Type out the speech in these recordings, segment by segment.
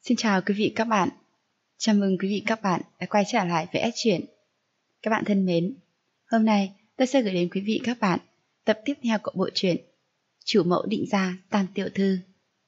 Xin chào quý vị các bạn. Chào mừng quý vị các bạn đã quay trở lại với S Truyện. Các bạn thân mến, hôm nay tôi sẽ gửi đến quý vị các bạn tập tiếp theo của bộ truyện Chủ mẫu định gia Tam tiểu thư.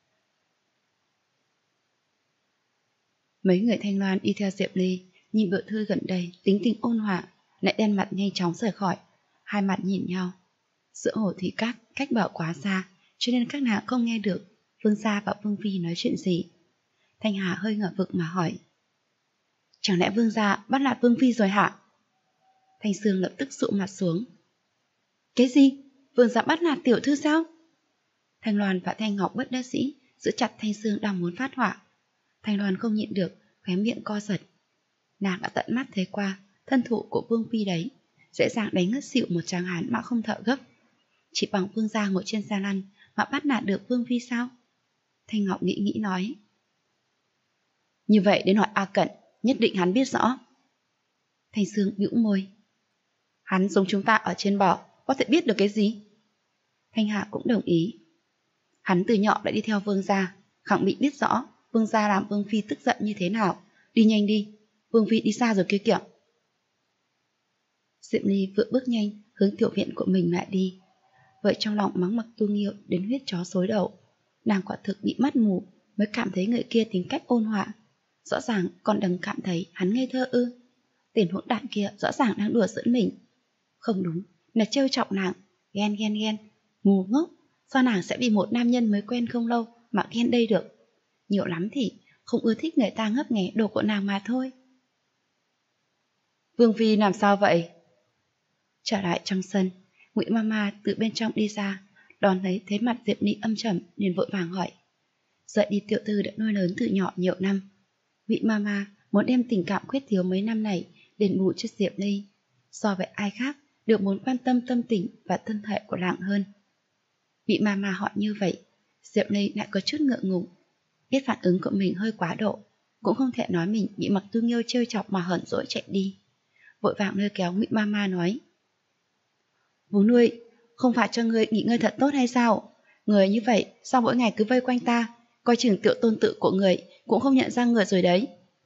Mấy người Thanh Loan đi theo Diệp Ly, nhìn bộ thư gần đây tính tình ôn hòa, lại đen mặt nhanh chóng rời khỏi, hai mặt nhìn nhau. Giữa hồ thủy các cách bờ quá xa, cho nên các nàng không nghe được Vương gia và Vương phi nói chuyện gì. Thanh Hà hơi ngờ vực mà hỏi: chẳng lẽ Vương gia bắt nạt Vương phi rồi hả? Thanh Sương lập tức sụ mặt xuống. Cái gì? Vương gia bắt nạt tiểu thư sao? Thanh Loan và Thanh Ngọc bất đắc dĩ giữ chặt Thanh Sương đang muốn phát hỏa. Thanh Loan không nhịn được, khóe miệng co giật. Nàng đã tận mắt thấy qua thân thủ của Vương phi đấy, dễ dàng đánh ngất xỉu một tráng hán mà không thở gấp. Chỉ bằng Vương gia ngồi trên xe lăn mà bắt nạt được Vương phi sao? Thanh Ngọc nghĩ nói. Như vậy đến hỏi A Cận, nhất định hắn biết rõ. Thanh Sương bĩu môi. Hắn giống chúng ta ở trên bờ, có thể biết được cái gì? Thanh Hạ cũng đồng ý. Hắn từ nhỏ đã đi theo Vương gia, khẳng định biết rõ Vương gia làm Vương phi tức giận như thế nào. Đi nhanh đi, Vương phi đi xa rồi kia kìa. Diệp Ly vừa bước nhanh hướng tiểu viện của mình lại đi. Vậy trong lòng mắng Mặc Tu Nghiêu đến huyết chó xối đầu. Nàng quả thực bị mắt mù mới cảm thấy người kia tính cách ôn hòa. Rõ ràng còn đừng cảm thấy hắn ngây thơ ư? Tên hỗn đản kia rõ ràng đang đùa giỡn mình. Không đúng, là trêu chọc nàng. Ghen, ngu ngốc. Sao nàng sẽ bị một nam nhân mới quen không lâu mà ghen đây được? Nhiều lắm thì không ưa thích người ta ngấp nghé đồ của nàng mà thôi. Vương phi làm sao vậy? Trở lại trong sân, Ngụy Mama từ bên trong đi ra, đón lấy thấy mặt Diệp Ly âm trầm liền vội vàng hỏi. Dậy đi tiểu thư đã nuôi lớn từ nhỏ nhiều năm. Ngụy Mama muốn đem tình cảm khuyết thiếu mấy năm này đền bù cho Diệp Ly. So với ai khác đều muốn quan tâm tâm tình và thân thể của nàng hơn. Ngụy Mama hỏi như vậy, Diệp Ly lại có chút ngượng ngùng. Biết phản ứng của mình hơi quá độ, cũng không thể nói mình bị Mặc Tu Nghiêu trêu chọc mà hờn dỗi chạy đi. Vội vàng lôi kéo Ngụy Mama nói. Vú nuôi, không phải cho ngươi nghỉ ngơi thật tốt hay sao? Người như vậy sao mỗi ngày cứ vây quanh ta, coi chừng tiểu tôn tự của người cũng không nhận ra người rồi đấy.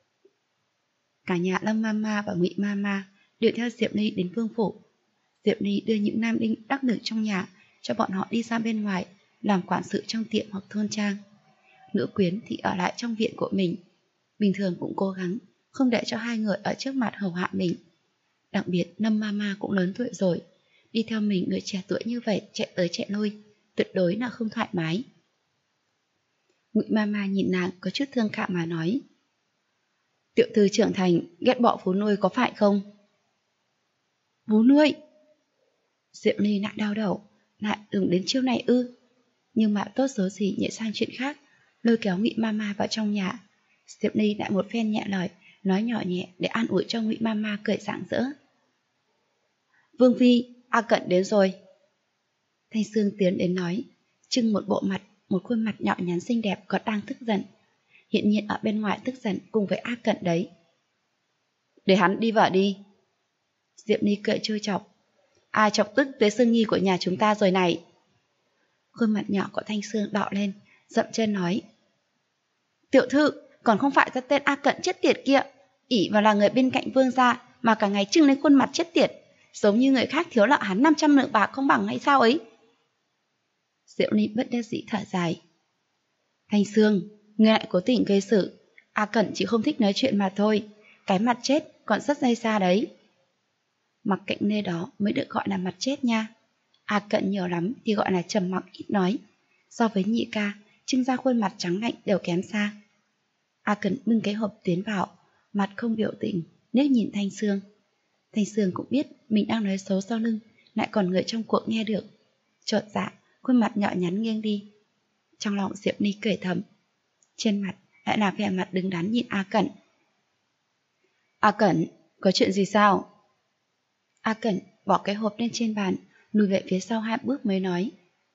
Cả nhà Lâm Mama và Ngụy Mama đều theo Diệp Ly đến vương phủ. Diệp Ly đưa những nam đinh đắc lực trong nhà cho bọn họ đi ra bên ngoài làm quản sự trong tiệm hoặc thôn trang. Nữ quyến thì ở lại trong viện của mình. Bình thường cũng cố gắng không để cho hai người ở trước mặt hầu hạ mình. Đặc biệt Lâm Mama cũng lớn tuổi rồi, đi theo mình người trẻ tuổi như vậy chạy tới chạy lui, tuyệt đối là không thoải mái. Ngụy Mama nhìn nàng có chút thương cảm mà nói. Tiểu thư trưởng thành ghét bỏ vú nuôi có phải không? Vú nuôi? Diệp Ly lại đau đầu, lại đừng đến chiêu này ư? Nhưng mà tốt số gì nhảy sang chuyện khác, lôi kéo Ngụy Mama vào trong nhà. Diệp Ly lại một phen nhẹ lời, nói nhỏ nhẹ để an ủi cho Ngụy Mama cười rạng rỡ. Vương phi, A Cận đến rồi. Thanh Sương tiến đến nói, trưng một bộ mặt, một khuôn mặt nhỏ nhắn xinh đẹp có đang tức giận. Hiện nhiên ở bên ngoài tức giận cùng với A Cận đấy. Để hắn đi vào đi. Diệp Ly cười trêu chọc. Ai chọc tức tới Sương Nhi của nhà chúng ta rồi này? Khuôn mặt nhỏ của Thanh Sương đỏ lên, dậm chân nói. Tiểu thư, còn không phải ra tên A Cận chết tiệt kia, ỷ vào là người bên cạnh vương gia mà cả ngày trưng lên khuôn mặt chết tiệt, giống như người khác thiếu nợ hắn 500 lượng bạc không bằng hay sao ấy? Diệp Ly bất đắc dĩ thở dài. Thanh Sương, ngươi lại cố tình gây sự. A Cận chỉ không thích nói chuyện mà thôi, cái mặt chết còn rất dây xa đấy. Mặc cạnh nơi đó mới được gọi là mặt chết nha. A Cận nhiều lắm thì gọi là trầm mặc ít nói. So với nhị ca, trưng ra khuôn mặt trắng lạnh đều kém xa. A Cận bưng cái hộp tiến vào, mặt không biểu tình, liếc nhìn Thanh Sương. Thanh Sương cũng biết mình đang nói xấu sau lưng, lại còn người trong cuộc nghe được. Chột dạ, khuôn mặt nhỏ nhắn nghiêng đi. Trong lòng Diệp Ly cười thầm, trên mặt lại là vẻ mặt đứng đắn nhìn A Cận. A Cận, có chuyện gì sao? A Cận bỏ cái hộp lên trên bàn, lùi về phía sau 2 bước mới nói.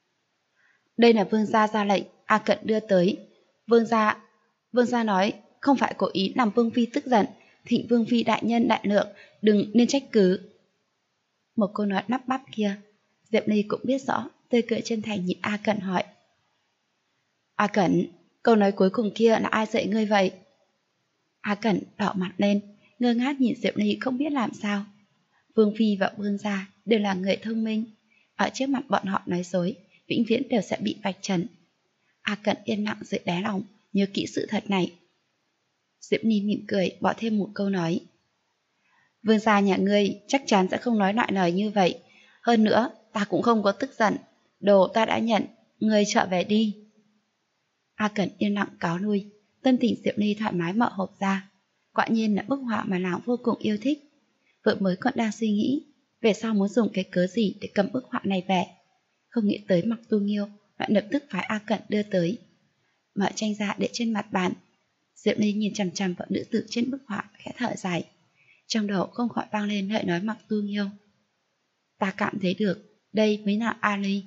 Đây là vương gia ra lệnh, A Cận đưa tới. Vương gia nói không phải cố ý làm vương phi tức giận, thỉnh vương phi đại nhân đại lượng, đừng nên trách cứ. Một câu nói lắp bắp kia, Diệp Ly cũng biết rõ, tươi cười chân thành nhìn A Cận hỏi. A Cận, câu nói cuối cùng kia là ai dạy ngươi vậy? A Cẩn đỏ mặt lên, ngơ ngác nhìn Diệp Ly không biết làm sao. Vương Phi và Vương gia đều là người thông minh, ở trước mặt bọn họ nói dối, vĩnh viễn đều sẽ bị vạch trần. A Cẩn yên lặng dưới đáy lòng, nhớ kỹ sự thật này. Diệp Ly mỉm cười bỏ thêm một câu nói. Vương gia nhà ngươi chắc chắn sẽ không nói loại lời như vậy. Hơn nữa, ta cũng không có tức giận. Đồ ta đã nhận, ngươi trở về đi. A Cẩn yên lặng cáo lui, tâm tình Diệp Ly thoải mái mở hộp ra. Quả nhiên là bức họa mà nàng vô cùng yêu thích. Vợ mới còn đang suy nghĩ, về sau muốn dùng cái cớ gì để cầm bức họa này về. Không nghĩ tới Mặc Tu Nghiêu lại lập tức phái A Cẩn đưa tới. Mở tranh ra để trên mặt bàn. Diệp Ly nhìn chằm chằm vào nữ tử trên bức họa khẽ thở dài. Trong đầu không khỏi vang lên lời nói Mặc Tu Nghiêu. Ta cảm thấy được, đây mới là A Ly.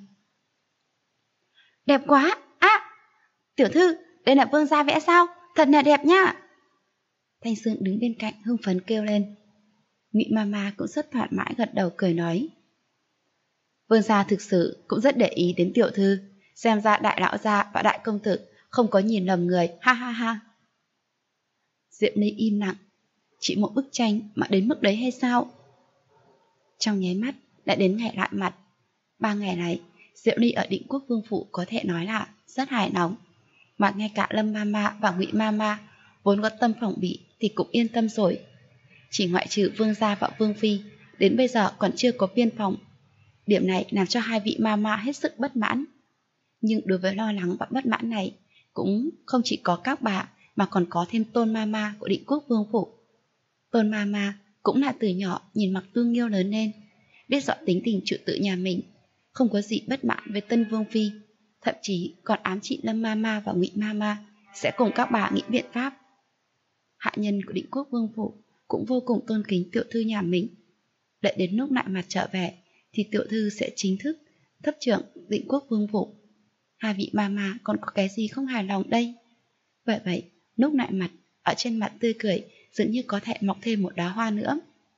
Đẹp quá! Tiểu thư, đây là vương gia vẽ sao? Thật là đẹp nhá! Thanh Sương đứng bên cạnh hưng phấn kêu lên. Ngụy Mama cũng rất thoải mái gật đầu cười nói. Vương gia thực sự cũng rất để ý đến tiểu thư, xem ra đại lão gia và đại công tử không có nhìn lầm người, ha ha ha. Diệp Ly im lặng, chỉ một bức tranh mà đến mức đấy hay sao? Trong nháy mắt đã đến ngày lại mặt. 3 ngày này, Diệp Ly ở Định Quốc Vương phủ có thể nói là rất hài lòng, mà ngay cả Lâm Mama và Ngụy Mama vốn có tâm phòng bị thì cũng yên tâm rồi. Chỉ ngoại trừ Vương gia và Vương Phi, đến bây giờ còn chưa có viên phòng. Điểm này làm cho hai vị Mama hết sức bất mãn. Nhưng đối với lo lắng và bất mãn này, cũng không chỉ có các bà mà còn có thêm Tôn Mama của Định Quốc Vương phủ. Tôn Mama cũng là từ nhỏ nhìn Mặc Tu Nghiêu lớn lên, biết rõ tính tình chủ tử nhà mình, không có gì bất mãn với Tân Vương Phi, thậm chí còn ám chỉ Lâm Mama và Ngụy Mama sẽ cùng các bà nghĩ biện pháp. Hạ nhân của Định Quốc Vương phủ cũng vô cùng tôn kính tiểu thư nhà mình. Đợi đến lúc lại mặt trở về thì tiểu thư sẽ chính thức thấp trưởng Định Quốc Vương phủ. Hai vị Mama còn có cái gì không hài lòng đây? Vậy vậy, lúc lại mặt, ở trên mặt tươi cười dường như có thể mọc thêm một đóa hoa nữa.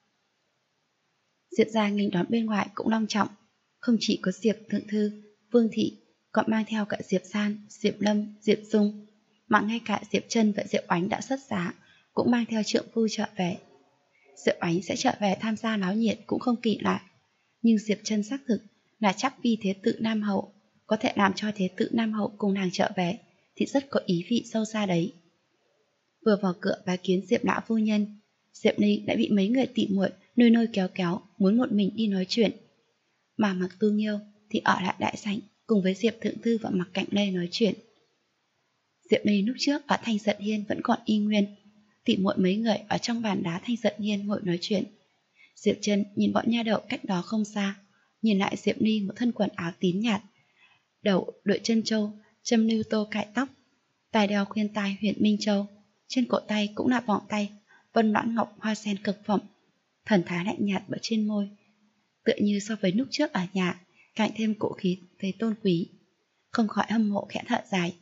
Diệp gia nghênh đón bên ngoài cũng long trọng, không chỉ có Diệp thượng thư, Vương thị, còn mang theo cả Diệp San, Diệp Lâm, Diệp Dung, mà ngay cả Diệp Trân và Diệp Oánh đã xuất giá cũng mang theo trượng phu trở về. Diệp Oánh sẽ trở về tham gia náo nhiệt cũng không kỳ lạ, nhưng Diệp Trân xác thực là chắc vì thế tử Nam hậu có thể làm cho thế tử Nam hậu cùng nàng trở về thì rất có ý vị sâu xa đấy. Vừa vào cửa bái kiến Diệp lão phu nhân, Diệp Ly đã bị mấy người tỉ muội nôi kéo kéo muốn một mình đi nói chuyện, mà Mặc Tu Nghiêu thì ở lại đại sảnh cùng với Diệp thượng thư và Mặc Cạnh Lê nói chuyện. Diệp Ly lúc trước ở Thanh Giận Hiên vẫn còn y nguyên, tỉ muội mấy người ở trong bàn đá Thanh Giận Hiên ngồi nói chuyện. Diệp Trân nhìn bọn nha đậu cách đó không xa, nhìn lại Diệp Ly một thân quần áo tím nhạt, đầu đội chân châu, châm lưu tô cài tóc, tai đeo khuyên tai huyền minh châu, trên cổ tay cũng là vòng tay vân loãn ngọc hoa sen cực phẩm, thần thái lạnh nhạt ở trên môi, tựa như so với lúc trước ở nhà cạnh thêm cổ khí về tôn quý, không khỏi hâm mộ khẽ thở dài.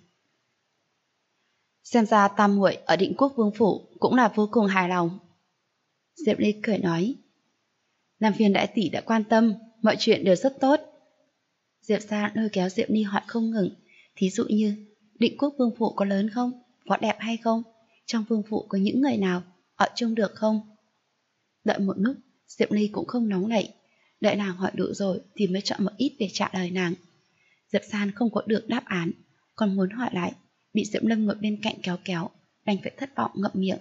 Xem ra tam muội ở Định Quốc Vương phủ cũng là vô cùng hài lòng. Diệp Ly cười nói, làm phiền đại tỷ đã quan tâm, mọi chuyện đều rất tốt. Diệp Sa lôi kéo Diệp Ly hỏi không ngừng, thí dụ như Định Quốc Vương phủ có lớn không, có đẹp hay không, trong vương phủ có những người nào, ở chung được không. Đợi một lúc, Diệp Ly cũng không nóng nảy, đợi nàng hỏi đủ rồi thì mới chọn một ít để trả lời nàng. Diệp San không có được đáp án, còn muốn hỏi lại, bị Diệp Lâm ngồi bên cạnh kéo kéo, đành phải thất vọng ngậm miệng.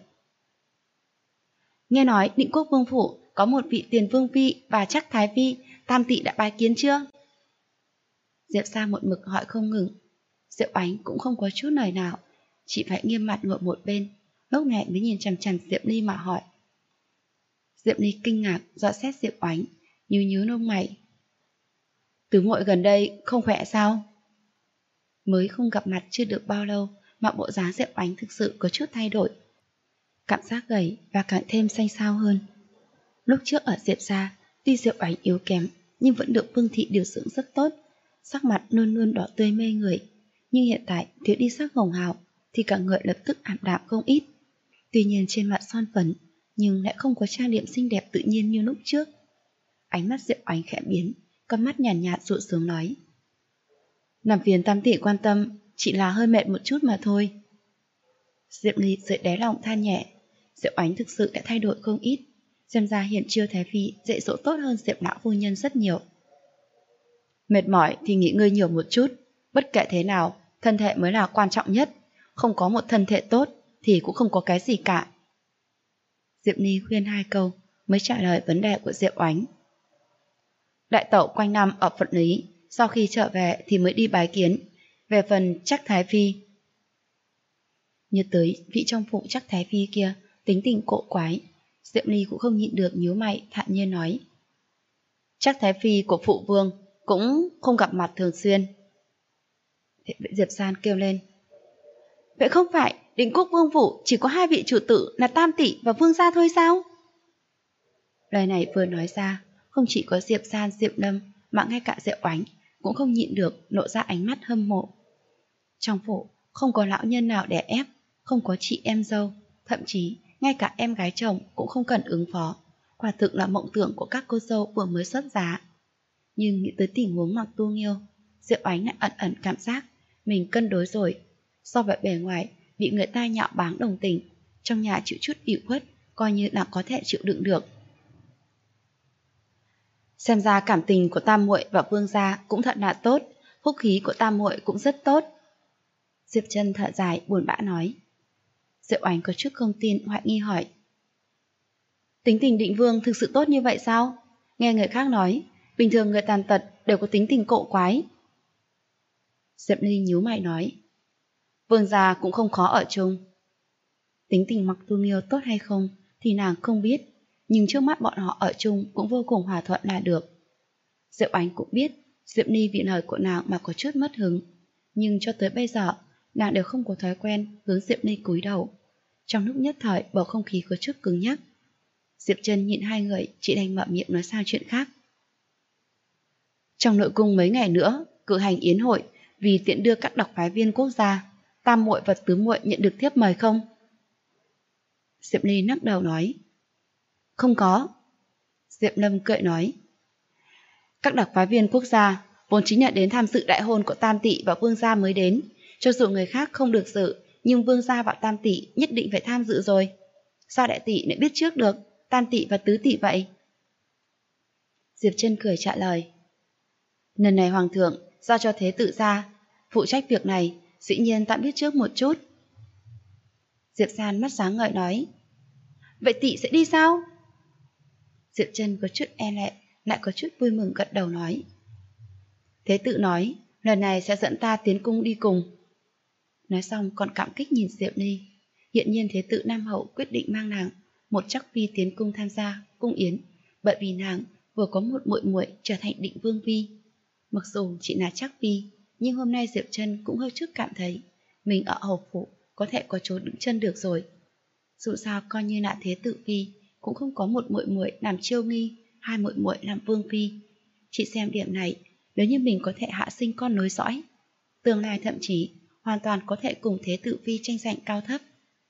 Nghe nói Định Quốc Vương phủ có một vị tiền vương phi và chắc thái phi, tam tỷ đã bái kiến chưa? Diệp Sa một mực hỏi không ngừng. Diệp Oánh cũng không có chút lời nào, chỉ phải nghiêm mặt ngồi một bên, lúc này mới nhìn chằm chằm Diệp Ly mà hỏi. Diệp Ly kinh ngạc dò xét Diệp Oánh, nhíu lông mày. Tứ muội gần đây không khỏe sao? Mới không gặp mặt chưa được bao lâu mà bộ dáng Diệp Oánh thực sự có chút thay đổi, cảm giác gầy và càng thêm xanh xao hơn. Lúc trước ở Diệp gia, tuy Diệp Oánh yếu kém nhưng vẫn được Vương thị điều dưỡng rất tốt, sắc mặt luôn luôn đỏ tươi mê người. Nhưng hiện tại thiếu đi sắc hồng hào thì cả người lập tức ảm đạm không ít. Tuy nhiên trên mặt son phấn nhưng lại không có trang điểm xinh đẹp tự nhiên như lúc trước. Ánh mắt Diệp Oánh khẽ biến, con mắt nhàn nhạt dụi xuống nói, làm phiền tam tỷ quan tâm, chỉ là hơi mệt một chút mà thôi. Diệp Ly dưới đáy lòng than nhẹ. Diệp Oánh thực sự đã thay đổi không ít. Xem ra hiện Chiêu Thái Phi dạy dỗ tốt hơn Diệp lão phu nhân rất nhiều. Mệt mỏi thì nghỉ ngơi nhiều một chút. Bất kể thế nào, thân thể mới là quan trọng nhất. Không có một thân thể tốt thì cũng không có cái gì cả. Diệp Ni khuyên 2 câu mới trả lời vấn đề của Diệp Oánh. Đại tẩu quanh năm ở Phật Lý, sau khi trở về thì mới đi bái kiến. Về phần Trắc Thái Phi, nhớ tới vị trong phụ Trắc Thái Phi kia tính tình cộ quái, Diệp Ly cũng không nhịn được nhíu mày thản nhiên nói. Trắc Thái Phi của phụ vương cũng không gặp mặt thường xuyên. Diệp San kêu lên. Vậy không phải Định Quốc Vương phủ chỉ có 2 vị chủ tử là Tam Tỷ và Vương gia thôi sao? Lời này vừa nói ra, không chỉ có Diệp San, Diệp Lâm mà ngay cả Diệp Oánh cũng không nhịn được lộ ra ánh mắt hâm mộ. Trong phủ không có lão nhân nào đè ép, không có chị em dâu, thậm chí ngay cả em gái chồng cũng không cần ứng phó. Quả thực là mộng tưởng của các cô dâu vừa mới xuất giá. Nhưng nghĩ tới tình huống Mặc Tu Nghiêu, Diệp Oánh lại ẩn ẩn cảm giác mình cân đối rồi. So với bề ngoài bị người ta nhạo báng đồng tình, trong nhà chịu chút ủy khuất coi như là có thể chịu đựng được. Xem ra cảm tình của Tam muội và Vương gia cũng thật là tốt, phúc khí của Tam muội cũng rất tốt. Diệp Chân thở dài buồn bã nói. Diệp Oánh có chút không tin, hoài nghi hỏi. Tính tình Định Vương thực sự tốt như vậy sao? Nghe người khác nói, bình thường người tàn tật đều có tính tình cộ quái. Diệp Ly nhíu mày nói. Vương gia cũng không khó ở chung. Tính tình Mặc Tu Nghiêu tốt hay không thì nàng không biết, nhưng trước mắt bọn họ ở chung cũng vô cùng hòa thuận là được. Diệp Oánh cũng biết Diệp Ly vì lời của nàng mà có chút mất hứng, nhưng cho tới bây giờ nàng đều không có thói quen hướng Diệp Ly cúi đầu. Trong lúc nhất thời bầu không khí có chút cứng nhắc. Diệp Chân nhịn 2 người chỉ đành mở miệng nói sang chuyện khác. Trong nội cung mấy ngày nữa cử hành yến hội, vì tiện đưa các đặc phái viên quốc gia, Tam muội và Tứ muội nhận được thiếp mời không? Diệp Ly lắc đầu nói. Không có. Diệp Lâm cười nói. Các đặc phái viên quốc gia vốn chính là đến tham dự đại hôn của Tam Tỷ và Vương gia mới đến. Cho dù người khác không được dự, nhưng Vương gia và Tam Tỷ nhất định phải tham dự rồi. Sao Đại Tỷ lại biết trước được Tam Tỷ và Tứ Tỷ vậy? Diệp Chân cười trả lời. Lần này Hoàng thượng giao cho Thế Tử gia phụ trách việc này, dĩ nhiên tạm biết trước một chút. Diệp San mắt sáng ngời nói. Vậy Tỷ sẽ đi sao? Diệp Chân có chút e lệ, lại có chút vui mừng gật đầu nói. Thế Tử nói, lần này sẽ dẫn ta tiến cung đi cùng. Nói xong còn cảm kích nhìn Diệp Ly. Hiện nhiên Thế Tử Nam Hậu quyết định mang nàng, một Trắc Phi tiến cung tham gia cung yến, bởi vì nàng vừa có một muội muội trở thành Định Vương Phi. Mặc dù chỉ là Trắc Phi, nhưng hôm nay Diệp Chân cũng hơi chút cảm thấy mình ở hầu phủ có thể có chỗ đứng chân được rồi. Dù sao coi như là Thế Tử Phi cũng không có một muội muội làm chiêu nghi, 2 muội muội làm vương phi. Chị xem điểm này, nếu như mình có thể hạ sinh con nối dõi, tương lai thậm chí hoàn toàn có thể cùng Thế Tử Phi tranh giành cao thấp.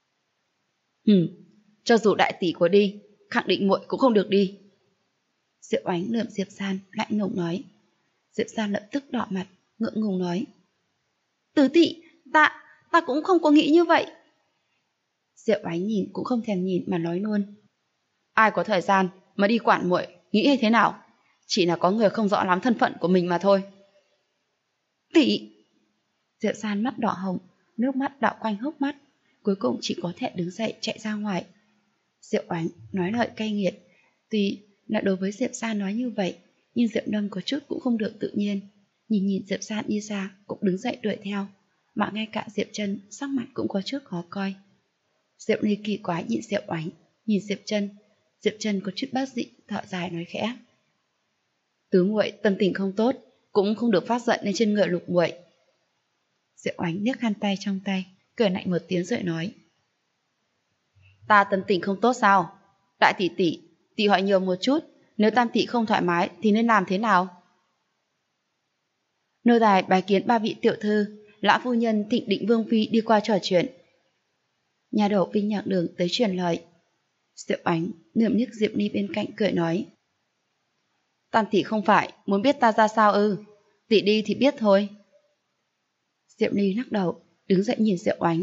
Cho dù Đại Tỷ có đi, khẳng định muội cũng không được đi. Diệp Oánh lườm Diệp San lạnh lùng nói. Diệp San lập tức đỏ mặt, ngượng ngùng nói. Tứ Tỷ, ta cũng không có nghĩ như vậy. Diệp Oánh nhìn cũng không thèm nhìn mà nói luôn. Ai có thời gian mà đi quản muội nghĩ hay thế nào? Chỉ là có người không rõ lắm thân phận của mình mà thôi. Tỷ! Diệp San mắt đỏ hồng, nước mắt đảo quanh hốc mắt, cuối cùng chỉ có thể đứng dậy chạy ra ngoài. Diệp Oánh nói lời cay nghiệt, tuy là đối với Diệp San nói như vậy, nhưng Diệp Lâm có chút cũng không được tự nhiên. Nhìn Diệp San đi ra cũng đứng dậy đuổi theo, mà ngay cả Diệp Chân sắc mặt cũng có chút khó coi. Diệp Ly kỳ quái nhìn Diệp Oánh, nhìn Diệp Chân có chút bất dị thở dài nói khẽ. Tứ muội tâm tình không tốt, cũng không được phát giận lên trên người Lục muội. Diệp Oánh nhấc khăn tay trong tay, cười lạnh một tiếng rồi nói. Ta tâm tình không tốt sao? Đại tỷ, tỷ hỏi nhiều một chút, nếu Tam tỷ không thoải mái thì nên làm thế nào? Nô tài bái kiến 3 vị tiểu thư, lão phu nhân Thịnh Định Vương Phi đi qua trò chuyện. Nhà đầu Vinh Nhạc Đường tới truyền lời. Diệp Oánh nườm nhức Diệp Ly bên cạnh cười nói. Tam tỷ không phải muốn biết ta ra sao ư? Tỷ đi thì biết thôi. Diệp Ly lắc đầu, đứng dậy nhìn Diệu Oánh.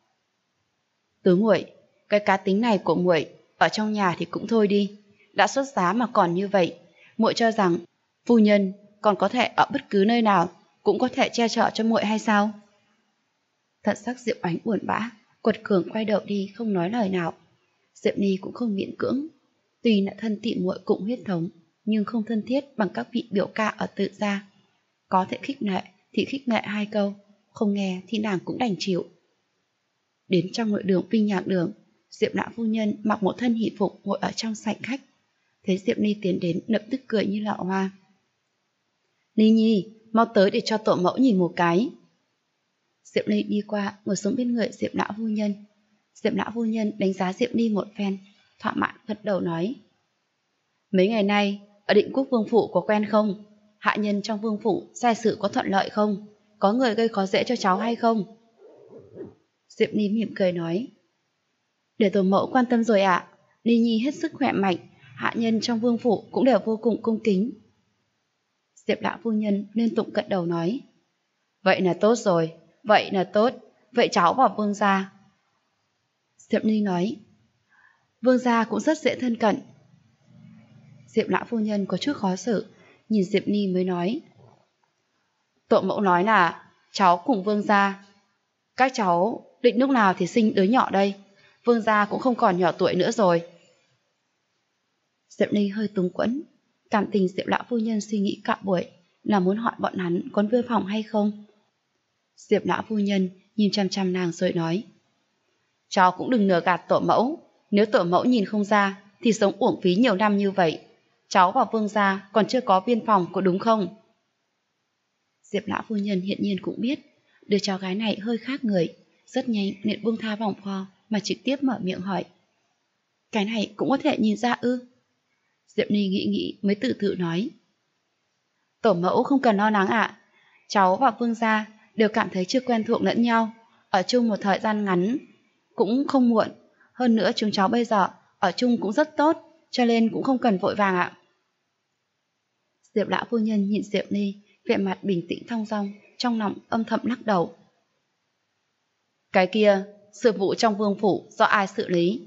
Tứ muội, cái cá tính này của muội ở trong nhà thì cũng thôi đi, đã xuất giá mà còn như vậy, muội cho rằng phu nhân còn có thể ở bất cứ nơi nào cũng có thể che chở cho muội hay sao? Thần sắc Diệu Oánh buồn bã, quật cường quay đầu đi không nói lời nào. Diệp Ly cũng không miễn cưỡng, tuy là thân tị muội cùng huyết thống, nhưng không thân thiết bằng các vị biểu ca ở Tự gia. Có thể khích lệ thì khích lệ 2 câu, không nghe thì nàng cũng đành chịu. Đến trong nội đường Vinh Nhạc Đường, Diệp lão phu nhân mặc một thân hỷ phục ngồi ở trong sảnh khách. Thấy Diệp Ly tiến đến, lập tức cười như lọ hoa. Ly Nhi, mau tới để cho tổ mẫu nhìn một cái. Diệp Ly đi qua, ngồi xuống bên người Diệp lão phu nhân. Diệp lão phu nhân đánh giá Diệp Ly một phen, thỏa mãn gật đầu nói: Mấy ngày nay ở Định Quốc vương phủ có quen không? Hạ nhân trong vương phủ sai sự có thuận lợi không? Có người gây khó dễ cho cháu hay không? Diệp Ly mỉm cười nói: Để tổ mẫu quan tâm rồi ạ. Ly Nhi hết sức khỏe mạnh, hạ nhân trong vương phủ cũng đều vô cùng cung kính. Diệp lão phu nhân liên tục gật đầu nói: Vậy là tốt rồi, vậy là tốt, vậy cháu vào vương gia. Diệp Ly nói: Vương gia cũng rất dễ thân cận. Diệp lão phu nhân có chút khó xử, nhìn Diệp Ly mới nói: Tổ mẫu nói là cháu cùng vương gia, các cháu định lúc nào thì sinh đứa nhỏ đây? Vương gia cũng không còn nhỏ tuổi nữa rồi. Diệp Ly hơi túng quẫn, cảm tình Diệp lão phu nhân suy nghĩ cả buổi là muốn hỏi bọn hắn có về phòng hay không. Diệp lão phu nhân nhìn chăm chăm nàng rồi nói: Cháu cũng đừng lừa gạt tổ mẫu, nếu tổ mẫu nhìn không ra thì sống uổng phí nhiều năm như vậy. Cháu và vương gia còn chưa có viên phòng, có đúng không? Diệp lão phu nhân hiện nhiên cũng biết đứa cháu gái này hơi khác người, rất nhanh liền buông tha vòng vo mà trực tiếp mở miệng hỏi: Cái này cũng có thể nhìn ra ư? Diệp Ly nghĩ nghĩ mới tự tự nói: Tổ mẫu không cần lo lắng ạ. Cháu và vương gia đều cảm thấy chưa quen thuộc lẫn nhau, ở chung một thời gian ngắn cũng không muộn. Hơn nữa chúng cháu bây giờ ở chung cũng rất tốt, cho nên cũng không cần vội vàng ạ. Diệp lão phu nhân nhìn Diệp Ly, vẻ mặt bình tĩnh thong dong, trong lòng âm thầm lắc đầu. Cái kia, sự vụ trong vương phủ do ai xử lý?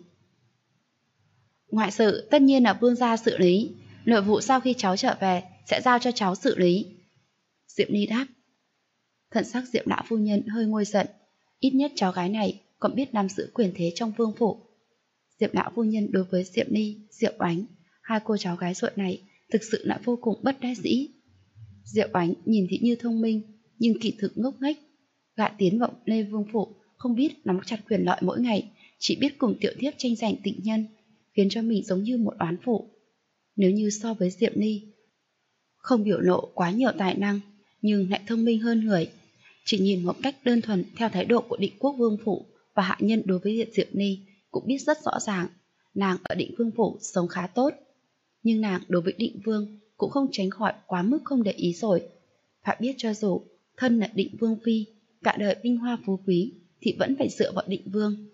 Ngoại sự tất nhiên là vương gia xử lý, nội vụ sau khi cháu trở về sẽ giao cho cháu xử lý. Diệp Ly đáp. Thần sắc Diệp lão phu nhân hơi nguôi giận, ít nhất cháu gái này còn biết nắm giữ quyền thế trong vương phủ. Diệp lão phu nhân đối với Diệp Ly, Diệp Oánh, 2 cô cháu gái ruột này thực sự là vô cùng bất đắc dĩ. Diệp Oánh nhìn thì như thông minh, nhưng kỳ thực ngốc nghếch. Gã tiến vào Lê Vương phủ, không biết nắm chặt quyền lợi mỗi ngày, chỉ biết cùng tiểu thiếp tranh giành tình nhân, khiến cho mình giống như một oán phụ. Nếu như so với Diệp Ly, không biểu lộ quá nhiều tài năng, nhưng lại thông minh hơn người. Chỉ nhìn một cách đơn thuần theo thái độ của Định Quốc Vương phủ và hạ nhân đối với Diệp Ly cũng biết rất rõ ràng, nàng ở Định Vương phủ sống khá tốt. Nhưng nàng đối với Định Vương cũng không tránh khỏi quá mức không để ý rồi. Phải biết cho dù thân là Định Vương phi, cả đời vinh hoa phú quý thì vẫn phải dựa vào Định Vương.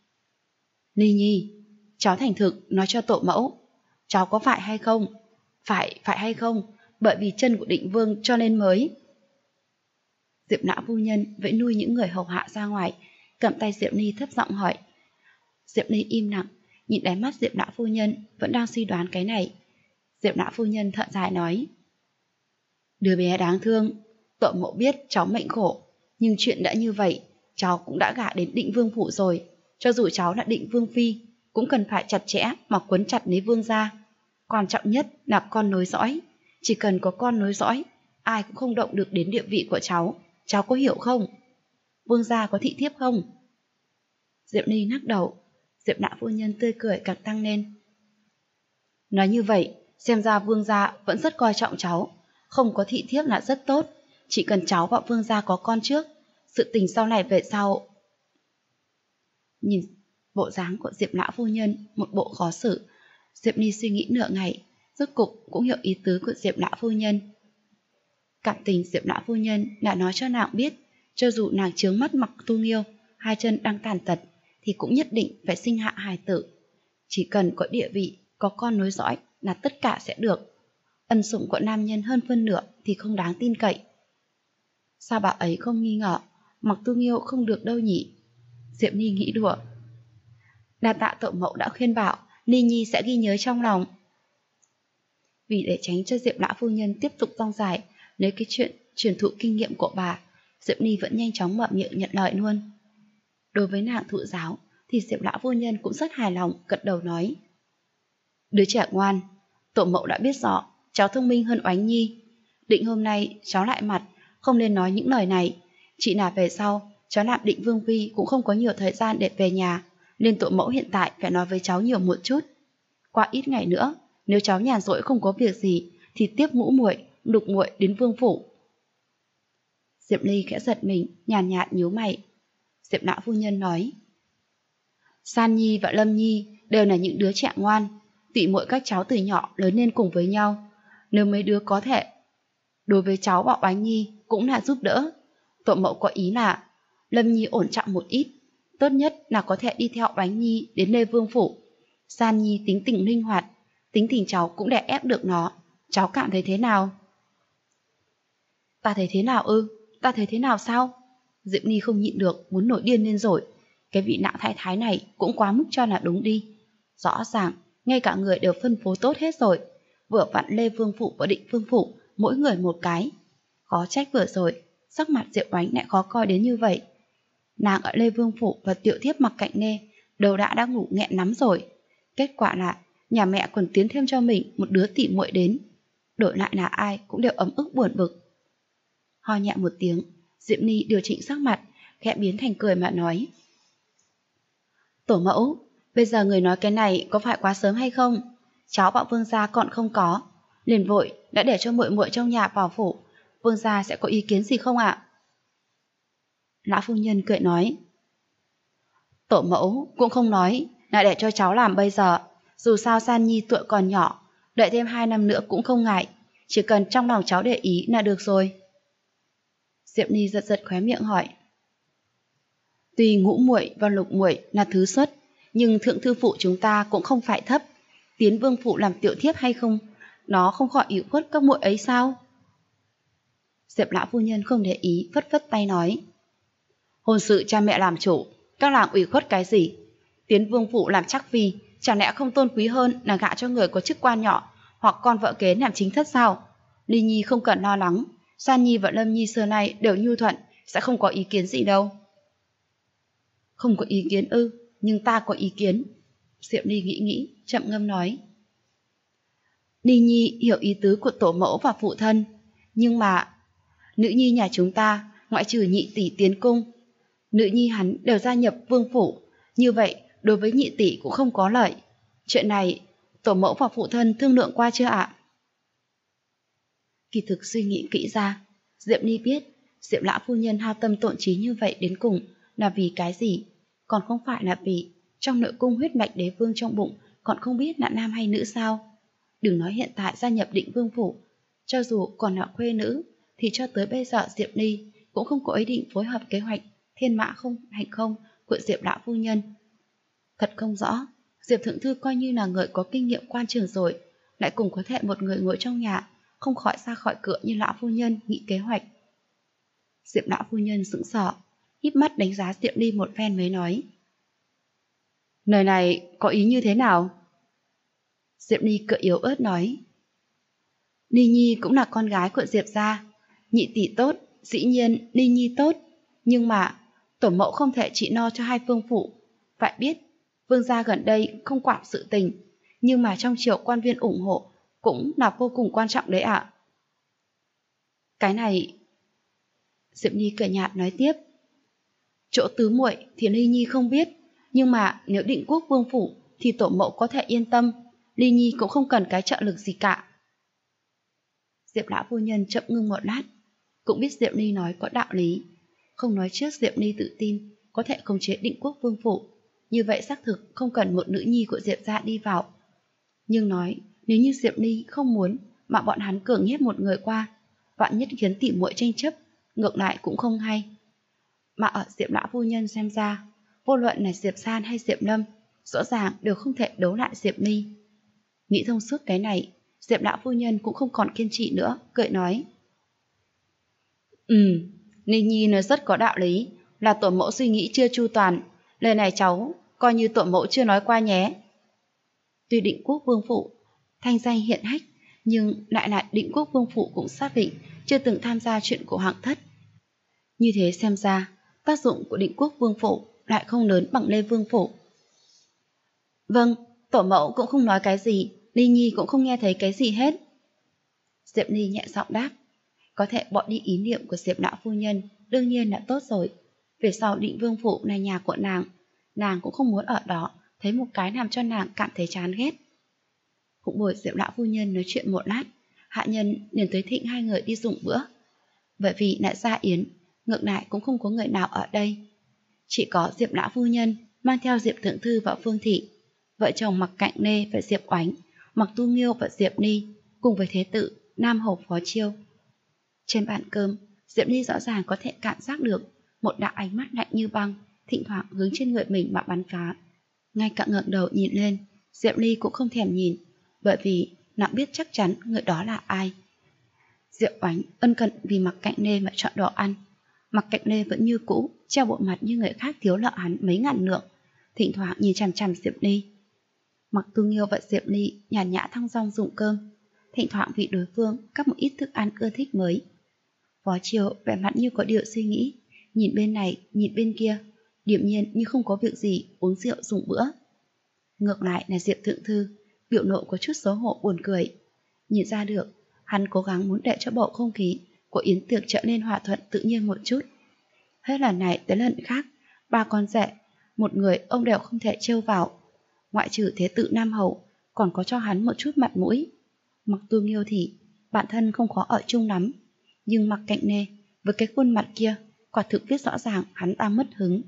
Ly Nhi, cháu thành thực nói cho tổ mẫu, cháu có phải hay không? Phải hay không? Bởi vì chân của Định Vương cho nên mới. Diệp lão phu nhân vẫy nuôi những người hầu hạ ra ngoài, cầm tay Diệp Ly thấp giọng hỏi. Diệp Ly im lặng, nhìn đáy mắt Diệp lão phu nhân vẫn đang suy đoán cái này. Diệp lão phu nhân thở dài nói: Đứa bé đáng thương, tổ mẫu biết cháu mệnh khổ, nhưng chuyện đã như vậy, cháu cũng đã gả đến Định Vương phủ rồi. Cho dù cháu là Định Vương phi, cũng cần phải chặt chẽ mà quấn chặt lấy vương gia. Quan trọng nhất là con nối dõi, chỉ cần có con nối dõi, ai cũng không động được đến địa vị của cháu có hiểu không? Vương gia có thị thiếp không? Diệp Ly lắc đầu. Diệp lão phu nhân tươi cười càng tăng lên. Nói như vậy, xem ra vương gia vẫn rất coi trọng cháu, không có thị thiếp là rất tốt, chỉ cần cháu và vương gia có con trước, sự tình sau này về sau. Nhìn bộ dáng của Diệp lão phu nhân một bộ khó xử, Diệp Ly suy nghĩ nửa ngày, rốt cục cũng hiểu ý tứ của Diệp lão phu nhân. Cảm tình Diệp lão phu nhân đã nói cho nàng biết, cho dù nàng chướng mắt Mặc Tu Nghiêu, 2 chân đang tàn tật, thì cũng nhất định phải sinh hạ hài tử. Chỉ cần có địa vị, có con nối dõi là tất cả sẽ được. Ân sủng của nam nhân hơn phân nửa thì không đáng tin cậy. Sao bà ấy không nghi ngờ Mặc Tu Nghiêu không được đâu nhỉ? Diệp Ni nghĩ đùa. Đa tạ tổ mẫu đã khuyên bảo, Ni Nhi sẽ ghi nhớ trong lòng. Vì để tránh cho Diệp lão phu nhân tiếp tục rong dài lấy cái chuyện truyền thụ kinh nghiệm của bà, Diệp Ni vẫn nhanh chóng mở miệng nhận lời luôn. Đối với nàng thụ giáo thì Diệp lão phu nhân cũng rất hài lòng, gật đầu nói: Đứa trẻ ngoan, tổ mẫu đã biết rõ cháu thông minh hơn Oánh Nhi. Định hôm nay cháu lại mặt, không nên nói những lời này. Chỉ là về sau cháu làm Định Vương phi cũng không có nhiều thời gian để về nhà, nên tổ mẫu hiện tại phải nói với cháu nhiều một chút. Qua ít ngày nữa, nếu cháu nhàn rỗi không có việc gì thì tiếp Ngũ muội, Lục muội đến Vương phủ. Diệp Ly khẽ giật mình, nhàn nhạt nhíu mày. Diệp lão phu nhân nói: San Nhi và Lâm Nhi đều là những đứa trẻ ngoan, tỷ muội các cháu từ nhỏ lớn lên cùng với nhau. Nếu mấy đứa có thể, đối với cháu và Oánh Nhi cũng là giúp đỡ. Tổ mẫu có ý là Lâm Nhi ổn trọng một ít, tốt nhất là có thể đi theo Oánh Nhi đến Lê Vương phủ. San Nhi tính tình linh hoạt, tính tình cháu cũng đè ép được nó. Cháu cảm thấy thế nào? Ta thấy thế nào ư? Ta thấy thế nào sao? Diệp Ni không nhịn được muốn nổi điên lên rồi. Cái vị lão thái thái này cũng quá mức cho là đúng đi. Rõ ràng ngay cả người đều phân phối tốt hết rồi, vừa vặn Lê Vương phủ và Định Vương phủ mỗi người một cái. Khó trách vừa rồi sắc mặt Diệp Oánh lại khó coi đến như vậy. Nàng ở Lê Vương phủ và tiểu thiếp Mặc Cạnh Nê đầu đã ngủ nghẹn lắm rồi. Kết quả là nhà mẹ còn tiến thêm cho mình một đứa tỉ muội đến. Đổi lại là ai cũng đều ấm ức buồn bực. Ho nhẹ một tiếng, Diệp Ni điều chỉnh sắc mặt, khẽ biến thành cười mà nói: Tổ mẫu, bây giờ người nói cái này có phải quá sớm hay không? Cháu bảo Vương gia còn không có, liền vội đã để cho muội muội trong nhà vào phủ. Vương gia sẽ có ý kiến gì không ạ? Lão phu nhân cười nói: Tổ mẫu cũng không nói là để cho cháu làm bây giờ. Dù sao San Nhi tuổi còn nhỏ, đợi thêm 2 năm nữa cũng không ngại. Chỉ cần trong lòng cháu để ý là được rồi. Diệp Ni giật giật khóe miệng hỏi: Tuy Ngũ muội và Lục muội là thứ xuất, nhưng thượng thư phụ chúng ta cũng không phải thấp. Tiến Vương phụ làm tiểu thiếp hay không, nó không khỏi ủy khuất các muội ấy sao? Diệp lão phu nhân không để ý, phất phất tay nói: Hôn sự cha mẹ làm chủ, các làng ủy khuất cái gì? Tiến Vương phụ làm chắc phi, chẳng lẽ không tôn quý hơn là gả cho người có chức quan nhỏ hoặc con vợ kế làm chính thất sao? Ly Nhi không cần lo lắng, San Nhi và Lâm Nhi xưa nay đều nhu thuận, sẽ không có ý kiến gì đâu. Không có ý kiến ư? Nhưng ta có ý kiến. Diệp Ni nghĩ, chậm ngâm nói: Ly Nhi hiểu ý tứ của tổ mẫu và phụ thân, nhưng mà nữ nhi nhà chúng ta, ngoại trừ nhị tỷ tiến cung, nữ nhi hắn đều gia nhập vương phủ, như vậy đối với nhị tỷ cũng không có lợi. Chuyện này tổ mẫu và phụ thân thương lượng qua chưa ạ? Kỳ thực suy nghĩ kỹ ra, Diệp Ni biết Diệp lão phu nhân hao tâm tổn trí như vậy đến cùng là vì cái gì, còn không phải là vì trong nội cung huyết mạch đế vương trong bụng còn không biết là nam hay nữ sao. Đừng nói hiện tại gia nhập Định Vương phủ, cho dù còn là khuê nữ thì cho tới bây giờ Diệp Ni cũng không có ý định phối hợp kế hoạch thiên mã không hành không của Diệp lão phu nhân. Thật không rõ, Diệp thượng thư coi như là người có kinh nghiệm quan trường rồi, lại cùng có thể một người ngồi trong nhà không khỏi ra khỏi cửa như lão phu nhân nghĩ kế hoạch. Diệp lão phu nhân sững sờ, híp mắt đánh giá Diệp Ni một phen mới nói: Lời này có ý như thế nào? Diệp Ni cười yếu ớt nói: Ni Nhi cũng là con gái của Diệp gia, nhị tỷ tốt, dĩ nhiên Ni Nhi tốt, nhưng mà tổ mẫu không thể chỉ no cho hai phương phụ. Phải biết, vương gia gần đây không quản sự tình, nhưng mà trong triều quan viên ủng hộ cũng là vô cùng quan trọng đấy ạ. Cái này... Diệp Nhi cười nhạt nói tiếp: Chỗ tứ muội thì Ly Nhi không biết, nhưng mà nếu Định Quốc vương phủ thì tổ mẫu có thể yên tâm, Ly Nhi cũng không cần cái trợ lực gì cả. Diệp lão phu nhân chậm ngưng một lát, cũng biết Diệp Ni nói có đạo lý. Không nói trước Diệp Ni tự tin có thể khống chế Định Quốc vương phủ, như vậy xác thực không cần một nữ nhi của Diệp gia đi vào. Nhưng nói nếu như Diệp Ni không muốn mà bọn hắn cường hiếp một người qua, vạn nhất khiến tỉ muội tranh chấp, ngược lại cũng không hay. Mà ở Diệp lão phu nhân xem ra, vô luận là Diệp San hay Diệp Lâm, rõ ràng đều không thể đấu lại Diệp Ni. Nghĩ thông suốt cái này, Diệp lão phu nhân cũng không còn kiên trì nữa, cười nói: Ninh Nhi nói rất có đạo lý, là tổ mẫu suy nghĩ chưa chu toàn, lời này cháu coi như tổ mẫu chưa nói qua nhé. Tuy Định Quốc Vương Phụ thanh danh hiện hách, nhưng lại Định Quốc Vương Phụ cũng xác định chưa từng tham gia chuyện của Hoàng thất. Như thế xem ra, tác dụng của Định Quốc Vương Phụ lại không lớn bằng Lê Vương Phụ. Vâng, tổ mẫu cũng không nói cái gì, Ly Nhi cũng không nghe thấy cái gì hết. Diệp Ly nhẹ giọng đáp. Có thể bỏ đi ý niệm của Diệp lão phu nhân, đương nhiên là tốt rồi. Về sau Định Vương Phụ là nhà của nàng cũng không muốn ở đó, thấy một cái làm cho nàng cảm thấy chán ghét. Cũng bồi Diệp lão phu nhân nói chuyện một lát, hạ nhân liền tới thịnh hai người đi dùng bữa. Bởi vì lại ra yến, ngược lại cũng không có người nào ở đây. Chỉ có Diệp lão phu nhân mang theo Diệp thượng thư và Phương Thị, vợ chồng Mặc Cạnh Nê và Diệp Oánh, Mặc Tu Nghiêu và Diệp Ni, cùng với thế tử Nam Hầu Phó Chiêu. Trên bàn cơm, Diệp Ni rõ ràng có thể cảm giác được một đạo ánh mắt lạnh như băng, thỉnh thoảng hướng trên người mình mà bắn phá. Ngay cả ngẩng đầu nhìn lên, Diệp Ly cũng không thèm nhìn, bởi vì nàng biết chắc chắn người đó là ai. Diệp Oánh ân cần vì Mặc Cạnh Nê mà chọn đồ ăn. Mặc Cạnh Nê vẫn như cũ, treo bộ mặt như người khác thiếu nợ hắn mấy ngàn lượng, thỉnh thoảng nhìn chằm chằm Diệp Ly. Mặc Tu Nghiêu và Diệp Ly nhàn nhã thong dong dùng cơm, thỉnh thoảng vì đối phương cấp một ít thức ăn ưa thích mới. Phó Chiêu vẻ mặt như có điều suy nghĩ, nhìn bên này, nhìn bên kia, điềm nhiên như không có việc gì uống rượu dùng bữa. Ngược lại là Diệp Thượng Thư, biểu lộ có chút xấu hổ buồn cười. Nhìn ra được, hắn cố gắng muốn để cho bầu không khí của yến tiệc trở nên hòa thuận tự nhiên một chút. Hết lần này tới lần khác, ba con rể, một người ông đều không thể trêu vào. Ngoại trừ thế tử Nam Hầu, còn có cho hắn một chút mặt mũi. Mặc Tu Nghiêu thì bản thân không khó ở chung lắm, nhưng Mặc Cạnh Nê với cái khuôn mặt kia, quả thực biết rõ ràng hắn ta mất hứng.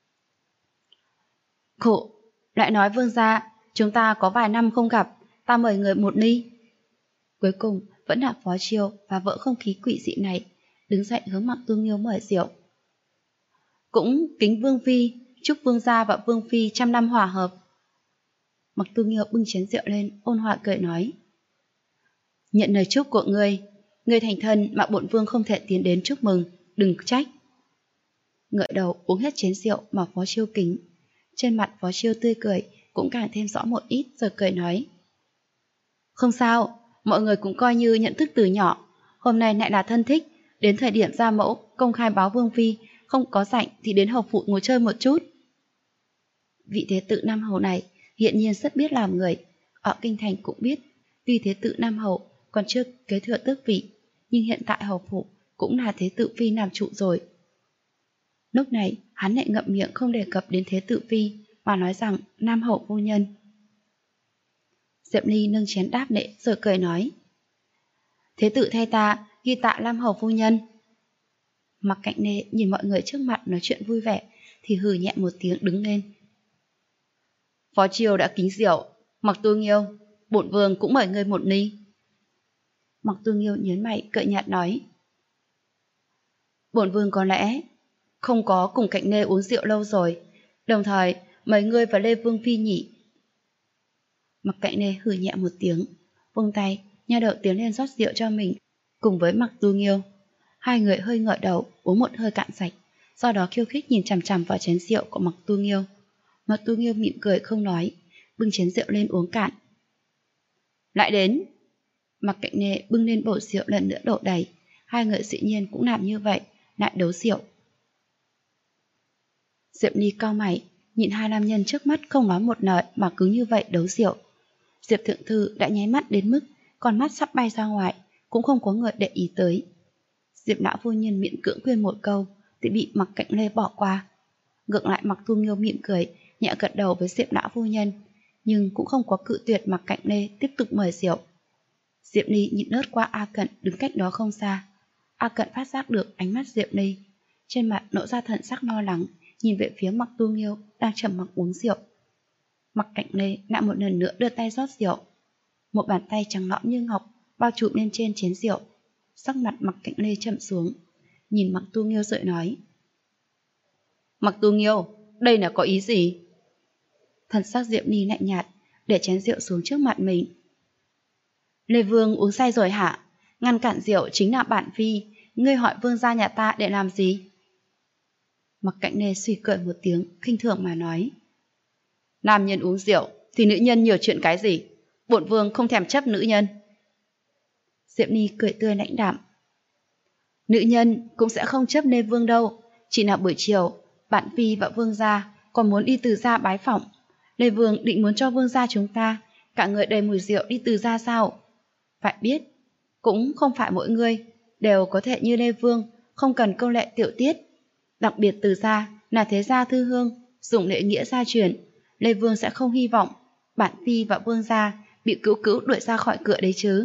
Khổ, lại nói vương gia, chúng ta có vài năm không gặp, ta mời người một ly. Cuối cùng vẫn là Phó Chiêu và vợ không khí quỷ dị này đứng dậy hướng Mặc Tu Nghiêu mời rượu. Cũng kính vương phi, chúc vương gia và vương phi trăm năm hòa hợp. Mặc Tu Nghiêu bưng chén rượu lên, ôn hòa cười nói. Nhận lời chúc của ngươi thành thân mà bổn vương không thể tiến đến chúc mừng, đừng trách. Ngợi đầu uống hết chén rượu mà Phó Chiêu kính. Trên mặt Phó Chiêu tươi cười cũng càng thêm rõ một ít, rồi cười nói. Không sao, mọi người cũng coi như nhận thức từ nhỏ, hôm nay lại là thân thích, đến thời điểm gia mẫu công khai báo vương phi, không có rảnh thì đến hầu phụ ngồi chơi một chút. Vị thế tử Nam Hầu này hiện nhiên rất biết làm người, ở kinh thành cũng biết, tuy thế tử Nam Hầu còn chưa kế thừa tước vị, nhưng hiện tại hầu phụ cũng là thế tử phi làm trụ rồi. Lúc này hắn lại ngậm miệng không đề cập đến thế tử phi, mà nói rằng Nam Hầu phu nhân. Diệp Ly nâng chén đáp lễ rồi cười nói. Thế tử thay ta ghi tạ Nam Hầu phu nhân. Mặc Cạnh Nê nhìn mọi người trước mặt nói chuyện vui vẻ thì hừ nhẹ một tiếng đứng lên. Phó Chiêu đã kính rượu, Mặc Tu Nghiêu, bổn vương cũng mời ngươi một ly. Mặc Tu Nghiêu nhớn mày cợt nhạt nói. Bổn vương có lẽ không có cùng Cạnh Nê uống rượu lâu rồi, đồng thời mời ngươi và Lê Vương phi nhỉ. Mặc Cạnh Nê hừ nhẹ một tiếng, vung tay, nha đậu tiến lên rót rượu cho mình, cùng với Mặc Tu Nghiêu. Hai người hơi ngợi đầu uống một hơi cạn sạch, sau đó khiêu khích nhìn chằm chằm vào chén rượu của Mặc Tu Nghiêu. Mặc Tu Nghiêu mỉm cười không nói, bưng chén rượu lên uống cạn. Lại đến. Mặc Cạnh Nê bưng lên bầu rượu lần nữa đổ đầy, hai người dĩ nhiên cũng làm như vậy, lại đấu rượu. Diệp Ly cau mày, nhìn hai nam nhân trước mắt không nói một lời mà cứ như vậy đấu rượu. Diệp Thượng Thư đã nháy mắt đến mức con mắt sắp bay ra ngoài, cũng không có người để ý tới. Diệp lão phu nhân miễn cưỡng khuyên một câu thì bị Mặc Cạnh Lê bỏ qua. Ngược lại Mặc Tu Nghiêu mỉm cười, nhẹ gật đầu với Diệp lão phu nhân, nhưng cũng không có cự tuyệt Mặc Cạnh Lê tiếp tục mời rượu. Diệp Ly nhìn lướt qua A Cận đứng cách đó không xa. A Cận phát giác được ánh mắt Diệp Ly, trên mặt nộ ra thần sắc lo lắng, nhìn về phía Mặc Tu Nghiêu đang trầm mặc uống rượu. Mặc Cạnh Lê lại một lần nữa đưa tay rót rượu. Một bàn tay trắng nõn như ngọc bao trùm lên trên chén rượu. Sắc mặt Mặc Cạnh Lê chậm xuống, nhìn Mặc Tu Nghiêu rồi nói. Mặc Tu Nghiêu, đây là có ý gì? Thần sắc Diệp Ly lạnh nhạt, để chén rượu xuống trước mặt mình. Lê Vương uống say rồi hả? Ngăn cản rượu chính là bản phi, ngươi hỏi vương gia nhà ta để làm gì? Mặc Cạnh Nê suy cười một tiếng, khinh thường mà nói. Nam nhân uống rượu, thì nữ nhân nhiều chuyện cái gì? Bổn vương không thèm chấp nữ nhân. Diệp Ni cười tươi lãnh đạm. Nữ nhân cũng sẽ không chấp Lê Vương đâu. Chỉ là buổi chiều, bạn Phi và Vương gia còn muốn đi Từ gia bái phỏng. Lê Vương định muốn cho Vương gia chúng ta cả người đầy mùi rượu đi Từ gia sao? Phải biết, cũng không phải mỗi người đều có thể như Lê Vương, không cần câu lệ tiểu tiết. Đặc biệt Từ gia là thế gia thư hương, dùng lễ nghĩa gia truyền. Lê Vương sẽ không hy vọng bạn Phi và Vương gia bị cữu cữu đuổi ra khỏi cửa đấy chứ.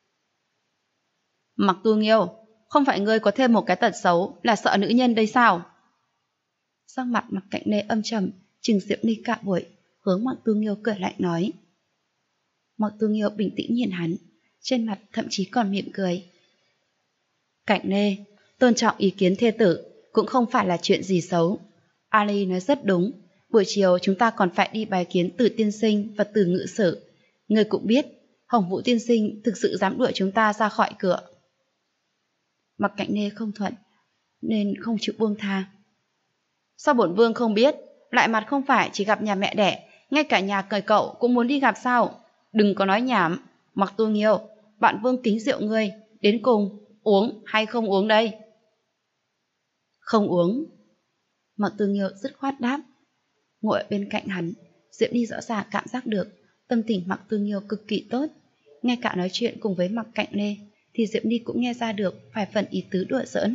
Mặc Tu Nghiêu, không phải ngươi có thêm một cái tật xấu là sợ nữ nhân đây sao? Sắc mặt Mặc Cạnh Nê âm trầm, chừng Diệp Ni cả buổi, hướng Mặc Tu Nghiêu cười lạnh nói. Mặc Tu Nghiêu bình tĩnh nhìn hắn, trên mặt thậm chí còn mỉm cười. Cạnh Nê, tôn trọng ý kiến thê tử cũng không phải là chuyện gì xấu. Ali nói rất đúng, buổi chiều chúng ta còn phải đi bài kiến Từ tiên sinh và Từ ngự sử. Ngươi cũng biết, Hồng Vũ tiên sinh thực sự dám đuổi chúng ta ra khỏi cửa. Mặc Cạnh Nê không thuận, nên không chịu buông tha. Sao bổn vương không biết, lại mặt không phải chỉ gặp nhà mẹ đẻ, ngay cả nhà cởi cậu cũng muốn đi gặp sao? Đừng có nói nhảm, Mặc Tu Nghiêu, bạn vương kính rượu ngươi, đến cùng, uống hay không uống đây? Không uống. Mặc Tu Nghiêu dứt khoát đáp. Ngồi ở bên cạnh hắn, Diệp Ni rõ ràng cảm giác được tâm tình Mặc Tu Nghiêu cực kỳ tốt. Ngay cả nói chuyện cùng với Mặc Cạnh Nê thì Diệp Ni cũng nghe ra được vài phần ý tứ đùa giỡn.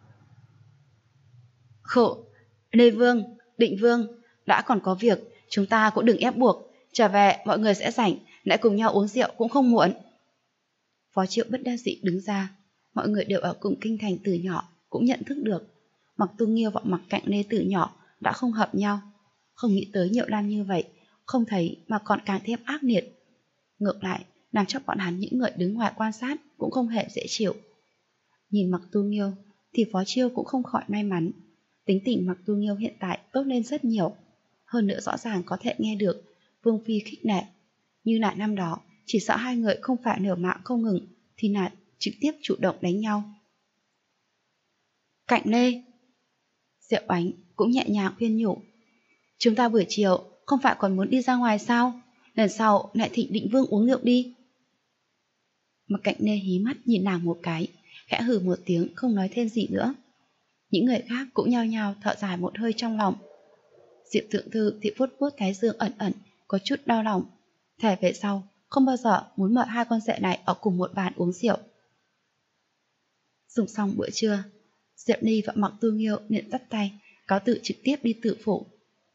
Khổ, Lê Vương, Định Vương, đã còn có việc, chúng ta cũng đừng ép buộc, trở về mọi người sẽ rảnh, lại cùng nhau uống rượu cũng không muộn. Phó Triệu bất đắc dĩ đứng ra, mọi người đều ở cùng kinh thành từ nhỏ, cũng nhận thức được Mặc Tu Nghiêu và Mặc Cạnh Nê từ nhỏ đã không hợp nhau, không nghĩ tới nhiều năm như vậy, không thấy mà còn càng thêm ác liệt. Ngược lại, làm cho bọn hắn những người đứng ngoài quan sát cũng không hề dễ chịu. Nhìn Mặc Tu Nghiêu thì Phó Chiêu cũng không khỏi may mắn. Tính tình Mặc Tu Nghiêu hiện tại tốt lên rất nhiều. Hơn nữa rõ ràng có thể nghe được Vương Phi khích nệ. Như là năm đó, chỉ sợ hai người không phải liều mạng không ngừng thì là trực tiếp chủ động đánh nhau. Cạnh Lê, Diệu Ánh cũng nhẹ nhàng khuyên nhủ. Chúng ta buổi chiều không phải còn muốn đi ra ngoài sao? Lần sau lại thịnh Định Vương uống rượu đi. Mặc Cạnh Nê hí mắt nhìn nàng một cái, khẽ hừ một tiếng không nói thêm gì nữa. Những người khác cũng nhao nhao thở dài một hơi trong lòng. Diệp Thượng Thư thì vuốt vuốt thái dương ẩn ẩn, có chút đau lòng. Thề về sau không bao giờ muốn mời hai con rể này ở cùng một bàn uống rượu. Dùng xong bữa trưa, Diệp Ni và Mặc Tu Nghiêu liền dắt tay cáo từ trực tiếp đi Từ phủ.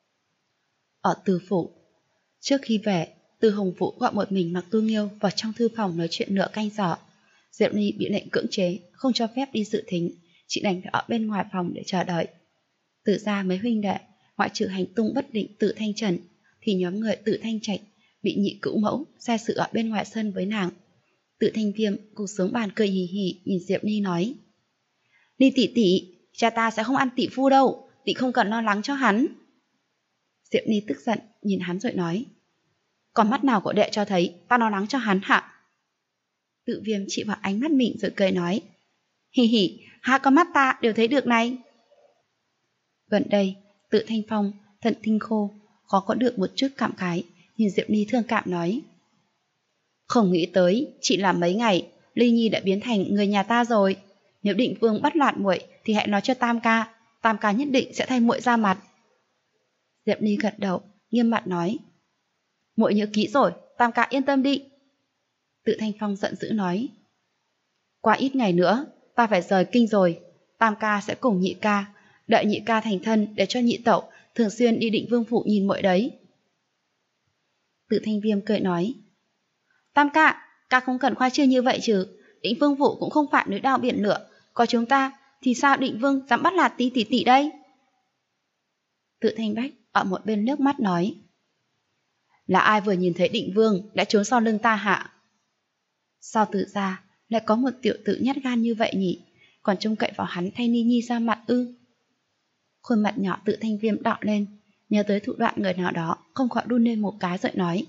Ở Từ phủ, trước khi về, Từ Hồng Vũ gọi một mình Mặc Tu Nghiêu vào trong thư phòng nói chuyện nửa canh giờ. Diệp Ni bị lệnh cưỡng chế, không cho phép đi dự thính, chị đành phải ở bên ngoài phòng để chờ đợi. Từ ra mấy huynh đệ, ngoại trừ hành tung bất định Từ Thanh Trần, thì nhóm người Từ Thanh Trạch bị nhị cữu mẫu sai sự ở bên ngoài sân với nàng. Từ Thanh Viêm cùng xuống bàn cười hì hì nhìn Diệp Ni nói: Ni tỷ tỷ, cha ta sẽ không ăn tỷ phu đâu, tỷ không cần lo lắng cho hắn. Diệp Ni tức giận nhìn hắn rồi nói: Còn mắt nào của đệ cho thấy ta lo lắng cho hắn hả? Tự Viêm chỉ vào ánh mắt mình rồi cười nói: Hì hì, hai con mắt ta đều thấy được này. Gần đây, Tự Thanh Phong thận tinh khô, khó có được một chút cảm khái, nhìn Diệp Ni thương cảm nói: Không nghĩ tới, chỉ làm mấy ngày, Ly Nhi đã biến thành người nhà ta rồi. Nếu Định Vương bắt loạn muội thì hãy nói cho Tam ca nhất định sẽ thay muội ra mặt. Diệp Ni gật đầu, nghiêm mặt nói: Muội nhớ kỹ rồi, Tam ca yên tâm đi. Tự Thanh Phong giận dữ nói: Qua ít ngày nữa, ta phải rời kinh rồi, Tam ca sẽ cùng nhị ca, đợi nhị ca thành thân để cho nhị tẩu thường xuyên đi Định Vương phủ nhìn muội đấy. Tự Thanh Viêm cười nói: Tam ca không cần khoa trương như vậy chứ, Định Vương phủ cũng không phải núi đao biển lửa, có chúng ta thì sao Định Vương dám bắt nạt tỷ tỷ đây? Tự Thanh Bách ở một bên nước mắt nói: Là ai vừa nhìn thấy Định Vương đã trốn sau lưng ta hạ? Sao Tự ra lại có một tiểu tử nhát gan như vậy nhỉ, còn trông cậy vào hắn thay Ni Nhi ra mặt ư? Khuôn mặt nhỏ Tự Thanh Viêm đỏ lên, nhớ tới thủ đoạn người nào đó, không khỏi đun lên một cái rồi nói: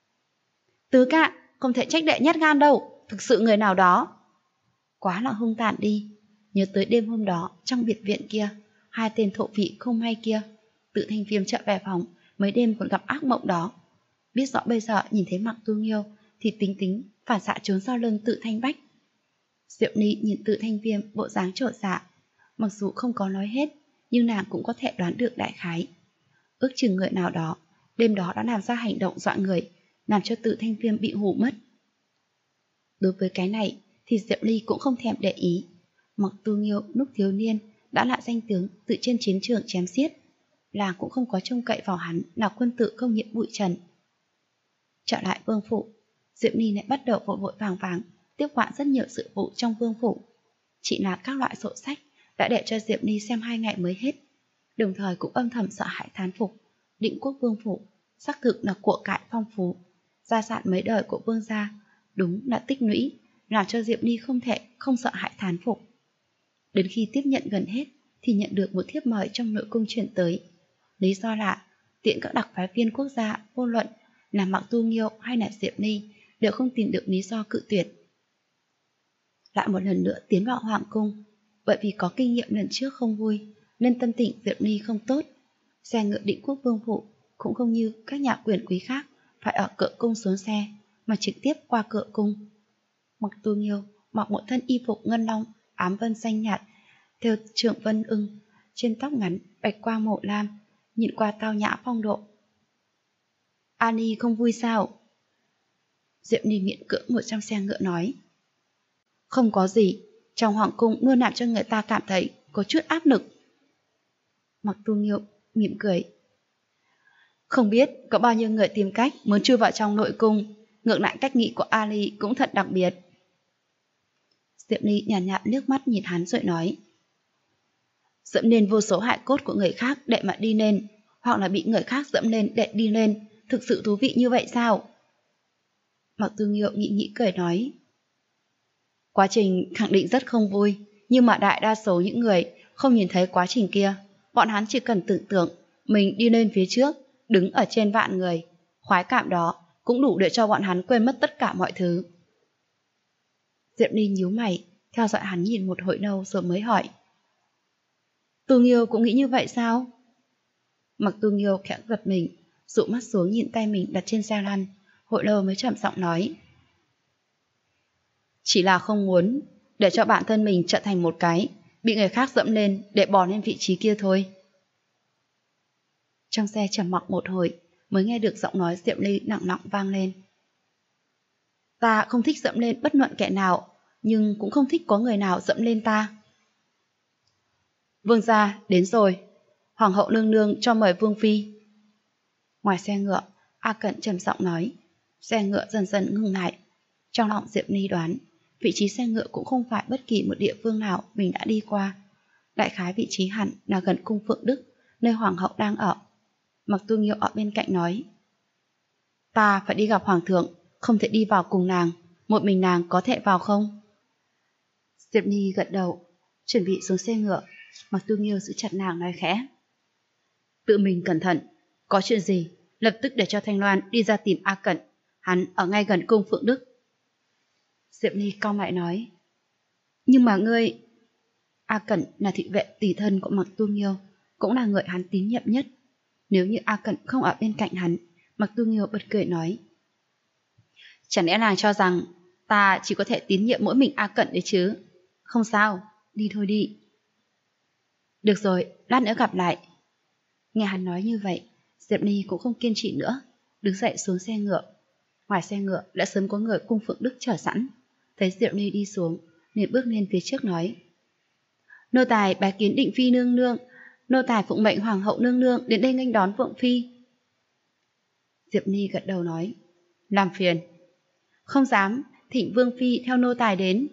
Tứ ca, không thể trách đệ nhát gan đâu, thực sự người nào đó quá là hung tàn đi. Nhớ tới đêm hôm đó trong biệt viện kia, hai tên thổ vị không may kia, Tự Thanh Viêm trở về phòng, mấy đêm còn gặp ác mộng đó. Biết rõ bây giờ nhìn thấy Mạc Tu Nghiêu thì tính phản xạ trốn sau lưng Tự Thanh Bách. Diệu Ni nhìn Tự Thanh Viêm bộ dáng trột dạ, mặc dù không có nói hết, nhưng nàng cũng có thể đoán được đại khái. Ước chừng người nào đó đêm đó đã làm ra hành động dọa người, làm cho Tự Thanh Viêm bị hù mất. Đối với cái này thì Diệu Ly cũng không thèm để ý. Mạc Tu Nghiêu lúc thiếu niên đã là danh tướng tự trên chiến trường chém giết, làng cũng không có trông cậy vào hắn là quân tử không nhiễm bụi trần. Trở lại vương phủ, Diệu Ly lại bắt đầu vội vàng tiếp quản rất nhiều sự vụ trong vương phủ. Chỉ là các loại sổ sách đã để cho Diệu Ly xem 2 ngày mới hết, đồng thời cũng âm thầm sợ hãi thán phục. Định Quốc vương phủ xác thực là của cải phong phú, gia sản mấy đời của vương gia đúng là tích lũy, làm cho Diệu Ly không thể không sợ hãi thán phục. Đến khi tiếp nhận gần hết thì nhận được một thiếp mời trong nội cung chuyển tới. Lý do là tiện các đặc phái viên quốc gia, vô luận là Mạc Tu Nghiêu hay là Diệu Ly đều không tìm được lý do cự tuyệt. Lại một lần nữa tiến vào hoàng cung, bởi vì có kinh nghiệm lần trước không vui nên tâm tình Diệu Ly không tốt. Xe ngựa Định Quốc vương phủ cũng không như các nhà quyền quý khác phải ở cửa cung xuống xe, mà trực tiếp qua cửa cung. Mạc Tu Nghiêu mặc một thân y phục ngân long ám vân xanh nhạt, thêu trượng vân ưng, trên tóc ngắn bạch quang màu lam, nhìn qua tao nhã phong độ. Ani không vui sao? Diệu Ly miễn cưỡng ngồi trong xe ngựa nói. Không có gì, trong hoàng cung luôn làm cho người ta cảm thấy có chút áp lực. Mạc Tu Nghiêu mỉm cười. Không biết có bao nhiêu người tìm cách muốn chui vào trong nội cung, ngược lại cách nghĩ của Ali cũng thật đặc biệt. Diệu Ly nhàn nhạt nước mắt nhìn hắn rồi nói. Dẫm lên vô số hại cốt của người khác để mà đi lên, hoặc là bị người khác dẫm lên để đi lên, thực sự thú vị như vậy sao? Mạc Tu Nghiêu nghĩ cười nói. Quá trình khẳng định rất không vui, nhưng mà đại đa số những người không nhìn thấy quá trình kia, bọn hắn chỉ cần tưởng tượng mình đi lên phía trước, đứng ở trên vạn người, khoái cảm đó cũng đủ để cho bọn hắn quên mất tất cả mọi thứ. Diệp Ly nhíu mày, theo dõi hắn nhìn một hồi lâu rồi mới hỏi. Tu Nghiêu cũng nghĩ như vậy sao? Mạc Tu Nghiêu khẽ giật mình, dụ mắt xuống nhìn tay mình đặt trên xe lăn, hồi lâu mới chậm giọng nói. Chỉ là không muốn để cho bản thân mình trở thành một cái bị người khác dẫm lên để bò lên vị trí kia thôi. Trong xe trầm mặc một hồi mới nghe được giọng nói Diệu Ly nặng vang lên. Ta không thích dẫm lên bất luận kẻ nào, nhưng cũng không thích có người nào dẫm lên ta. Vương gia đến rồi, hoàng hậu nương nương cho mời vương phi. Ngoài xe ngựa, A Cẩn trầm giọng nói. Xe ngựa dần dần ngừng lại. Trong lòng Diệp Ni đoán, vị trí xe ngựa cũng không phải bất kỳ một địa phương nào mình đã đi qua. Đại khái vị trí hẳn là gần cung Phượng Đức, nơi hoàng hậu đang ở. Mạc Tu Nghiêu ở bên cạnh nói. Ta phải đi gặp hoàng thượng, không thể đi vào cùng nàng, một mình nàng có thể vào không? Diệp Ni gật đầu, chuẩn bị xuống xe ngựa. Mạc Tu Nghiêu giữ chặt nàng nói khẽ. Tự mình cẩn thận, có chuyện gì lập tức để cho Thanh Loan đi ra tìm A Cẩn, hắn ở ngay gần cung Phượng Đức. Diệp Ly cau mày nói. Nhưng mà ngươi... A Cẩn là thị vệ tùy thân của Mạc Tu Nghiêu, cũng là người hắn tín nhiệm nhất. Nếu như A Cẩn không ở bên cạnh hắn, Mạc Tu Nghiêu bật cười nói. Chẳng lẽ nàng cho rằng ta chỉ có thể tín nhiệm mỗi mình A Cẩn đấy chứ? Không sao, đi thôi đi. Được rồi, lát nữa gặp lại. Nghe hắn nói như vậy, Diệp Ly cũng không kiên trì nữa, đứng dậy xuống xe ngựa. Ngoài xe ngựa đã sớm có người cung Phượng Đức chờ sẵn. Thấy Diệp Ly đi xuống, liền bước lên phía trước nói. Nô tài bái kiến Định phi nương nương, nô tài phụng mệnh hoàng hậu nương nương đến đây nghênh đón Phượng phi. Diệp Ly gật đầu nói. Làm phiền. Không dám, thỉnh vương phi theo nô tài đến.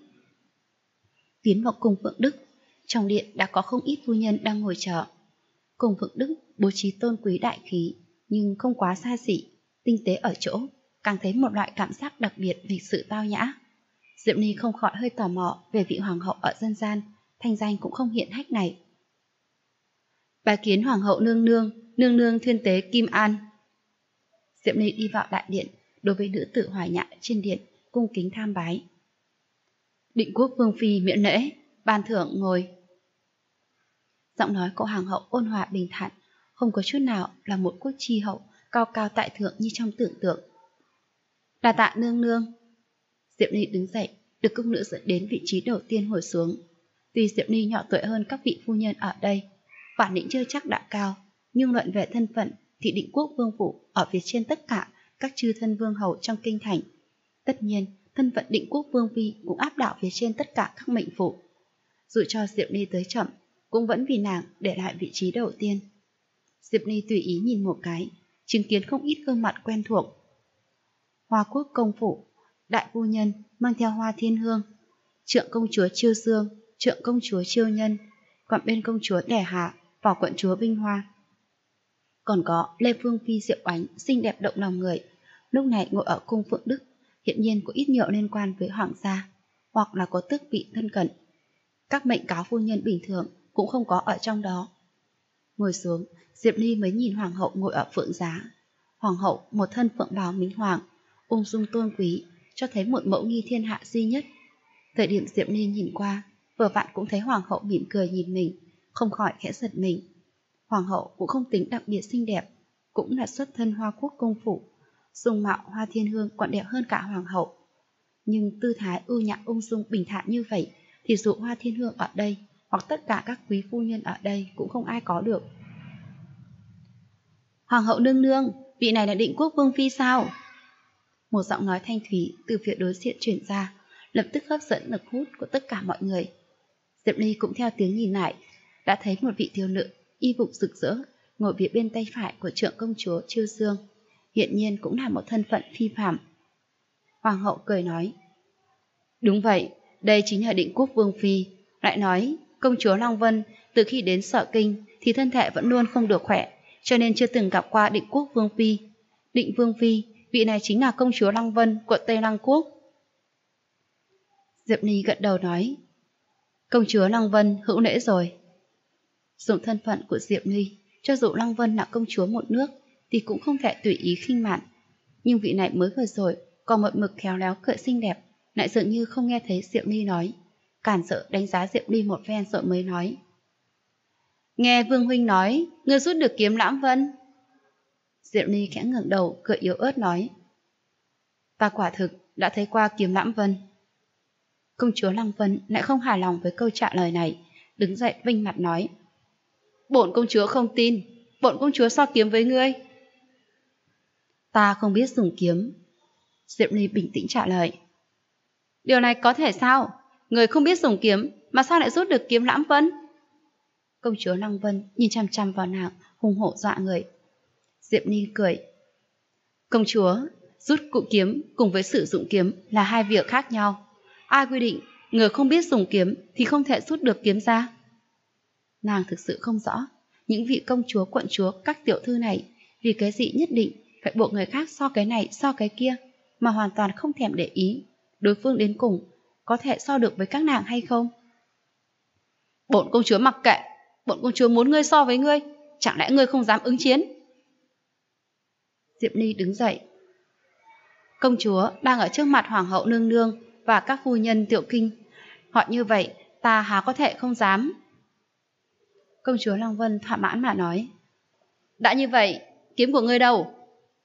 Tiến vào cung Phượng Đức, trong điện đã có không ít phu nhân đang ngồi chờ. Cung Phượng Đức bố trí tôn quý đại khí, nhưng không quá xa xỉ, tinh tế ở chỗ, càng thấy một loại cảm giác đặc biệt lịch sự tao nhã. Diệp Ni không khỏi hơi tò mò về vị hoàng hậu ở dân gian, thanh danh cũng không hiện hách này. Bái kiến hoàng hậu nương nương, nương nương thiên tế Kim An. Diệp Ni đi vào đại điện, đối với nữ tử Hoài Nhã trên điện cung kính tham bái. Định Quốc vương phi miễn lễ. ban thưởng ngồi. Giọng nói của hoàng hậu ôn hòa bình thản, không có chút nào là một quốc tri hậu cao cao tại thượng như trong tưởng tượng. Đa tạ nương nương. Diệp Ly đứng dậy, được cung nữ dẫn đến vị trí đầu tiên ngồi xuống. Tuy Diệp Ly nhỏ tuổi hơn các vị phu nhân ở đây, bản lĩnh chưa chắc đã cao, nhưng luận về thân phận thì Định Quốc vương phủ ở phía trên tất cả các chư thân vương hầu trong kinh thành. Tất nhiên, thân phận Định Quốc vương phi cũng áp đảo phía trên tất cả các mệnh phủ. Dù cho Diệp Ly tới chậm, cũng vẫn vì nàng để lại vị trí đầu tiên. Diệp Ly tùy ý nhìn một cái, chứng kiến không ít gương mặt quen thuộc. Hoa Quốc công phủ, đại phu nhân mang theo Hoa Thiên Hương, trượng công chúa Chiêu Dương, trượng công chúa Chiêu Nhân, còn bên công chúa Đẻ Hạ, võ quận chúa Binh Hoa. Còn có Lê Phương Phi Diệu Ánh, xinh đẹp động lòng người, lúc này ngồi ở cung Phượng Đức, hiện nhiên có ít nhiều liên quan với hoàng gia, hoặc là có tước vị thân cận. Các mệnh cáo phu nhân bình thường cũng không có ở trong đó. Ngồi xuống, Diệp Ly mới nhìn hoàng hậu ngồi ở phượng giá. Hoàng hậu một thân phượng bào minh hoàng, ung dung tôn quý, cho thấy một mẫu nghi thiên hạ duy nhất. Thời điểm Diệp Ly nhìn qua, vừa vặn cũng thấy hoàng hậu mỉm cười nhìn mình, không khỏi khẽ giật mình. Hoàng hậu cũng không tính đặc biệt xinh đẹp, cũng là xuất thân Hoa Quốc công phủ, dung mạo Hoa Thiên Hương còn đẹp hơn cả hoàng hậu. Nhưng tư thái ưu nhã ung dung bình thản như vậy, thì dù Hoa Thiên Hương ở đây, hoặc tất cả các quý phu nhân ở đây cũng không ai có được. Hoàng hậu nương nương, vị này là Định Quốc vương phi sao? Một giọng nói thanh thúy từ phía đối diện truyền ra, lập tức hấp dẫn lực hút của tất cả mọi người. Diệp Ly cũng theo tiếng nhìn lại, đã thấy một vị thiếu nữ y phục rực rỡ ngồi phía bên tay phải của trượng công chúa Chiêu Dương, hiện nhiên cũng là một thân phận phi phàm. Hoàng hậu cười nói: đúng vậy, đây chính là Định Quốc vương phi. Lại nói công chúa Long Vân từ khi đến Sở Kinh thì thân thể vẫn luôn không được khỏe, cho nên chưa từng gặp qua Định Quốc vương phi. Định vương phi, vị này chính là công chúa Long Vân của Tây Lăng Quốc. Diệp Ly gật đầu nói: công chúa Long Vân hữu lễ rồi. Dùng thân phận của Diệp Ly, cho dù Long Vân là công chúa một nước thì cũng không thể tùy ý khinh mạn. Nhưng vị này mới vừa rồi còn một mực khéo léo cười xinh đẹp, lại dường như không nghe thấy Diệp Ly nói, cản trở đánh giá Diệp Ly một phen rồi mới nói: nghe Vương huynh nói, ngươi rút được kiếm Lãm Vân. Diệp Ly khẽ ngẩng đầu, cười yếu ớt nói: ta quả thực đã thấy qua kiếm Lãm Vân. Công chúa Lăng Vân lại không hài lòng với câu trả lời này, đứng dậy vinh mặt nói: bổn công chúa không tin, bổn công chúa so kiếm với ngươi. Ta không biết dùng kiếm. Diệp Ly bình tĩnh trả lời: điều này có thể sao? Người không biết dùng kiếm mà sao lại rút được kiếm Lãm Vân? Công chúa Lăng Vân nhìn chăm chăm vào nàng, hùng hổ dọa người. Diệp Ly cười: công chúa, rút cụ kiếm cùng với sử dụng kiếm là hai việc khác nhau. Ai quy định người không biết dùng kiếm thì không thể rút được kiếm ra? Nàng thực sự không rõ những vị công chúa quận chúa các tiểu thư này vì cái gì nhất định phải buộc người khác so cái này so cái kia, mà hoàn toàn không thèm để ý đối phương đến cùng có thể so được với các nàng hay không. Bổn công chúa mặc kệ, bổn công chúa muốn ngươi so với ngươi, chẳng lẽ ngươi không dám ứng chiến? Diệp Ly đứng dậy: công chúa đang ở trước mặt hoàng hậu nương nương và các phu nhân tiểu kinh, họ như vậy ta há có thể không dám. Công chúa Lăng Vân thỏa mãn mà nói: đã như vậy, kiếm của ngươi đâu?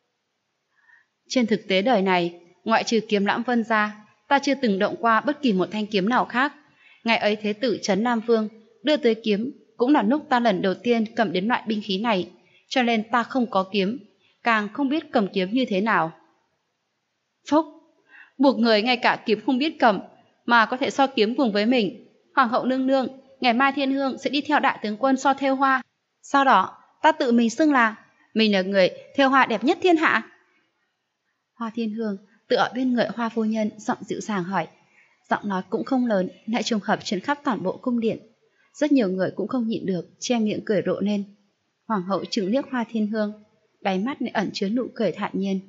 Trên thực tế đời này, ngoại trừ kiếm Lãm Vân ra, ta chưa từng động qua bất kỳ một thanh kiếm nào khác. Ngày ấy Thế tử Trấn Nam Vương đưa tới kiếm cũng là lúc ta lần đầu tiên cầm đến loại binh khí này, cho nên ta không có kiếm, càng không biết cầm kiếm như thế nào. Phốc, buộc người ngay cả kiếm không biết cầm mà có thể so kiếm cùng với mình. Hoàng hậu nương nương, ngày mai Thiên Hương sẽ đi theo đại tướng quân so thêu hoa, sau đó ta tự mình xưng là mình là người thêu hoa đẹp nhất thiên hạ. Hoa Thiên Hương tự ở bên người Hoa phu nhân giọng dịu dàng hỏi, giọng nói cũng không lớn, lại trùng hợp truyền khắp toàn bộ cung điện. Rất nhiều người cũng không nhịn được, che miệng cười rộ lên. Hoàng hậu trừng liếc Hoa Thiên Hương, đáy mắt lại ẩn chứa nụ cười thản nhiên.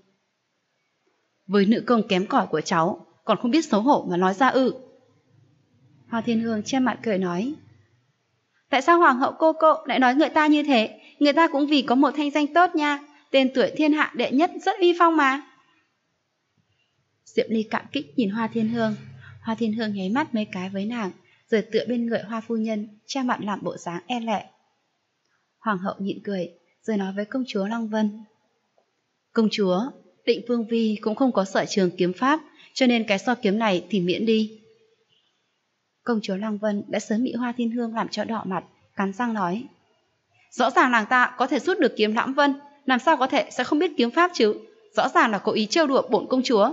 Với nữ công kém cỏi của cháu, còn không biết xấu hổ mà nói ra ư? Hoa Thiên Hương che mặt cười nói: tại sao hoàng hậu cô lại nói người ta như thế? Người ta cũng vì có một thanh danh tốt nha, tên tuổi thiên hạ đệ nhất rất uy phong mà. Diệp Ly cảm kích nhìn Hoa Thiên Hương. Hoa Thiên Hương nháy mắt mấy cái với nàng, rồi tựa bên người Hoa phu nhân, che mặt làm bộ dáng e lệ. Hoàng hậu nhịn cười, rồi nói với công chúa Lăng Vân. Công chúa, Định Vương Phi cũng không có sở trường kiếm pháp, cho nên cái so kiếm này thì miễn đi. Công chúa Lăng Vân đã sớm bị Hoa Thiên Hương làm cho đỏ mặt, cắn răng nói. Rõ ràng nàng ta có thể rút được kiếm Lãm Vân, làm sao có thể sẽ không biết kiếm pháp chứ? Rõ ràng là cố ý trêu đùa bổn công chúa.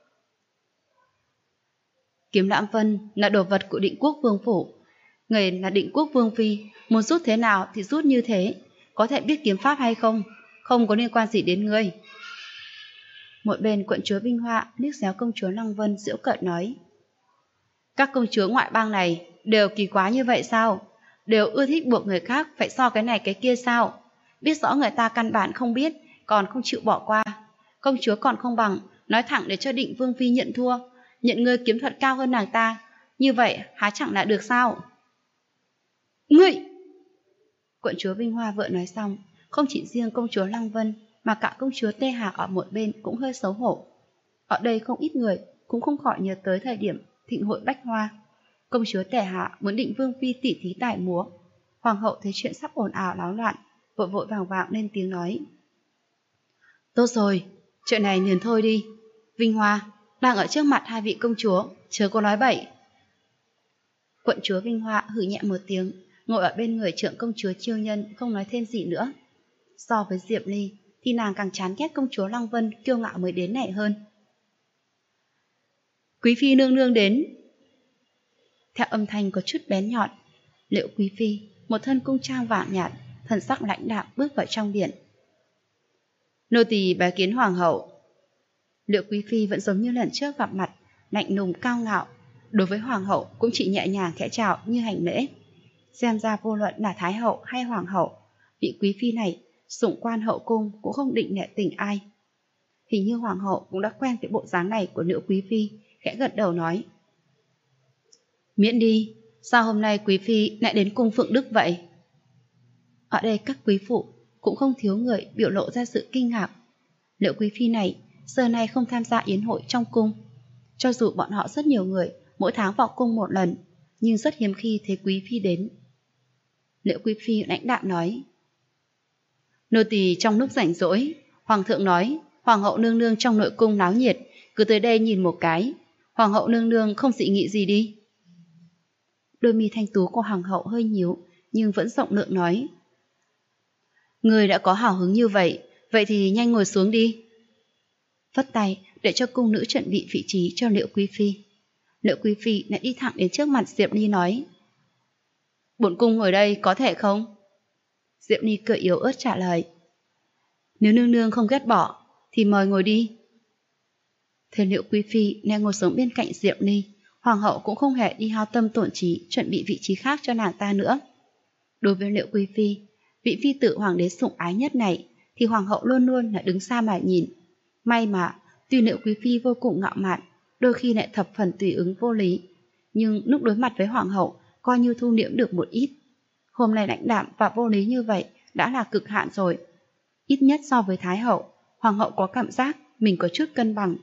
Kiếm Lãm Vân là đồ vật của Định Quốc Vương phủ. Người là Định Quốc Vương Phi, muốn rút thế nào thì rút như thế. Có thể biết kiếm pháp hay không, không có liên quan gì đến ngươi. Một bên quận chúa Vinh Hoa liếc xéo công chúa Lăng Vân giễu cợt nói. Các công chúa ngoại bang này đều kỳ quái như vậy sao? Đều ưa thích buộc người khác phải so cái này cái kia sao? Biết rõ người ta căn bản không biết, còn không chịu bỏ qua. Công chúa còn không bằng, nói thẳng để cho Định Vương Phi nhận thua, nhận ngươi kiếm thuật cao hơn nàng ta. Như vậy há chẳng là được sao? Ngươi! Quận chúa Vinh Hoa vừa nói xong, không chỉ riêng công chúa Lăng Vân, mà cả công chúa Tê Hà ở một bên cũng hơi xấu hổ. Ở đây không ít người cũng không khỏi nhớ tới thời điểm thịnh hội Bách Hoa. Công chúa Tề Hạ muốn Định Vương Phi tỉ thí tài múa. Hoàng hậu thấy chuyện sắp ồn ào náo loạn, vội vội vàng vàng lên tiếng nói. Tốt rồi, chuyện này liền thôi đi. Vinh Hoa, đang ở trước mặt hai vị công chúa, chớ có nói bậy. Quận chúa Vinh Hoa hử nhẹ một tiếng, ngồi ở bên người trưởng công chúa Chiêu Nhân không nói thêm gì nữa. So với Diệp Ly thì nàng càng chán ghét công chúa Lăng Vân kiêu ngạo mới đến nẻ hơn. Quý phi nương nương đến. Theo âm thanh có chút bén nhọn, Liệu quý phi, một thân cung trang vàng nhạt, thần sắc lãnh đạm bước vào trong điện. Nô tỳ bái kiến hoàng hậu. Liệu quý phi vẫn giống như lần trước gặp mặt, lạnh lùng cao ngạo, đối với hoàng hậu cũng chỉ nhẹ nhàng khẽ chào như hành lễ. Xem ra vô luận là thái hậu hay hoàng hậu, vị quý phi này sủng quan hậu cung cũng không định nể tình ai. Hình như hoàng hậu cũng đã quen với bộ dáng này của nữ quý phi, khẽ gật đầu nói. Miễn đi, sao hôm nay quý phi lại đến cung Phượng Đức vậy? Ở đây các quý phụ cũng không thiếu người biểu lộ ra sự kinh ngạc. Liệu quý phi này xưa nay không tham gia yến hội trong cung. Cho dù bọn họ rất nhiều người mỗi tháng vào cung một lần, nhưng rất hiếm khi thấy quý phi đến. Liệu quý phi lãnh đạm nói. Nô tỳ trong lúc rảnh rỗi, hoàng thượng nói hoàng hậu nương nương trong nội cung náo nhiệt, cứ tới đây nhìn một cái. Hoàng hậu nương nương không dị nghị gì đi. Đôi mi thanh tú của hoàng hậu hơi nhíu, nhưng vẫn rộng lượng nói. Người đã có hào hứng như vậy, vậy thì nhanh ngồi xuống đi. Phất tay để cho cung nữ chuẩn bị vị trí cho Liệu quý phi. Liệu quý phi lại đi thẳng đến trước mặt Diệp Ly nói. Bổn cung ngồi đây có thể không? Diệp Ly cười yếu ớt trả lời. Nếu nương nương không ghét bỏ, thì mời ngồi đi. Thế Liệu quý phi nên ngồi xuống bên cạnh Diệp Ly. Hoàng hậu cũng không hề đi hao tâm tổn trí chuẩn bị vị trí khác cho nàng ta nữa. Đối với Liệu quý phi, vị phi tử hoàng đế sủng ái nhất này, thì hoàng hậu luôn luôn là đứng xa mà nhìn. May mà, tuy Liệu quý phi vô cùng ngạo mạn, đôi khi lại thập phần tùy ứng vô lý, nhưng lúc đối mặt với hoàng hậu coi như thu liễm được một ít. Hôm nay lãnh đạm và vô lý như vậy đã là cực hạn rồi. Ít nhất so với thái hậu, hoàng hậu có cảm giác mình có chút cân bằng.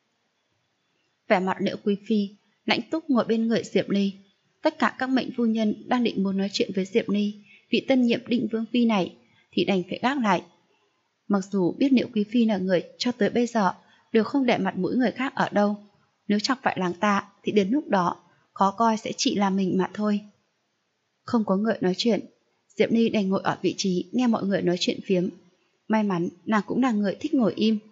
Vẻ mặt Liệu quý phi lãnh túc ngồi bên người Diệp Ly. Tất cả các mệnh phu nhân đang định muốn nói chuyện với Diệp Ly, vị tân nhiệm Định Vương phi này, thì đành phải gác lại. Mặc dù biết Liệu quý phi là người cho tới bây giờ đều không để mặt mũi người khác ở đâu, nếu chọc phải làng ta thì đến lúc đó khó coi sẽ chỉ là mình mà thôi. Không có người nói chuyện, Diệp Ly đành ngồi ở vị trí nghe mọi người nói chuyện phiếm. May mắn nàng cũng là người thích ngồi im.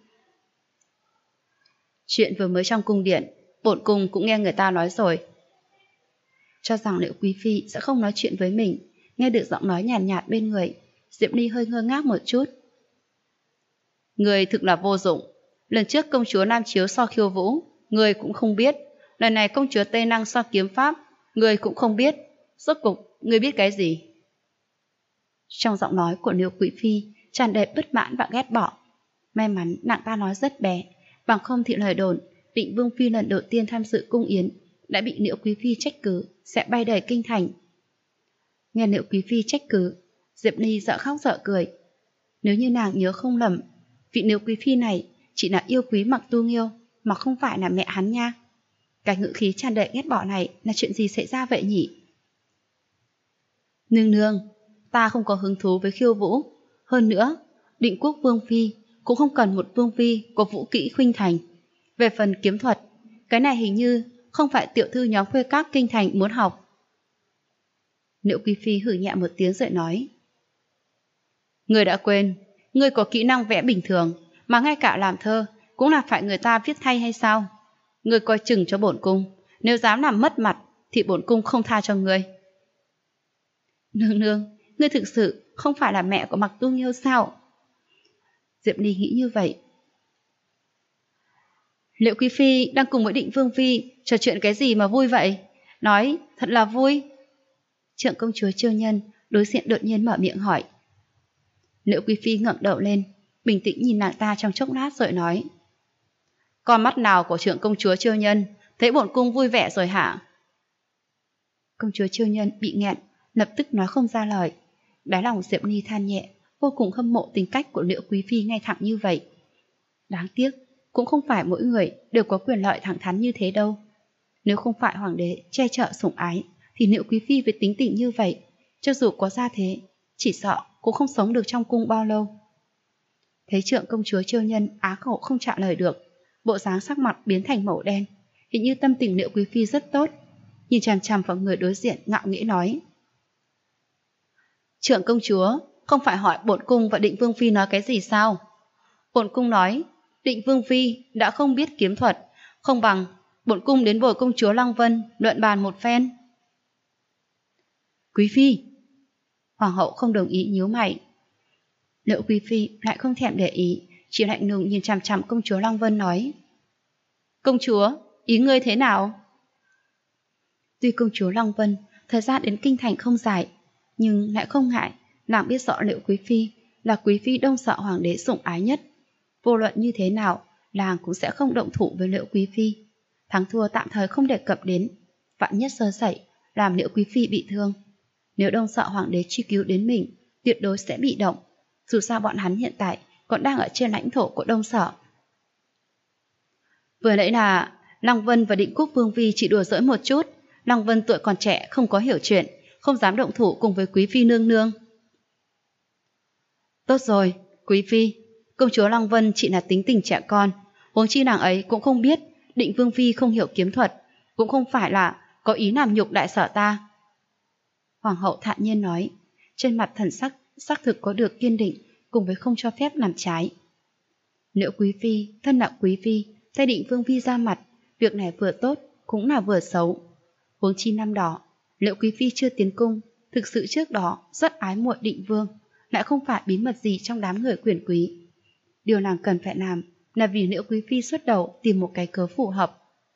Chuyện vừa mới trong cung điện, bổn cung cũng nghe người ta nói rồi. Cho rằng Liệu quý phi sẽ không nói chuyện với mình, nghe được giọng nói nhàn nhạt bên người, Diệp Ly hơi ngơ ngác một chút. Người thực là vô dụng. Lần trước công chúa Nam Chiếu so khiêu vũ, người cũng không biết. Lần này công chúa Tây Năng so kiếm pháp, người cũng không biết. Rốt cục, người biết cái gì? Trong giọng nói của Liệu quý phi tràn đầy bất mãn và ghét bỏ. May mắn nàng ta nói rất bé, bằng không thì lời đồn Định Vương phi lần đầu tiên tham dự cung yến đã bị Liệu quý phi trách cứ sẽ bay đầy kinh thành. Nghe Liệu quý phi trách cứ, Diệp Ly dở khóc dở cười. Nếu như nàng nhớ không lầm, vị Liệu quý phi này chỉ là yêu quý Mặc Tu Nghiêu, mà không phải là mẹ hắn nha. Cái ngữ khí tràn đầy ghét bỏ này là chuyện gì xảy ra vậy nhỉ? Nương nương, ta không có hứng thú với khiêu vũ. Hơn nữa, Định Quốc vương phi cũng không cần một vương phi có vũ kỹ khuynh thành. Về phần kiếm thuật, cái này hình như không phải tiểu thư nhóm khuê các kinh thành muốn học. Liễu Quý phi hử nhẹ một tiếng rồi nói: Người đã quên, người có kỹ năng vẽ bình thường, mà ngay cả làm thơ cũng là phải người ta viết thay hay sao? Người coi chừng cho bổn cung, nếu dám làm mất mặt thì bổn cung không tha cho người. Nương nương, ngươi thực sự không phải là mẹ của Mặc Tu Nghiêu sao? Diệp Ly nghĩ như vậy. Liễu Quý phi đang cùng với Định Vương phi trò chuyện cái gì mà vui vậy? Nói thật là vui. Trưởng công chúa Chiêu Nhân đối diện đột nhiên mở miệng hỏi. Liễu Quý phi ngẩng đầu lên, bình tĩnh nhìn nàng ta trong chốc lát rồi nói: Con mắt nào của trưởng công chúa Chiêu Nhân thấy bổn cung vui vẻ rồi hả? Công chúa Chiêu Nhân bị nghẹn, lập tức nói không ra lời. Đáy lòng Diệp Ly than nhẹ, vô cùng hâm mộ tính cách của Liễu Quý phi ngay thẳng như vậy. Đáng tiếc, cũng không phải mỗi người đều có quyền lợi thẳng thắn như thế đâu. Nếu không phải hoàng đế che chở sủng ái, thì Liễu Quý phi với tính tình như vậy, cho dù có gia thế, chỉ sợ cũng không sống được trong cung bao lâu. Thấy trưởng công chúa Chiêu Nhân á khẩu không trả lời được, bộ dáng sắc mặt biến thành màu đen, hình như tâm tình Liễu Quý phi rất tốt, nhìn chằm chằm vào người đối diện ngạo nghễ nói: Trưởng công chúa không phải hỏi bổn cung và Định Vương phi nói cái gì sao? Bổn cung nói Định Vương phi đã không biết kiếm thuật, không bằng bổn cung đến bồi công chúa Lăng Vân luận bàn một phen. Quý phi. Hoàng hậu không đồng ý, nhíu mày. Liễu Quý phi lại không thèm để ý, chỉ lạnh lùng nhìn chằm chằm công chúa Lăng Vân nói: Công chúa, ý ngươi thế nào? Tuy công chúa Lăng Vân thời gian đến kinh thành không dài, nhưng lại không ngại, nàng biết rõ Liễu Quý phi là quý phi đông sợ hoàng đế sủng ái nhất. Vô luận như thế nào, nàng cũng sẽ không động thủ với Liễu Quý phi. Thắng thua tạm thời không đề cập đến, vạn nhất sơ sẩy làm Liễu Quý phi bị thương. Nếu đông sợ hoàng đế truy cứu đến mình, tuyệt đối sẽ bị động. Dù sao bọn hắn hiện tại còn đang ở trên lãnh thổ của đông sở. Vừa nãy là Lăng Vân và Định Quốc vương phi chỉ đùa giỡn một chút. Lăng Vân tuổi còn trẻ, không có hiểu chuyện, không dám động thủ cùng với quý phi nương nương. Tốt rồi, quý phi, công chúa Lăng Vân chỉ là tính tình trẻ con, huống chi nàng ấy cũng không biết Định Vương phi không hiểu kiếm thuật, cũng không phải là có ý làm nhục đại sở ta. Hoàng hậu thản nhiên nói, trên mặt thần sắc xác thực có được kiên định cùng với không cho phép làm trái. Liễu quý phi, thân là quý phi, thay Định Vương phi ra mặt, việc này vừa tốt cũng là vừa xấu. Huống chi năm đó, Liễu quý phi chưa tiến cung, thực sự trước đó rất ái muội Định Vương, lại không phải bí mật gì trong đám người quyền quý. Điều nàng cần phải làm là vì Liễu quý phi xuất đầu tìm một cái cớ phù hợp.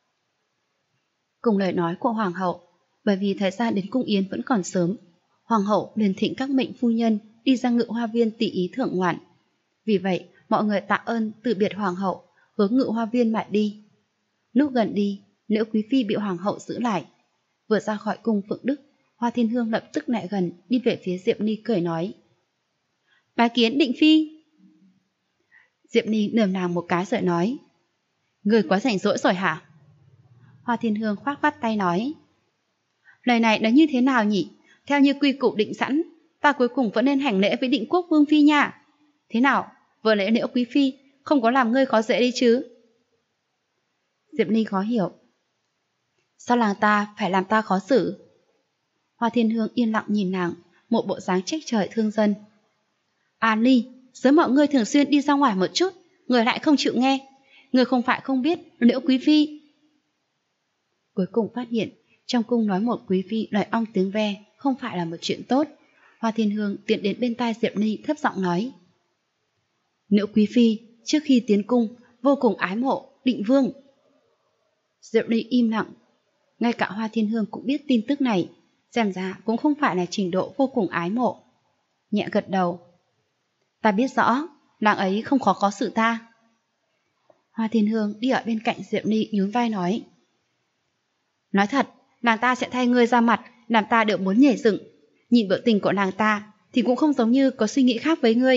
Cùng lời nói của hoàng hậu, bởi vì thời gian đến cung yến vẫn còn sớm, hoàng hậu liền thịnh các mệnh phu nhân đi ra Ngự Hoa viên tỉ ý thưởng ngoạn. Vì vậy, mọi người tạ ơn từ biệt hoàng hậu, hướng Ngự Hoa viên mà đi. Lúc gần đi, Liễu quý phi bị hoàng hậu giữ lại. Vừa ra khỏi cung Phượng Đức, Hoa Thiên Hương lập tức lại gần, đi về phía Diệp Ni cười nói: "Bái kiến Định phi." Diệp Ni lườm nàng một cái rồi nói: "Người quá rảnh rỗi rồi hả?" Hoa Thiên Hương khoác khoát tay nói: "Lời này nói như thế nào nhỉ? Theo như quy củ định sẵn, ta cuối cùng vẫn nên hành lễ với Định Quốc vương phi nha. Thế nào, vừa lễ Liễu quý phi không có làm ngươi khó dễ đi chứ?" Diệp Ni khó hiểu: "Sao làng ta phải làm ta khó xử?" Hoa Thiên Hương yên lặng nhìn nàng, một bộ dáng trách trời thương dân. "An Ly, sớm mọi người thường xuyên đi ra ngoài một chút, người lại không chịu nghe. Người không phải không biết Liễu quý phi." Cuối cùng phát hiện, trong cung nói một quý phi loại ong tiếng ve không phải là một chuyện tốt. Hoa Thiên Hương tiến đến bên tai Diệp Ni thấp giọng nói: "Liễu quý phi trước khi tiến cung vô cùng ái mộ Định Vương." Diệp Ni im lặng. Ngay cả Hoa Thiên Hương cũng biết tin tức này, xem ra cũng không phải là trình độ vô cùng ái mộ. Nhẹ gật đầu: "Ta biết rõ, nàng ấy không khó xử ta." Hoa Thiên Hương đi ở bên cạnh Diệp Ni nhún vai nói: "Nói thật, nàng ta sẽ thay ngươi ra mặt, làm ta đều muốn nhảy dựng. Nhìn biểu tình của nàng ta thì cũng không giống như có suy nghĩ khác với ngươi."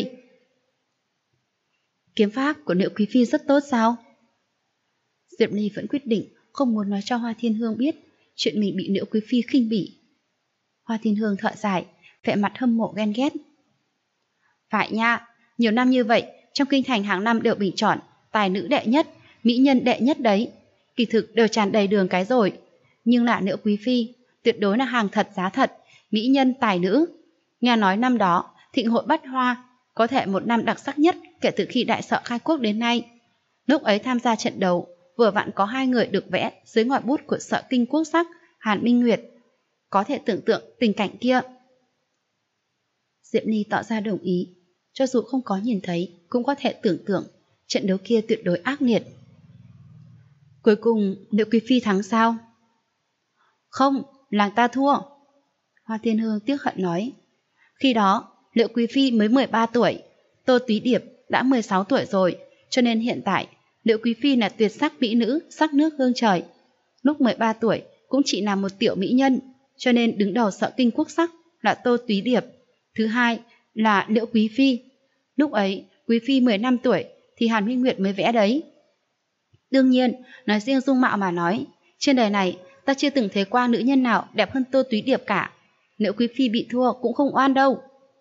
"Kiếm pháp của Liễu quý phi rất tốt sao?" Diệp Ni vẫn quyết định không muốn nói cho Hoa Thiên Hương biết chuyện mình bị Liễu Quý Phi khinh bỉ. Hoa Thiên Hương thở dài, vẻ mặt hâm mộ ghen ghét. Phải nha, nhiều năm như vậy, trong kinh thành hàng năm đều bình chọn tài nữ đệ nhất, mỹ nhân đệ nhất đấy. Kỳ thực đều tràn đầy đường cái rồi. Nhưng là Liễu Quý Phi, tuyệt đối là hàng thật giá thật, mỹ nhân tài nữ. Nghe nói năm đó, thịnh hội Bách Hoa, có thể một năm đặc sắc nhất kể từ khi đại sở khai quốc đến nay. Lúc ấy tham gia trận đấu, vừa vặn có 2 người được vẽ dưới ngòi bút của Sở Kinh Quốc sắc Hàn Minh Nguyệt. Có thể tưởng tượng tình cảnh kia. Diệp Ly tỏ ra đồng ý, cho dù không có nhìn thấy cũng có thể tưởng tượng trận đấu kia tuyệt đối ác liệt. Cuối cùng Liễu Quý Phi thắng sao? Không, làng ta thua. Hoa Thiên Hương tiếc hận nói. Khi đó Liễu Quý Phi mới 13 tuổi, Tô Túy Điệp đã 16 tuổi rồi, cho nên hiện tại Liễu Quý Phi là tuyệt sắc mỹ nữ, sắc nước hương trời. Lúc 13 tuổi cũng chỉ là một tiểu mỹ nhân, cho nên đứng đầu Sở Kinh Quốc sắc là Tô Túy Điệp. Thứ hai là Liễu Quý Phi. Lúc ấy Quý Phi 15 tuổi thì Hàn Minh Nguyệt mới vẽ đấy. Đương nhiên, nói riêng dung mạo mà nói, trên đời này ta chưa từng thấy qua nữ nhân nào đẹp hơn Tô Túy Điệp cả. Liễu Quý Phi bị thua cũng không oan đâu.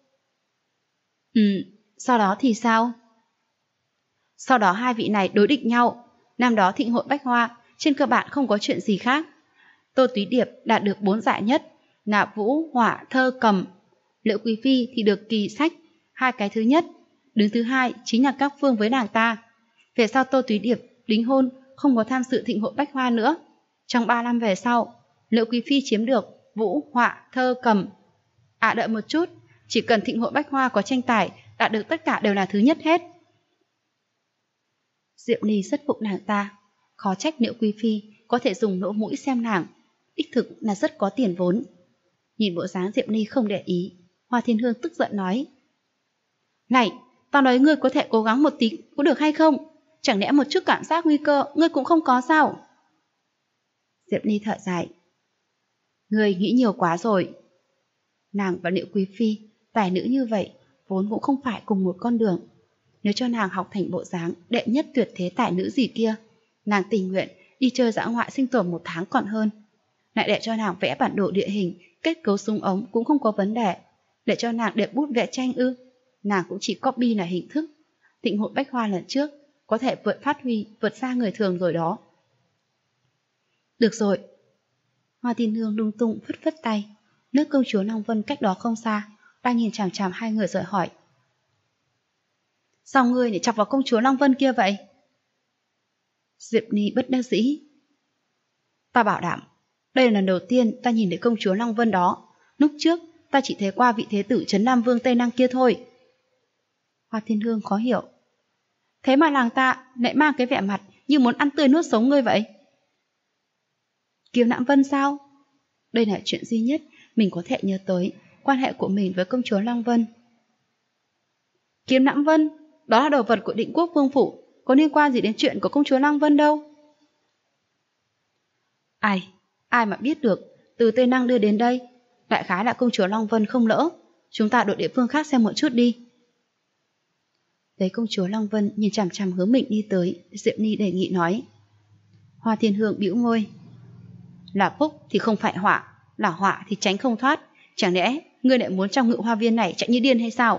Sau đó thì sao? Sau đó 2 vị này đối địch nhau. Năm đó thịnh hội Bách Hoa trên cơ bản không có chuyện gì khác. Tô Túy Điệp đạt được 4 giải nhất là vũ, hỏa, thơ, cầm. Liễu Quý Phi thì được kỳ sách, 2 cái thứ nhất. Đứng thứ hai chính là các phương với nàng ta. Về sau Tô Túy Điệp đính hôn, không có tham dự thịnh hội Bách Hoa nữa. Trong 3 năm về sau, Liễu Quý Phi chiếm được vũ, họa, thơ, cầm. Đợi một chút, chỉ cần thịnh hội Bách Hoa có tranh tài, đạt được tất cả đều là thứ nhất hết. Diệu Ly rất phục nàng ta, khó trách Liễu Quý Phi có thể dùng lỗ mũi xem nàng, đích thực là rất có tiền vốn. Nhìn bộ dáng Diệu Ly không để ý, Hoa Thiên Hương tức giận nói. Này, tao nói ngươi có thể cố gắng một tí có được hay không? Chẳng lẽ một chút cảm giác nguy cơ ngươi cũng không có sao? Diệp Ly thở dài. Ngươi nghĩ nhiều quá rồi. Nàng và Liễu Quý Phi, tài nữ như vậy, vốn cũng không phải cùng một con đường. Nếu cho nàng học thành bộ dáng đệ nhất tuyệt thế tài nữ gì kia, nàng tình nguyện đi chơi dã ngoại sinh tồn 1 tháng còn hơn. Lại để cho nàng vẽ bản đồ địa hình, kết cấu súng ống cũng không có vấn đề. Để cho nàng đẹp bút vẽ tranh ư? Nàng cũng chỉ copy là hình thức. Thịnh hội Bách Hoa lần trước có thể phát huy vượt xa người thường rồi đó. Được rồi. Hoa Thiên Hương lung tung phất phất tay. Nước công chúa Long Vân cách đó không xa, đang nhìn chằm chằm 2 người rồi hỏi. Sao ngươi lại chọc vào công chúa Long Vân kia vậy? Diệp Ly bất đắc dĩ. Ta bảo đảm, đây là lần đầu tiên ta nhìn thấy công chúa Long Vân đó. Lúc trước ta chỉ thấy qua vị thế tử Trấn Nam Vương Tây Năng kia thôi. Hoa Thiên Hương khó hiểu. Thế mà nàng ta lại mang cái vẻ mặt như muốn ăn tươi nuốt sống ngươi vậy? Kiều Nạm Vân sao? Đây là chuyện duy nhất mình có thể nhớ tới quan hệ của mình với công chúa Long Vân. Kiếm Nạm Vân, đó là đồ vật của Định Quốc Vương phủ, có liên quan gì đến chuyện của công chúa Long Vân đâu. Ai mà biết được, từ Tây Năng đưa đến đây, đại khái là công chúa Long Vân không lỡ. Chúng ta đổi địa phương khác xem một chút đi. Thấy công chúa Long Vân nhìn chằm chằm hướng mình đi tới, Diệp Ly đề nghị nói. Hoa Thiên Hương bĩu môi. Là phúc thì không phải họa, là họa thì tránh không thoát. Chẳng lẽ ngươi lại muốn trong Ngự Hoa Viên này chạy như điên hay sao?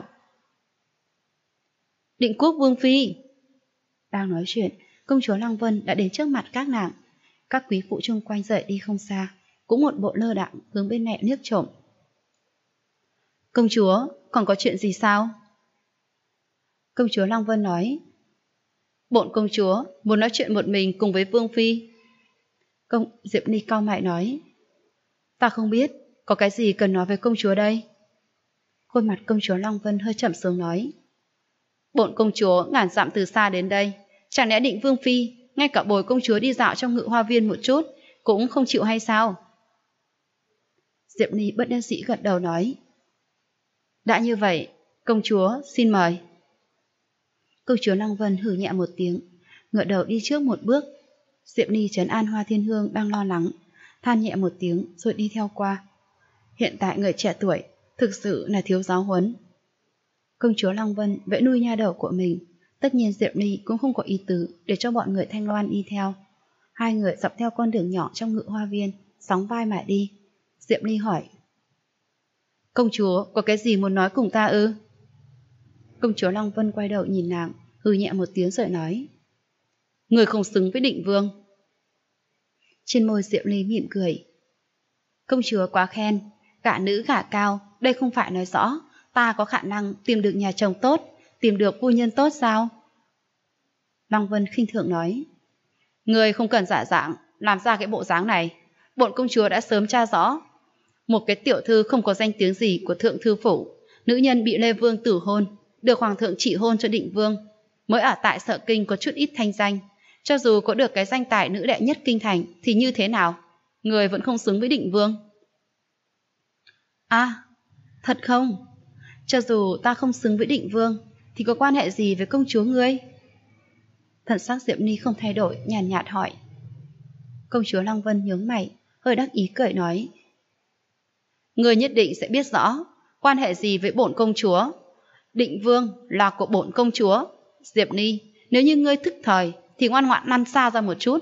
Định Quốc Vương Phi. Đang nói chuyện, công chúa Long Vân đã đến trước mặt các nàng. Các quý phụ chung quanh rời đi không xa, cũng một bộ lơ đãng hướng bên này liếc trộm. Công chúa, còn có chuyện gì sao? Công chúa Long Vân nói. Bổn công chúa muốn nói chuyện một mình cùng với Vương Phi. Diệp Ly cau mày nói. Ta không biết, có cái gì cần nói với công chúa đây? Khuôn mặt công chúa Long Vân hơi chậm xuống nói. Bổn công chúa ngàn dặm từ xa đến đây, chẳng lẽ Định Vương Phi ngay cả bồi công chúa đi dạo trong Ngự Hoa Viên một chút cũng không chịu hay sao? Diệp Ly bất đắc dĩ gật đầu nói. Đã như vậy, công chúa xin mời. Công chúa Long Vân hừ nhẹ một tiếng, ngửa đầu đi trước một bước. Diệp Ly trấn an Hoa Thiên Hương đang lo lắng, than nhẹ một tiếng rồi đi theo qua. Hiện tại người trẻ tuổi thực sự là thiếu giáo huấn. Công chúa Long Vân vẫy nuôi nha đầu của mình, tất nhiên Diệp Ly cũng không có ý tứ để cho bọn người Thanh Loan đi theo. Hai người dọc theo con đường nhỏ trong Ngự Hoa Viên, sóng vai mà đi. Diệp Ly hỏi: công chúa có cái gì muốn nói cùng ta ư? Công chúa Lăng Vân quay đầu nhìn nàng, hừ nhẹ một tiếng rồi nói: người không xứng với Định Vương. Trên môi Diệp Ly mỉm cười: công chúa quá khen, gả nữ gả cao, đây không phải nói rõ ta có khả năng tìm được nhà chồng tốt, tìm được phu nhân tốt sao? Lăng Vân khinh thường nói: người không cần giả dạng, làm ra cái bộ dáng này. Bổn công chúa đã sớm tra rõ, một cái tiểu thư không có danh tiếng gì của thượng thư phủ, nữ nhân bị Lê Vương tử hôn, được hoàng thượng chỉ hôn cho Định Vương, mới ở tại Sở Kinh có chút ít thanh danh. Cho dù có được cái danh tài nữ đệ nhất kinh thành thì như thế nào, người vẫn không xứng với Định Vương. À, thật không? Cho dù ta không xứng với Định Vương thì có quan hệ gì với công chúa ngươi? Thần sắc Diệp Ni không thay đổi, nhàn nhạt hỏi. Công chúa Lăng Vân nhướng mày, hơi đắc ý cười nói: ngươi nhất định sẽ biết rõ quan hệ gì với bổn công chúa. Định Vương là của bổn công chúa. Diệp Ni, nếu như ngươi thức thời thì ngoan ngoãn lăn xa ra một chút.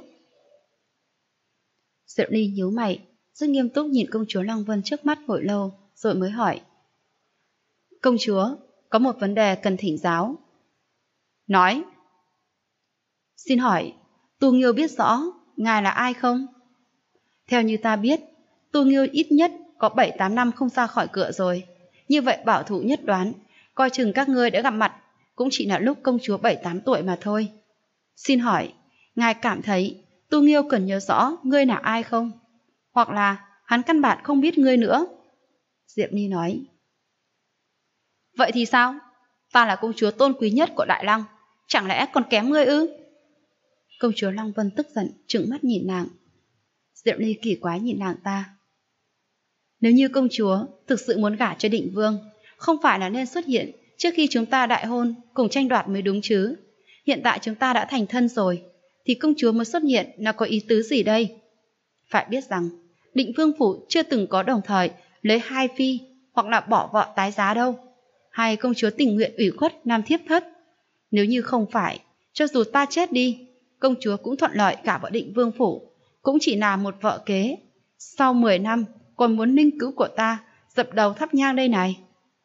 Diệp Ni nhíu mày, rất nghiêm túc nhìn công chúa Lăng Vân trước mắt hồi lâu, rồi mới hỏi: công chúa, có một vấn đề cần thỉnh giáo. Nói. Xin hỏi, Tu Nghiêu biết rõ ngài là ai không? Theo như ta biết, Tu Nghiêu ít nhất có 7-8 năm không ra khỏi cửa rồi. Như vậy bảo thủ nhất đoán, coi chừng các ngươi đã gặp mặt cũng chỉ là lúc công chúa 7-8 tuổi mà thôi. Xin hỏi, ngài cảm thấy Tu Nghiêu cần nhớ rõ ngươi là ai không? Hoặc là hắn căn bản không biết ngươi nữa? Diệp Ni nói. Vậy thì sao? Ta là công chúa tôn quý nhất của Đại Lăng, chẳng lẽ còn kém ngươi ư? Công chúa Lăng Vân tức giận, trừng mắt nhìn nàng. Diệp Ly kỳ quái nhìn nàng ta. Nếu như công chúa thực sự muốn gả cho Định Vương, không phải là nên xuất hiện trước khi chúng ta đại hôn cùng tranh đoạt mới đúng chứ? Hiện tại chúng ta đã thành thân rồi, thì công chúa mới xuất hiện là có ý tứ gì đây? Phải biết rằng, Định Vương phủ chưa từng có đồng thời lấy hai phi hoặc là bỏ vợ tái giá đâu. Hay công chúa tình nguyện ủy khuất nam thiếp thất. Nếu như không phải, cho dù ta chết đi, công chúa cũng thuận lợi cả vào Định Vương phủ, cũng chỉ là một vợ kế. Sau 10 năm còn muốn ninh cứu của ta dập đầu thắp nhang đây này.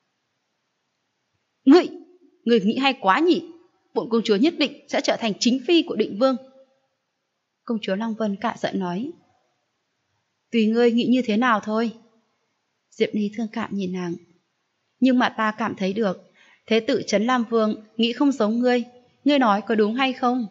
Người nghĩ hay quá nhỉ? Bổn công chúa nhất định sẽ trở thành chính phi của Định Vương. Công chúa Lăng Vân cả giận nói. Tùy ngươi nghĩ như thế nào thôi. Diệp Ni thương cảm nhìn nàng. Nhưng mà ta cảm thấy được, thế tử Trấn Lam Vương nghĩ không giống ngươi. Ngươi nói có đúng hay không?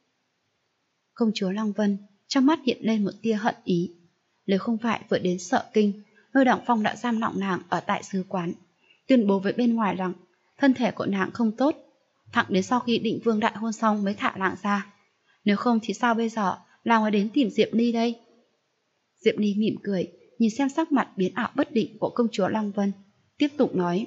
Công chúa Lăng Vân trong mắt hiện lên một tia hận ý. Nếu không phải vừa đến Sở Kinh, Lôi Đằng Phong đã giam lỏng nàng ở tại sứ quán, tuyên bố với bên ngoài rằng thân thể của nàng không tốt, thẳng đến sau khi Định Vương đại hôn xong mới thả nàng ra. Nếu không thì sao bây giờ nàng mới đến tìm Diệp Ni đây? Diệp Ni mỉm cười, nhìn xem sắc mặt biến ảo bất định của công chúa Lăng Vân, tiếp tục nói.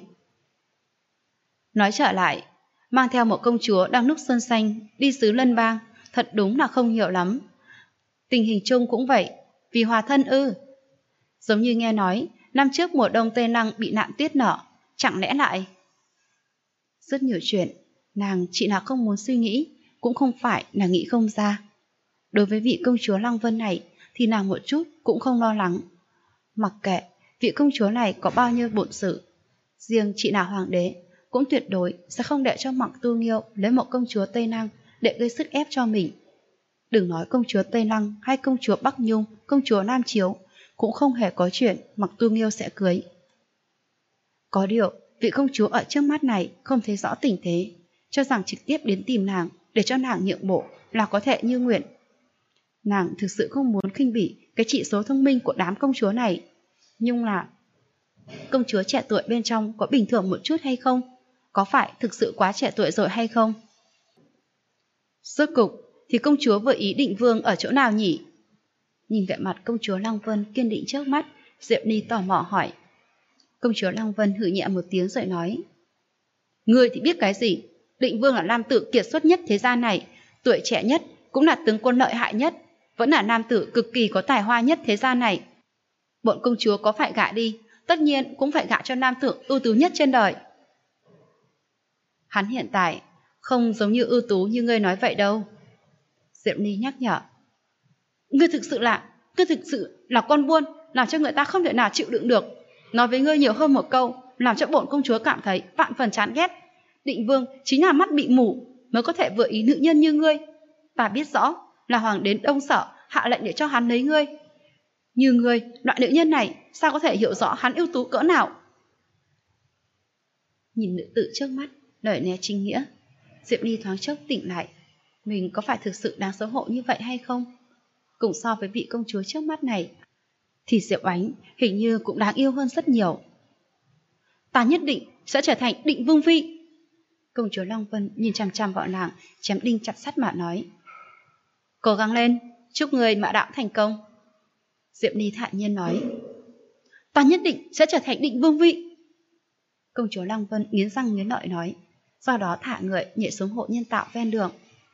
Nói trở lại, mang theo một công chúa đang núp xuân xanh đi xứ Lân Bang, thật đúng là không hiểu lắm. Tình hình chung cũng vậy, vì hòa thân ư? Giống như nghe nói, năm trước mùa đông Tây Lăng bị nạn tuyết nở, chẳng lẽ lại? Rất nhiều chuyện, nàng chỉ là không muốn suy nghĩ, cũng không phải là nghĩ không ra. Đối với vị công chúa Lăng Vân này, thì nàng một chút cũng không lo lắng. Mặc kệ vị công chúa này có bao nhiêu bộn sự, riêng chị là hoàng đế cũng tuyệt đối sẽ không để cho Mặc Tu Nghiêu lấy một công chúa Tây Lăng để gây sức ép cho mình. Đừng nói công chúa Tây Lăng hay công chúa Bắc Nhung, công chúa Nam Chiếu cũng không hề có chuyện Mặc Tu Nghiêu sẽ cưới. Có điều, vị công chúa ở trước mắt này không thấy rõ tình thế, cho rằng trực tiếp đến tìm nàng để cho nàng nhượng bộ là có thể như nguyện. Nàng thực sự không muốn khinh bỉ cái chỉ số thông minh của đám công chúa này. Nhưng là công chúa trẻ tuổi bên trong có bình thường một chút hay không? Có phải thực sự quá trẻ tuổi rồi hay không? Rốt cục thì công chúa vừa ý Định Vương ở chỗ nào nhỉ? Nhìn vẻ mặt công chúa Lăng Vân kiên định trước mắt, Diệp Ni tò mò hỏi. Công chúa Lăng Vân hừ nhẹ một tiếng rồi nói. Ngươi thì biết cái gì? Định Vương là nam tử kiệt xuất nhất thế gian này, tuổi trẻ nhất, cũng là tướng quân lợi hại nhất, vẫn là nam tử cực kỳ có tài hoa nhất thế gian này. Bọn công chúa có phải gả đi, tất nhiên cũng phải gả cho nam tử ưu tú nhất trên đời. Hắn hiện tại không giống như ưu tú như ngươi nói vậy đâu. Diệp Ni nhắc nhở. Ngươi thực sự là con buôn, làm cho người ta không thể nào chịu đựng được. Nói với ngươi nhiều hơn một câu, làm cho bổn công chúa cảm thấy vạn phần chán ghét. Định vương chính là mắt bị mù mới có thể vừa ý nữ nhân như ngươi. Ta biết rõ là hoàng đế Đông Sở hạ lệnh để cho hắn lấy ngươi. Như ngươi, loại nữ nhân này sao có thể hiểu rõ hắn ưu tú cỡ nào? Nhìn nữ tử trước mắt, lời né chính nghĩa, Diệp Ly thoáng chốc tỉnh lại. Mình có phải thực sự đáng xấu hổ như vậy hay không? Cùng so với vị công chúa trước mắt này, thì Diệp Oánh hình như cũng đáng yêu hơn rất nhiều. Ta nhất định sẽ trở thành Định Vương phi. Công chúa Long Vân nhìn chằm chằm vào nàng, chém đinh chặt sắt mà nói. Cố gắng lên, chúc người mã đạo thành công. Diệp Ly thản nhiên nói. Ta nhất định sẽ trở thành Định Vương phi. Công chúa Long Vân nghiến răng nghiến lợi nói, sau đó thả người nhảy xuống hộ nhân tạo ven đường.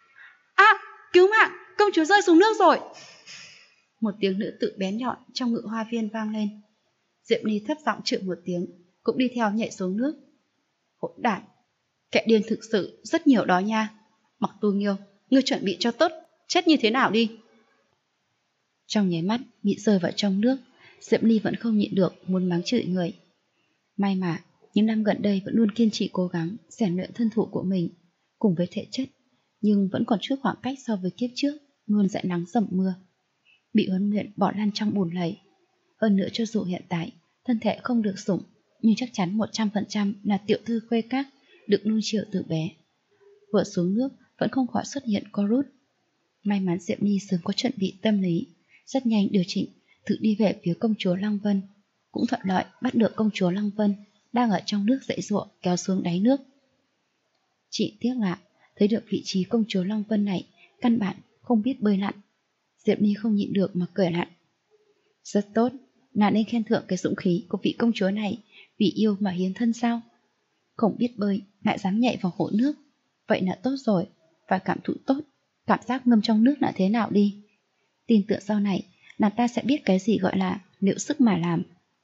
Cứu mạng, công chúa rơi xuống nước rồi. Một tiếng nữ tử bén nhọn trong ngự hoa viên vang lên. Diệp Ly thấp giọng chửi một tiếng, cũng đi theo nhảy xuống nước. Hỗn đản, kẻ điên thực sự rất nhiều đó nha. Mặc Tu Nghiêu, ngươi chuẩn bị cho tốt, chết như thế nào đi. Trong nháy mắt bị rơi vào trong nước, Diệp Ly vẫn không nhịn được muốn mắng chửi người. May mà những năm gần đây vẫn luôn kiên trì cố gắng rèn luyện thân thủ của mình, cùng với thể chất, nhưng vẫn còn chút khoảng cách so với kiếp trước, luôn dãi nắng dầm mưa. Bị huấn luyện bỏ lăn trong bùn lầy. Hơn nữa cho dù hiện tại thân thể không được sủng, nhưng chắc chắn 100% là tiểu thư khuê các, được nuông chiều từ bé. Vừa xuống nước vẫn không khỏi xuất hiện co rút. May mắn Diệp Ly sớm có chuẩn bị tâm lý, rất nhanh điều chỉnh, tự đi về phía công chúa Lăng Vân, cũng thuận lợi bắt được công chúa Lăng Vân đang ở trong nước giãy giụa kéo xuống đáy nước. Chỉ tiếc là thấy được vị trí công chúa Lăng Vân này căn bản không biết bơi lặn. Diệp Ly không nhịn được mà cười lạnh. Rất tốt, nàng nên khen thưởng cái dũng khí của vị công chúa này, vì yêu mà hiến thân sao? Không biết bơi lại dám nhảy vào hồ nước, vậy là tốt rồi, phải cảm thụ tốt, cảm giác ngâm trong nước là thế nào đi. Tin tưởng sau này nàng ta sẽ biết cái gì gọi là liệu sức mà làm.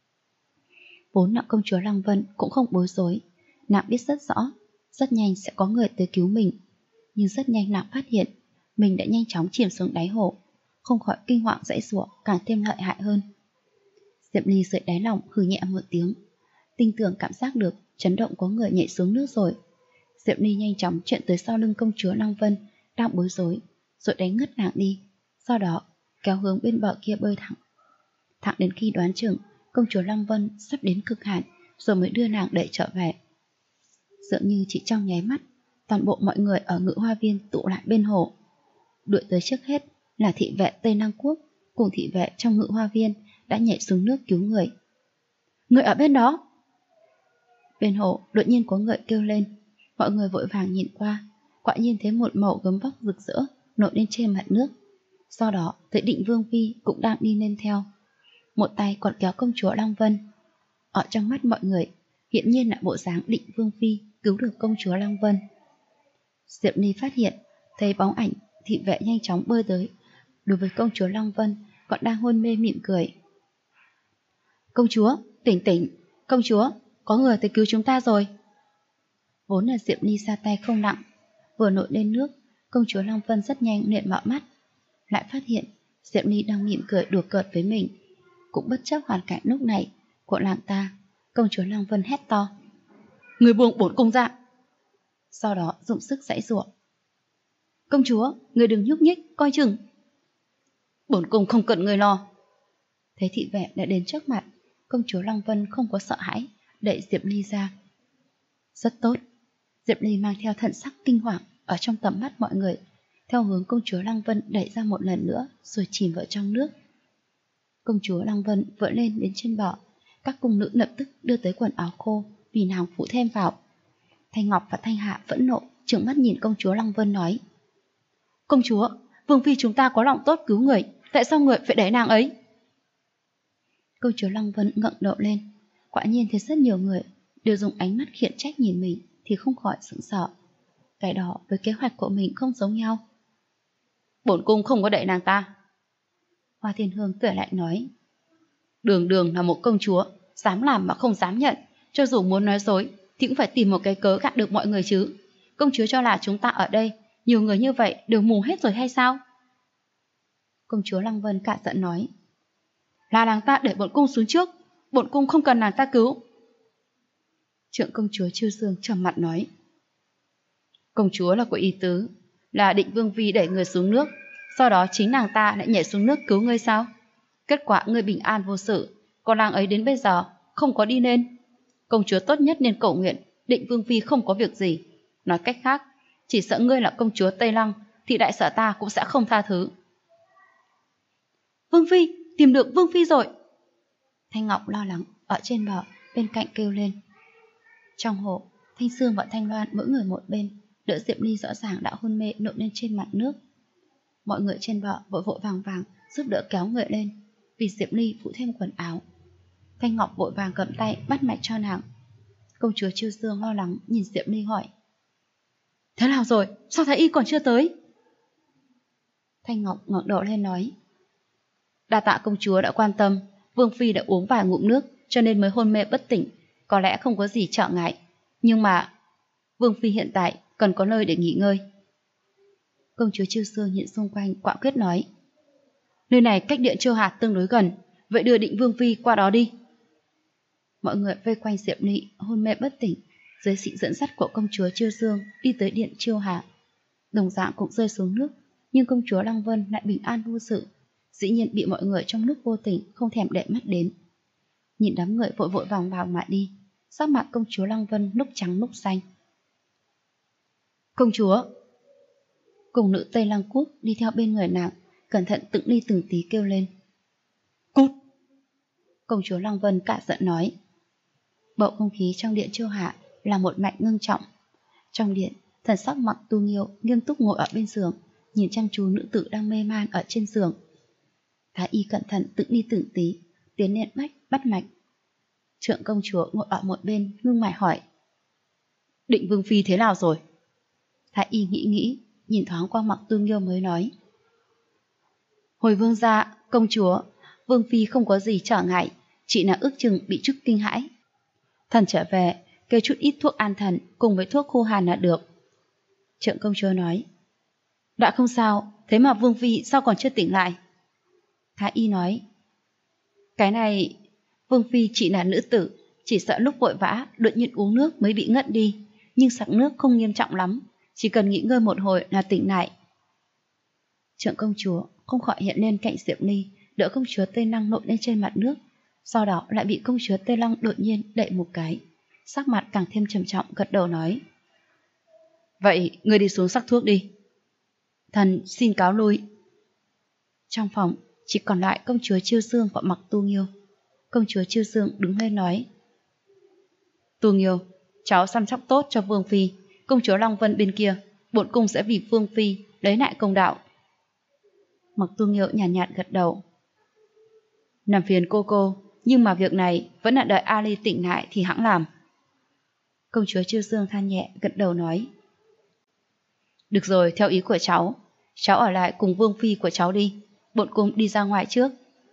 Vốn là công chúa Lăng Vân cũng không bối rối, nàng biết rất rõ, rất nhanh sẽ có người tới cứu mình. Nhưng rất nhanh nàng phát hiện mình đã nhanh chóng chìm xuống đáy hồ, không khỏi kinh hoàng giãy giụa càng thêm lợi hại hơn. Diệp Ly dưới đáy lòng hừ nhẹ một tiếng, tinh tường cảm giác được chấn động có người nhảy xuống nước rồi. Diệp Ly nhanh chóng chạy tới sau lưng công chúa Lăng Vân đang bối rối, rồi đánh ngất nàng đi, sau đó kéo hướng bên bờ kia bơi thẳng đến khi đoán chừng công chúa Lăng Vân sắp đến cực hạn, rồi mới đưa nàng đẩy trở về. Dường như chỉ trong nháy mắt, toàn bộ mọi người ở ngự hoa viên tụ lại bên hồ. Đuổi tới trước hết là thị vệ Tây Lăng Quốc cùng thị vệ trong ngự hoa viên đã nhảy xuống nước cứu người. Người ở bên đó! Bên hồ đột nhiên có người kêu lên, mọi người vội vàng nhìn qua, quả nhiên thấy một màu gấm vóc rực rỡ nổi lên trên mặt nước. Sau đó thấy Định Vương phi cũng đang đi lên theo, một tay còn kéo công chúa Lăng Vân. Ở trong mắt mọi người hiển nhiên là bộ dáng Định Vương phi cứu được công chúa Lăng Vân. Diệp Ly phát hiện thấy bóng ảnh thị vệ nhanh chóng bơi tới, đối với công chúa Lăng Vân còn đang hôn mê mỉm cười. Công chúa, tỉnh tỉnh, công chúa, có người tới cứu chúng ta rồi. Vốn là Diệp Ly ra tay không nặng, vừa nổi lên nước, công chúa Lăng Vân rất nhanh liền mở mắt, lại phát hiện Diệp Ly đang mỉm cười đùa cợt với mình. Cũng bất chấp hoàn cảnh lúc này của làng ta, công chúa Lăng Vân hét to. Người buông bổn cung ra! Sau đó dùng sức giãy giụa. Công chúa, người đừng nhúc nhích, coi chừng. Bổn cung không cần người lo. Thấy thị vệ đã đến trước mặt, công chúa Lăng Vân không có sợ hãi, đẩy Diệp Ly ra. Rất tốt. Diệp Ly mang theo thần sắc kinh hoàng ở trong tầm mắt mọi người, theo hướng công chúa Lăng Vân đẩy ra một lần nữa rồi chìm vào trong nước. Công chúa Lăng Vân vỡ lên đến trên bờ, các cung nữ lập tức đưa tới quần áo khô vì nàng phụ thêm vào. Thanh Ngọc và Thanh Hạ phẫn nộ trừng mắt nhìn công chúa Lăng Vân nói. Công chúa, vương phi chúng ta có lòng tốt cứu người, tại sao người phải đẩy nàng ấy? Công chúa Lăng Vân ngẩng đầu lên, quả nhiên thấy rất nhiều người đều dùng ánh mắt khiển trách nhìn mình thì không khỏi sững sờ. Cái đó với kế hoạch của mình không giống nhau. Bổn cung không có đẩy nàng ta. Hoa Thiên Hương cười lại nói. Đường đường là một công chúa, dám làm mà không dám nhận, cho dù muốn nói dối thì cũng phải tìm một cái cớ gạt được mọi người chứ. Công chúa cho là chúng ta ở đây nhiều người như vậy đều mù hết rồi hay sao? Công chúa Lăng Vân cả giận nói. Là nàng ta để bổn cung xuống trước, bổn cung không cần nàng ta cứu. Trượng công chúa Chiêu Dương trầm mặt nói. Công chúa là của ý tứ là định Vương Phi đẩy người xuống nước, sau đó chính nàng ta lại nhảy xuống nước cứu ngươi sao? Kết quả ngươi bình an vô sự, còn nàng ấy đến bây giờ không có đi nên. Công chúa tốt nhất nên cầu nguyện định Vương Phi không có việc gì. Nói cách khác, chỉ sợ ngươi là công chúa Tây Lăng thì đại sở ta cũng sẽ không tha thứ. Vương Phi, tìm được Vương Phi rồi. Thanh Ngọc lo lắng ở trên bờ bên cạnh kêu lên. Trong hồ, Thanh Sương và Thanh Loan mỗi người một bên, đỡ Diệp Ly rõ ràng đã hôn mê nổi lên trên mặt nước. Mọi người trên bờ vội vội vàng vàng giúp đỡ kéo người lên, vì Diệp Ly phụ thêm quần áo. Thanh Ngọc vội vàng cầm tay bắt mạch cho nàng. Công chúa Chiêu Dương lo lắng nhìn Diệp Ly hỏi. Thế nào rồi? Sao Thái Y còn chưa tới? Thanh Ngọc ngẩng đầu lên nói. Đa tạ công chúa đã quan tâm, Vương Phi đã uống vài ngụm nước cho nên mới hôn mê bất tỉnh, có lẽ không có gì trở ngại. Nhưng mà Vương Phi hiện tại cần có nơi để nghỉ ngơi. Công chúa Chiêu Dương nhìn xung quanh quạo quyết nói. Nơi này cách Điện Chiêu Hạt tương đối gần, vậy đưa định Vương Phi qua đó đi. Mọi người vây quanh Diệp Ly hôn mê bất tỉnh, dưới sự dẫn dắt của công chúa Chiêu Dương đi tới Điện Chiêu Hạt. Đồng dạng cũng rơi xuống nước, nhưng công chúa Lăng Vân lại bình an vô sự, dĩ nhiên bị mọi người trong nước vô tình không thèm để mắt đến. Nhìn đám người vội vội vàng vàng mà đi, sắc mặt công chúa Lăng Vân lúc trắng lúc xanh. Công chúa! Cùng nữ Tây Lăng Quốc đi theo bên người nàng, cẩn thận từng ly từng tí kêu lên. Cút! Công chúa Lăng Vân cả giận nói. Bầu không khí trong Điện Chiêu Hạ là một mạch ngưng trọng. Trong điện, thần sắc Mặc Tu Nghiêu nghiêm túc ngồi ở bên giường, nhìn chăm chú nữ tử đang mê man ở trên giường. Thái Y cẩn thận từng ly từng tí tiến lên bắt mạch. Trượng công chúa ngồi ở một bên ngưng mày hỏi. Định Vương Phi thế nào rồi? Thái Y nghĩ, nhìn thoáng qua Mặc Tu Nghiêu mới nói. Hồi vương gia, công chúa, Vương Phi không có gì trở ngại, chỉ là ước chừng bị chút kinh hãi. Thần trở về, kêu chút ít thuốc an thần cùng với thuốc khô hàn là được. Trượng công chúa nói. Đã không sao, thế mà Vương Phi sao còn chưa tỉnh lại? Thái Y nói. Cái này, Vương Phi chỉ là nữ tử, chỉ sợ lúc vội vã đột nhiên uống nước mới bị ngất đi, nhưng sặc nước không nghiêm trọng lắm, chỉ cần nghỉ ngơi một hồi là tỉnh lại. Trượng công chúa không khỏi hiện lên cạnh Diệp Ly, đỡ công chúa Tây Lăng nổi lên trên mặt nước, sau đó lại bị công chúa Tây Lăng đột nhiên đậy một cái, sắc mặt càng thêm trầm trọng, gật đầu nói. Vậy ngươi đi xuống sắc thuốc đi. Thần xin cáo lui. Trong phòng chỉ còn lại công chúa Chiêu Dương và Mặc Tu Nghiêu. Công chúa Chiêu Dương đứng lên nói. Tu Nghiêu, cháu chăm sóc tốt cho Vương Phi, công chúa Lăng Vân bên kia, bổn cung sẽ vì Vương Phi lấy lại công đạo. Mặc Tu Nghiêu nhàn nhạt gật đầu. Làm phiền cô, nhưng mà việc này vẫn là đợi Ali tỉnh lại thì hãng làm. Công chúa Chiêu Dương than nhẹ gật đầu nói. Được rồi, theo ý của cháu ở lại cùng Vương Phi của cháu đi, bổn cung đi ra ngoài trước.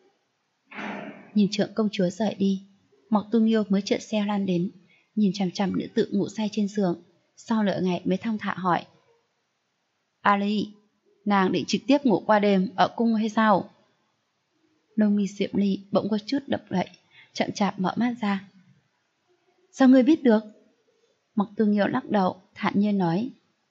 Nhìn Trượng công chúa rời đi, Mặc Tu Nghiêu mới chợt xe lan đến, nhìn chằm chằm nữ tử ngủ say trên giường, sau nửa ngày mới thong thả hỏi. Ali, nàng định trực tiếp ngủ qua đêm ở cung hay sao? Lông mi Diệp Ly bỗng có chút đập đậy, chậm chạp mở mắt ra. Sao ngươi biết được? Mặc Tu Nghiêu lắc đầu, thản nhiên nói.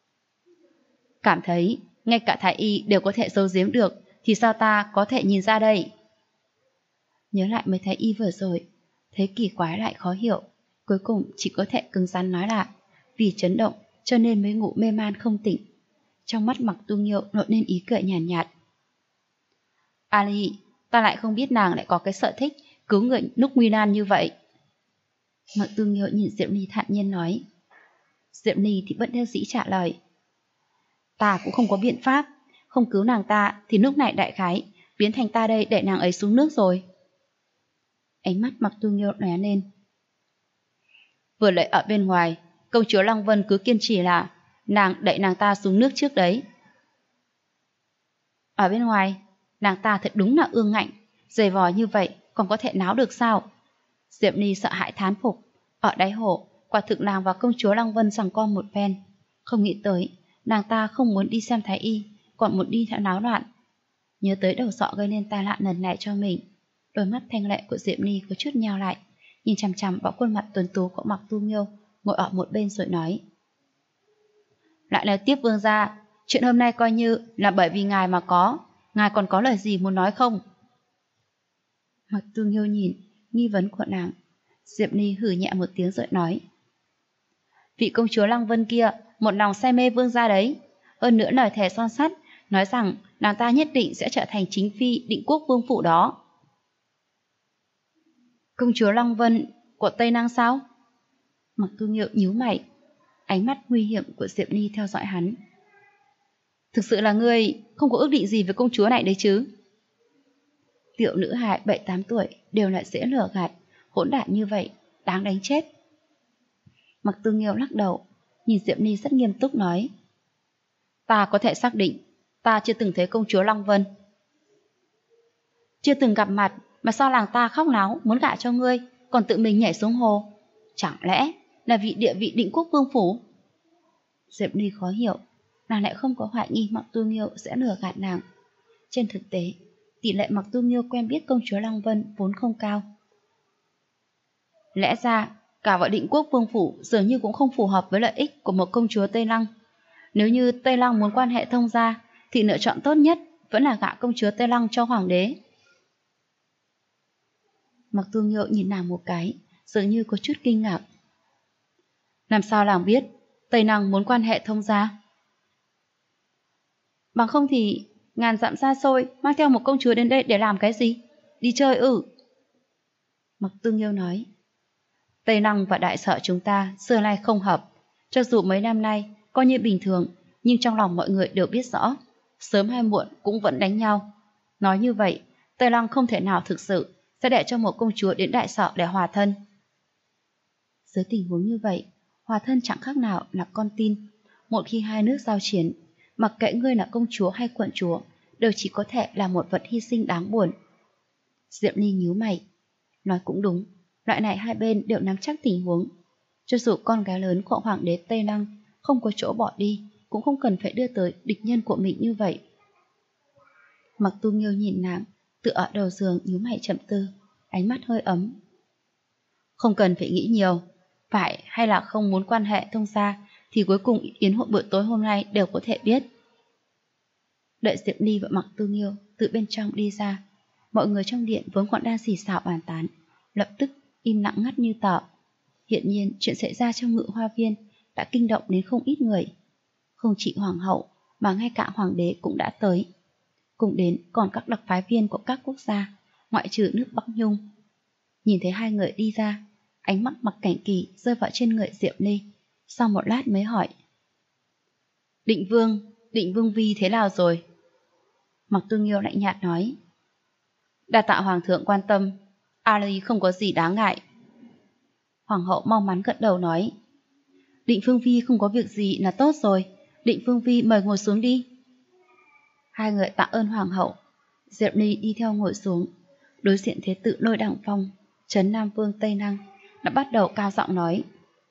Cảm thấy ngay cả Thái Y đều có thể giấu giếm được, thì sao ta có thể nhìn ra đây? Nhớ lại mấy Thái Y vừa rồi, thấy kỳ quái lại khó hiểu, cuối cùng chỉ có thể cứng rắn nói là vì chấn động cho nên mới ngủ mê man không tỉnh. Trong mắt Mặc Tu Nghiêu nổi lên ý cười nhàn nhạt. Ali, ta lại không biết nàng lại có cái sở thích cứu người lúc nguy nan như vậy. Mặc Tu Nghiêu nhìn Diệp Ly thản nhiên nói. Diệp Ly thì vẫn đeo dĩ trả lời. Ta cũng không có biện pháp, không cứu nàng ta thì lúc này đại khái biến thành ta đây để nàng ấy xuống nước rồi. Ánh mắt Mặc Tu Nghiêu lóe lên. Vừa lại ở bên ngoài, công chúa Lăng Vân cứ kiên trì là nàng đẩy nàng ta xuống nước trước đấy. Ở bên ngoài, nàng ta thật đúng là ương ngạnh, dày vò như vậy còn có thể náo được sao? Diệp Ly sợ hãi thán phục, ở đáy hồ, quả thực nàng và công chúa Lăng Vân giằng co một phen, không nghĩ tới nàng ta không muốn đi xem Thái Y, còn muốn đi theo náo loạn. Nhớ tới đầu sọ gây nên tai nạn lần này cho mình, đôi mắt thanh lệ của Diệp Ni có chút nheo lại, nhìn chằm chằm vào khuôn mặt tuấn tú của Mặc Tu Nghiêu ngồi ở một bên rồi nói: Lại nói tiếp vương gia, chuyện hôm nay coi như là bởi vì ngài mà có, ngài còn có lời gì muốn nói không? Mặc Tu Nghiêu nhìn nghi vấn của nàng, Diệp Ni hừ nhẹ một tiếng rồi nói: Vị công chúa Lăng Vân kia một lòng say mê vương gia đấy, hơn nữa lời thề son sắt nói rằng nàng ta nhất định sẽ trở thành chính phi Định Quốc vương phủ đó. Công chúa Lăng Vân của Tây Năng sao? Mặc Tu Nghiêu nhíu mày, ánh mắt nguy hiểm của Diệp Ni theo dõi hắn. Thực sự là ngươi không có ước định gì với công chúa này đấy chứ? Tiểu nữ hài 7-8 tuổi đều là dễ lừa gạt, hỗn đản như vậy, đáng đánh chết. Mặc Tu Nghiêu lắc đầu, nhìn Diệp Ni rất nghiêm túc nói: Ta có thể xác định, ta chưa từng thấy công chúa Lăng Vân. Chưa từng gặp mặt mà sao làng ta khóc náo muốn gả cho ngươi, còn tự mình nhảy xuống hồ? Chẳng lẽ là vị địa vị Định Quốc vương phủ? Diệp Ni khó hiểu, nàng lại không có hoài nghi Mặc Tu Nghiêu sẽ lừa gạt nàng. Trên thực tế, tỷ lệ Mặc Tu Nghiêu quen biết công chúa Lăng Vân vốn không cao. Lẽ ra, cả vào Định Quốc vương phủ dường như cũng không phù hợp với lợi ích của một công chúa Tây Lăng. Nếu như Tây Lăng muốn quan hệ thông gia, thì lựa chọn tốt nhất vẫn là gả công chúa Tây Lăng cho hoàng đế. Mặc Tu Nghiêu nhìn nàng một cái, dường như có chút kinh ngạc. Làm sao nàng biết Tây Lăng muốn quan hệ thông gia? Bằng không thì ngàn dặm xa xôi mang theo một công chúa đến đây để làm cái gì? Đi chơi ư? Mặc Tu Nghiêu nói: Tây Lăng và đại sở chúng ta xưa nay không hợp, cho dù mấy năm nay coi như bình thường, nhưng trong lòng mọi người đều biết rõ, sớm hay muộn cũng vẫn đánh nhau. Nói như vậy, Tây Lăng không thể nào thực sự sẽ để cho một công chúa đến đại sở để hòa thân. Dưới tình huống như vậy, hòa thân chẳng khác nào là con tin. Một khi hai nước giao chiến, mặc kệ ngươi là công chúa hay quận chúa, đều chỉ có thể là một vật hy sinh đáng buồn. Diệp Ni nhíu mày, nói cũng đúng, loại này hai bên đều nắm chắc tình huống. Cho dù con gái lớn của hoàng đế Tây Lăng không có chỗ bỏ đi, cũng không cần phải đưa tới địch nhân của mình như vậy. Mặc Tu Nghiêu nhìn nàng, tựa ở đầu giường nhíu mày chậm tư, ánh mắt hơi ấm. Không cần phải nghĩ nhiều, phải hay là không muốn quan hệ thông gia thì cuối cùng yến hội bữa tối hôm nay đều có thể biết. Đợi Diệp Ni và Mặc Tu Nghiêu từ bên trong đi ra, mọi người trong điện vốn còn đang xì xào bàn tán, lập tức im lặng ngắt như tờ. Hiện nhiên chuyện xảy ra trong Ngự Hoa Viên đã kinh động đến không ít người. Không chỉ hoàng hậu mà ngay cả hoàng đế cũng đã tới. Cùng đến còn các đặc phái viên của các quốc gia, ngoại trừ nước Bắc Nhung. Nhìn thấy hai người đi ra, ánh mắt Mặc Cảnh Kỳ rơi vào trên người Diệp Ni, sau một lát mới hỏi: Định Vương Phi thế nào rồi? Mặc Tu Nghiêu lạnh nhạt nói: Đa tạ hoàng thượng quan tâm, Ali không có gì đáng ngại. Hoàng hậu mau mắn gật đầu nói: Định Vương Phi không có việc gì là tốt rồi, Định Vương Phi mời ngồi xuống đi. Hai người tạ ơn hoàng hậu. Diệp Ni đi theo ngồi xuống, đối diện thế tử Lôi Đằng Phong, trấn Nam Vương Tây Năng, đã bắt đầu cao giọng nói: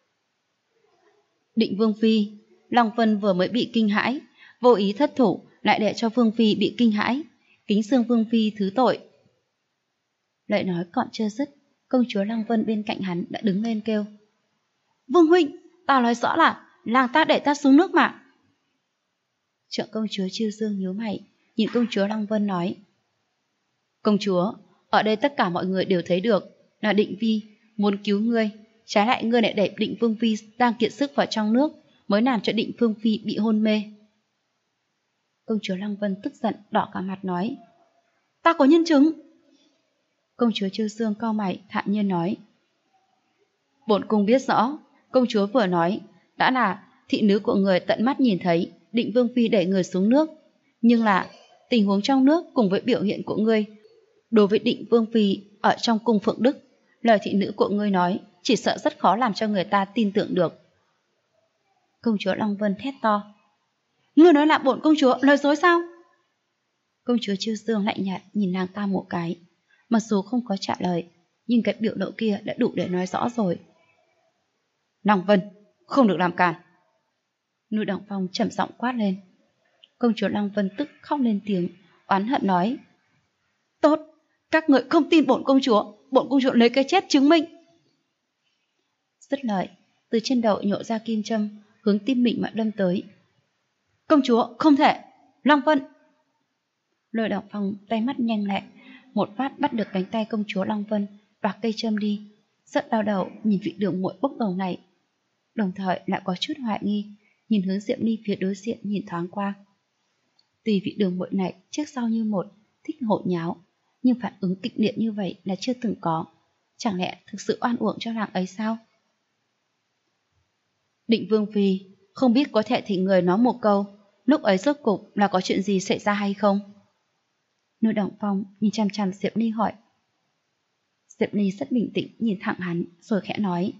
Định Vương Phi, Lăng Vân vừa mới bị kinh hãi, vô ý thất thủ lại để cho Vương Phi bị kinh hãi, kính xương Vương Phi thứ tội. Lời nói còn chưa dứt, công chúa Lăng Vân bên cạnh hắn đã đứng lên kêu: Vương huynh, ta nói rõ là làng ta để ta xuống nước mà. Trượng công chúa Chiêu Dương nhíu mày, nhìn công chúa Lăng Vân nói: Công chúa, ở đây tất cả mọi người đều thấy được là Định Vi muốn cứu ngươi, trái lại ngươi lại đẩy Định Vương Phi đang kiệt sức vào trong nước, mới làm cho Định Vương Phi bị hôn mê. Công chúa Lăng Vân tức giận đỏ cả mặt nói: Ta có nhân chứng. Công chúa Chiêu Dương cau mày thản nhiên nói: Bổn cung biết rõ, công chúa vừa nói đã là thị nữ của người tận mắt nhìn thấy Định Vương Phi đẩy người xuống nước, nhưng là tình huống trong nước cùng với biểu hiện của ngươi đối với Định Vương Phi ở trong cung Phượng Đức, lời thị nữ của ngươi nói chỉ sợ rất khó làm cho người ta tin tưởng được. Công chúa Lăng Vân thét to: Ngươi nói là bổn công chúa nói dối sao? Công chúa Chiêu Dương lạnh nhạt nhìn nàng ta một cái, mặc dù không có trả lời, nhưng cái biểu lộ kia đã đủ để nói rõ rồi. Lăng Vân, không được làm càn. Lôi Đằng Phong trầm giọng quát lên. Công chúa Lăng Vân tức khóc lên tiếng, oán hận nói: Tốt, các người không tin bổn công chúa lấy cái chết chứng minh. Dứt lời, từ trên đầu nhộ ra kim châm, hướng tim mình mà đâm tới. Công chúa, không thể! Long Vân! Lôi Động Phong tay mắt nhanh lẹ, một phát bắt được cánh tay công chúa Long Vân, đoạt cây châm đi. Rất đau đầu nhìn vị đường muội bốc đầu này, đồng thời lại có chút hoài nghi, nhìn hướng Diệm Ly phía đối diện nhìn thoáng qua. Tuy vị đường muội này trước sau như một, thích hội nháo, nhưng phản ứng kịch liệt như vậy là chưa từng có. Chẳng lẽ thực sự oan uổng cho nàng ấy sao? Định Vương Phi, không biết có thể thỉnh người nói một câu, lúc ấy rốt cục là có chuyện gì xảy ra hay không? Lôi Động Phong nhìn chằm chằm Diệm Ly hỏi. Diệm Ly rất bình tĩnh nhìn thẳng hắn rồi khẽ nói: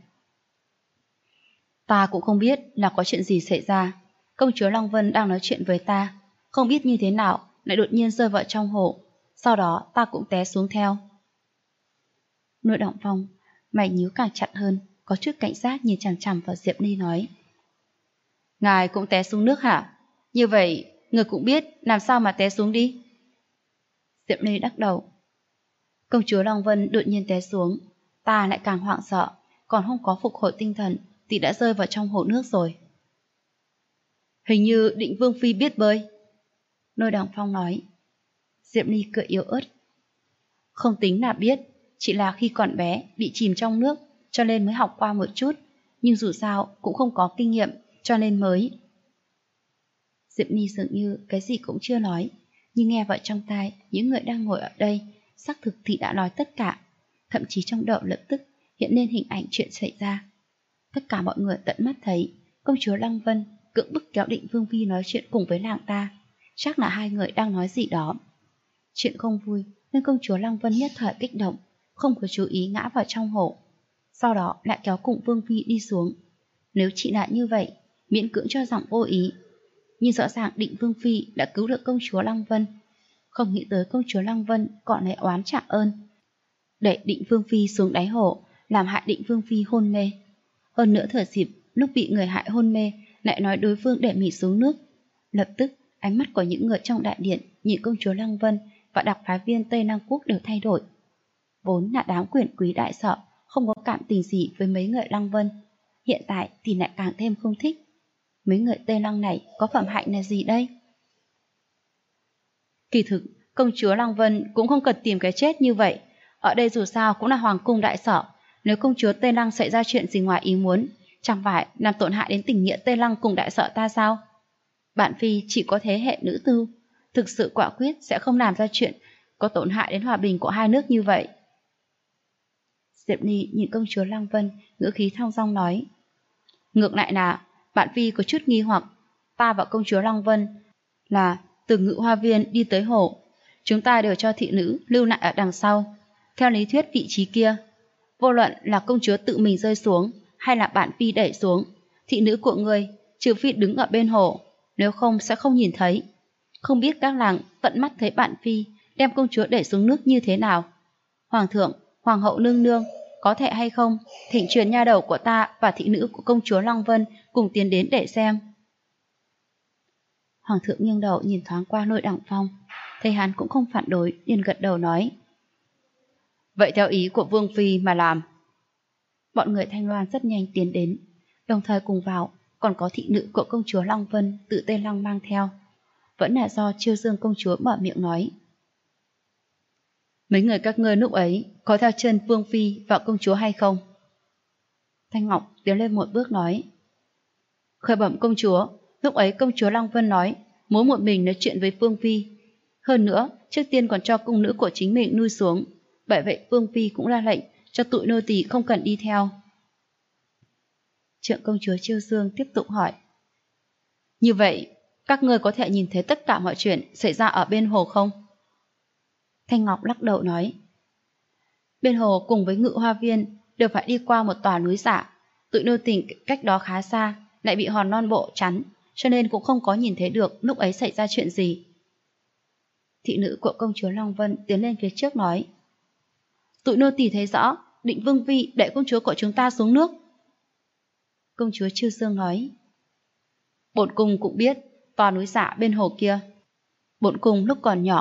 Ta cũng không biết là có chuyện gì xảy ra. Công chúa Long Vân đang nói chuyện với ta, không biết như thế nào lại đột nhiên rơi vào trong hồ, sau đó ta cũng té xuống theo. Lôi Động Phong mày nhíu càng chặt hơn, có chút cảnh giác nhìn chằm chằm vào Diệm Ly nói: Ngài cũng té xuống nước hả? Như vậy người cũng biết làm sao mà té xuống đi. Diệm Ly đắc đầu: Công chúa Long Vân đột nhiên té xuống, ta lại càng hoảng sợ, còn không có phục hồi tinh thần thì đã rơi vào trong hồ nước rồi. Hình như Định Vương Phi biết bơi. Lôi Động Phong nói. Diệm Ly cười yếu ớt: Không tính là biết, chỉ là khi còn bé bị chìm trong nước cho nên mới học qua một chút, nhưng dù sao cũng không có kinh nghiệm cho nên mới. Diệm Ly dường như cái gì cũng chưa nói, nhưng nghe vào trong tai những người đang ngồi ở đây xác thực thì đã nói tất cả, thậm chí trong đầu lập tức hiện lên hình ảnh chuyện xảy ra. Tất cả mọi người tận mắt thấy công chúa Lăng Vân cưỡng bức kéo Định Vương Phi nói chuyện cùng với nàng ta, chắc là hai người đang nói gì đó. Chuyện không vui nên công chúa Lăng Vân nhất thời kích động, không có chú ý ngã vào trong hồ, sau đó lại kéo cùng Vương Phi đi xuống. Nếu chỉ là như vậy, miễn cưỡng cho rằng vô ý, nhưng rõ ràng Định Vương Phi đã cứu được công chúa Lăng Vân. Không nghĩ tới công chúa Lăng Vân còn lại oán trả ơn, đẩy Định Vương Phi xuống đáy hồ, làm hại Định Vương Phi hôn mê. Hơn nữa thừa dịp lúc bị người hại hôn mê lại nói đối phương để mình xuống nước. Lập tức ánh mắt của những người trong đại điện nhìn công chúa Lăng Vân và đặc phái viên Tây Lăng Quốc đều thay đổi. Vốn là đám quyền quý đại sợ, không có cảm tình gì với mấy người Lăng Vân, hiện tại thì lại càng thêm không thích. Mấy người Tây Lăng này có phẩm hạnh là gì đây? Kỳ thực, công chúa Lăng Vân cũng không cần tìm cái chết như vậy. Ở đây dù sao cũng là hoàng cung đại sở, nếu công chúa Tây Lăng xảy ra chuyện gì ngoài ý muốn, chẳng phải làm tổn hại đến tình nghĩa Tây Lăng cùng đại sở ta sao? Bản Phi chỉ có thế hệ nữ tư, thực sự quả quyết sẽ không làm ra chuyện có tổn hại đến hòa bình của hai nước như vậy. Diệp Ly nhìn công chúa Lăng Vân, ngữ khí thong dong nói: Ngược lại là Bản Phi có chút nghi hoặc, ta và công chúa Lăng Vân là từ Ngự Hoa Viên đi tới hồ, chúng ta đều cho thị nữ lưu lại ở đằng sau. Theo lý thuyết vị trí kia, vô luận là công chúa tự mình rơi xuống hay là Bản Phi đẩy xuống, thị nữ của người trừ phi đứng ở bên hồ, nếu không sẽ không nhìn thấy. Không biết các nàng tận mắt thấy Bản Phi đem công chúa đẩy xuống nước như thế nào. Hoàng thượng, hoàng hậu nương nương, có thể hay không thỉnh truyền nha đầu của ta và thị nữ của công chúa Lăng Vân cùng tiến đến để xem. Hoàng thượng nghiêng đầu nhìn thoáng qua Lôi Đằng Phong, thấy hắn cũng không phản đối, liền gật đầu nói: Vậy theo ý của Vương Phi mà làm. Bọn người Thanh Loan rất nhanh tiến đến, đồng thời cùng vào còn có thị nữ của công chúa Lăng Vân tự Tây Lăng mang theo. Vẫn là do Chiêu Dương công chúa mở miệng nói: Mấy người các ngươi lúc ấy có theo chân Vương Phi và công chúa hay không? Thanh Ngọc tiến lên một bước nói: Khởi bẩm công chúa, lúc ấy công chúa Lăng Vân nói muốn một mình nói chuyện với Vương Phi, hơn nữa trước tiên còn cho cung nữ của chính mình nuôi xuống, bởi vậy Vương Phi cũng ra lệnh cho tụi nô tỳ không cần đi theo. Trượng công chúa Chiêu Dương tiếp tục hỏi: Như vậy các ngươi có thể nhìn thấy tất cả mọi chuyện xảy ra ở bên hồ không? Thanh Ngọc lắc đầu nói: Bên hồ cùng với Ngự Hoa Viên đều phải đi qua một tòa núi giả, tụi nô tỳ cách đó khá xa, lại bị hòn non bộ chắn, cho nên cũng không có nhìn thấy được lúc ấy xảy ra chuyện gì. Thị nữ của công chúa Long Vân tiến lên phía trước nói: Tụi nô tỳ thấy rõ Định Vương Phi đẩy công chúa của chúng ta xuống nước. Công chúa Chiêu Dương nói: Bổn cung cũng biết tòa núi giả bên hồ kia. Bổn cung lúc còn nhỏ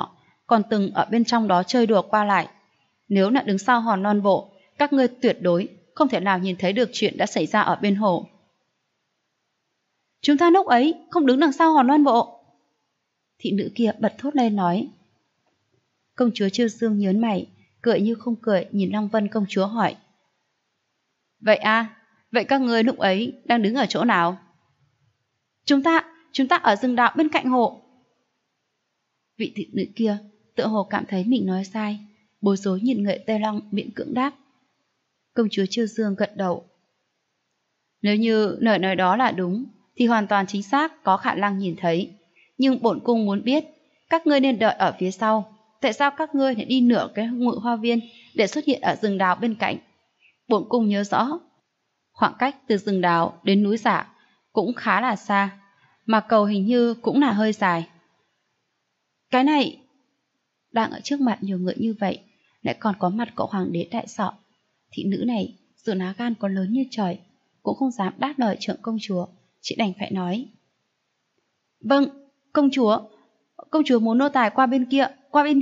còn từng ở bên trong đó chơi đùa qua lại. Nếu là đứng sau hòn non bộ, các ngươi tuyệt đối không thể nào nhìn thấy được chuyện đã xảy ra ở bên hồ. Chúng ta lúc ấy không đứng đằng sau hòn non bộ. Thị nữ kia bật thốt lên nói. Công chúa Chiêu Dương nhớn mày, cười như không cười nhìn Lăng Vân công chúa hỏi. Vậy à, vậy các ngươi lúc ấy đang đứng ở chỗ nào? Chúng ta ở rừng đạo bên cạnh hồ. Vị thị nữ kia tựa hồ cảm thấy mình nói sai, bối rối nhìn người Tây Long miễn cưỡng đáp. Công chúa Chiêu Dương gật đầu. Nếu như lời nói đó là đúng, thì hoàn toàn chính xác có khả năng nhìn thấy. Nhưng bổn cung muốn biết, các ngươi nên đợi ở phía sau. Tại sao các ngươi lại đi nửa cái ngự hoa viên để xuất hiện ở rừng đào bên cạnh? Bổn cung nhớ rõ, khoảng cách từ rừng đào đến núi Giả cũng khá là xa, mà cầu hình như cũng là hơi dài. Cái này, đang ở trước mặt nhiều người như vậy, lại còn có mặt cậu hoàng đế đại sọ. Thị nữ này, dù lá gan có lớn như trời, cũng không dám đáp lời trượng công chúa, chỉ đành phải nói. Vâng, công chúa muốn nô tài qua bên kia.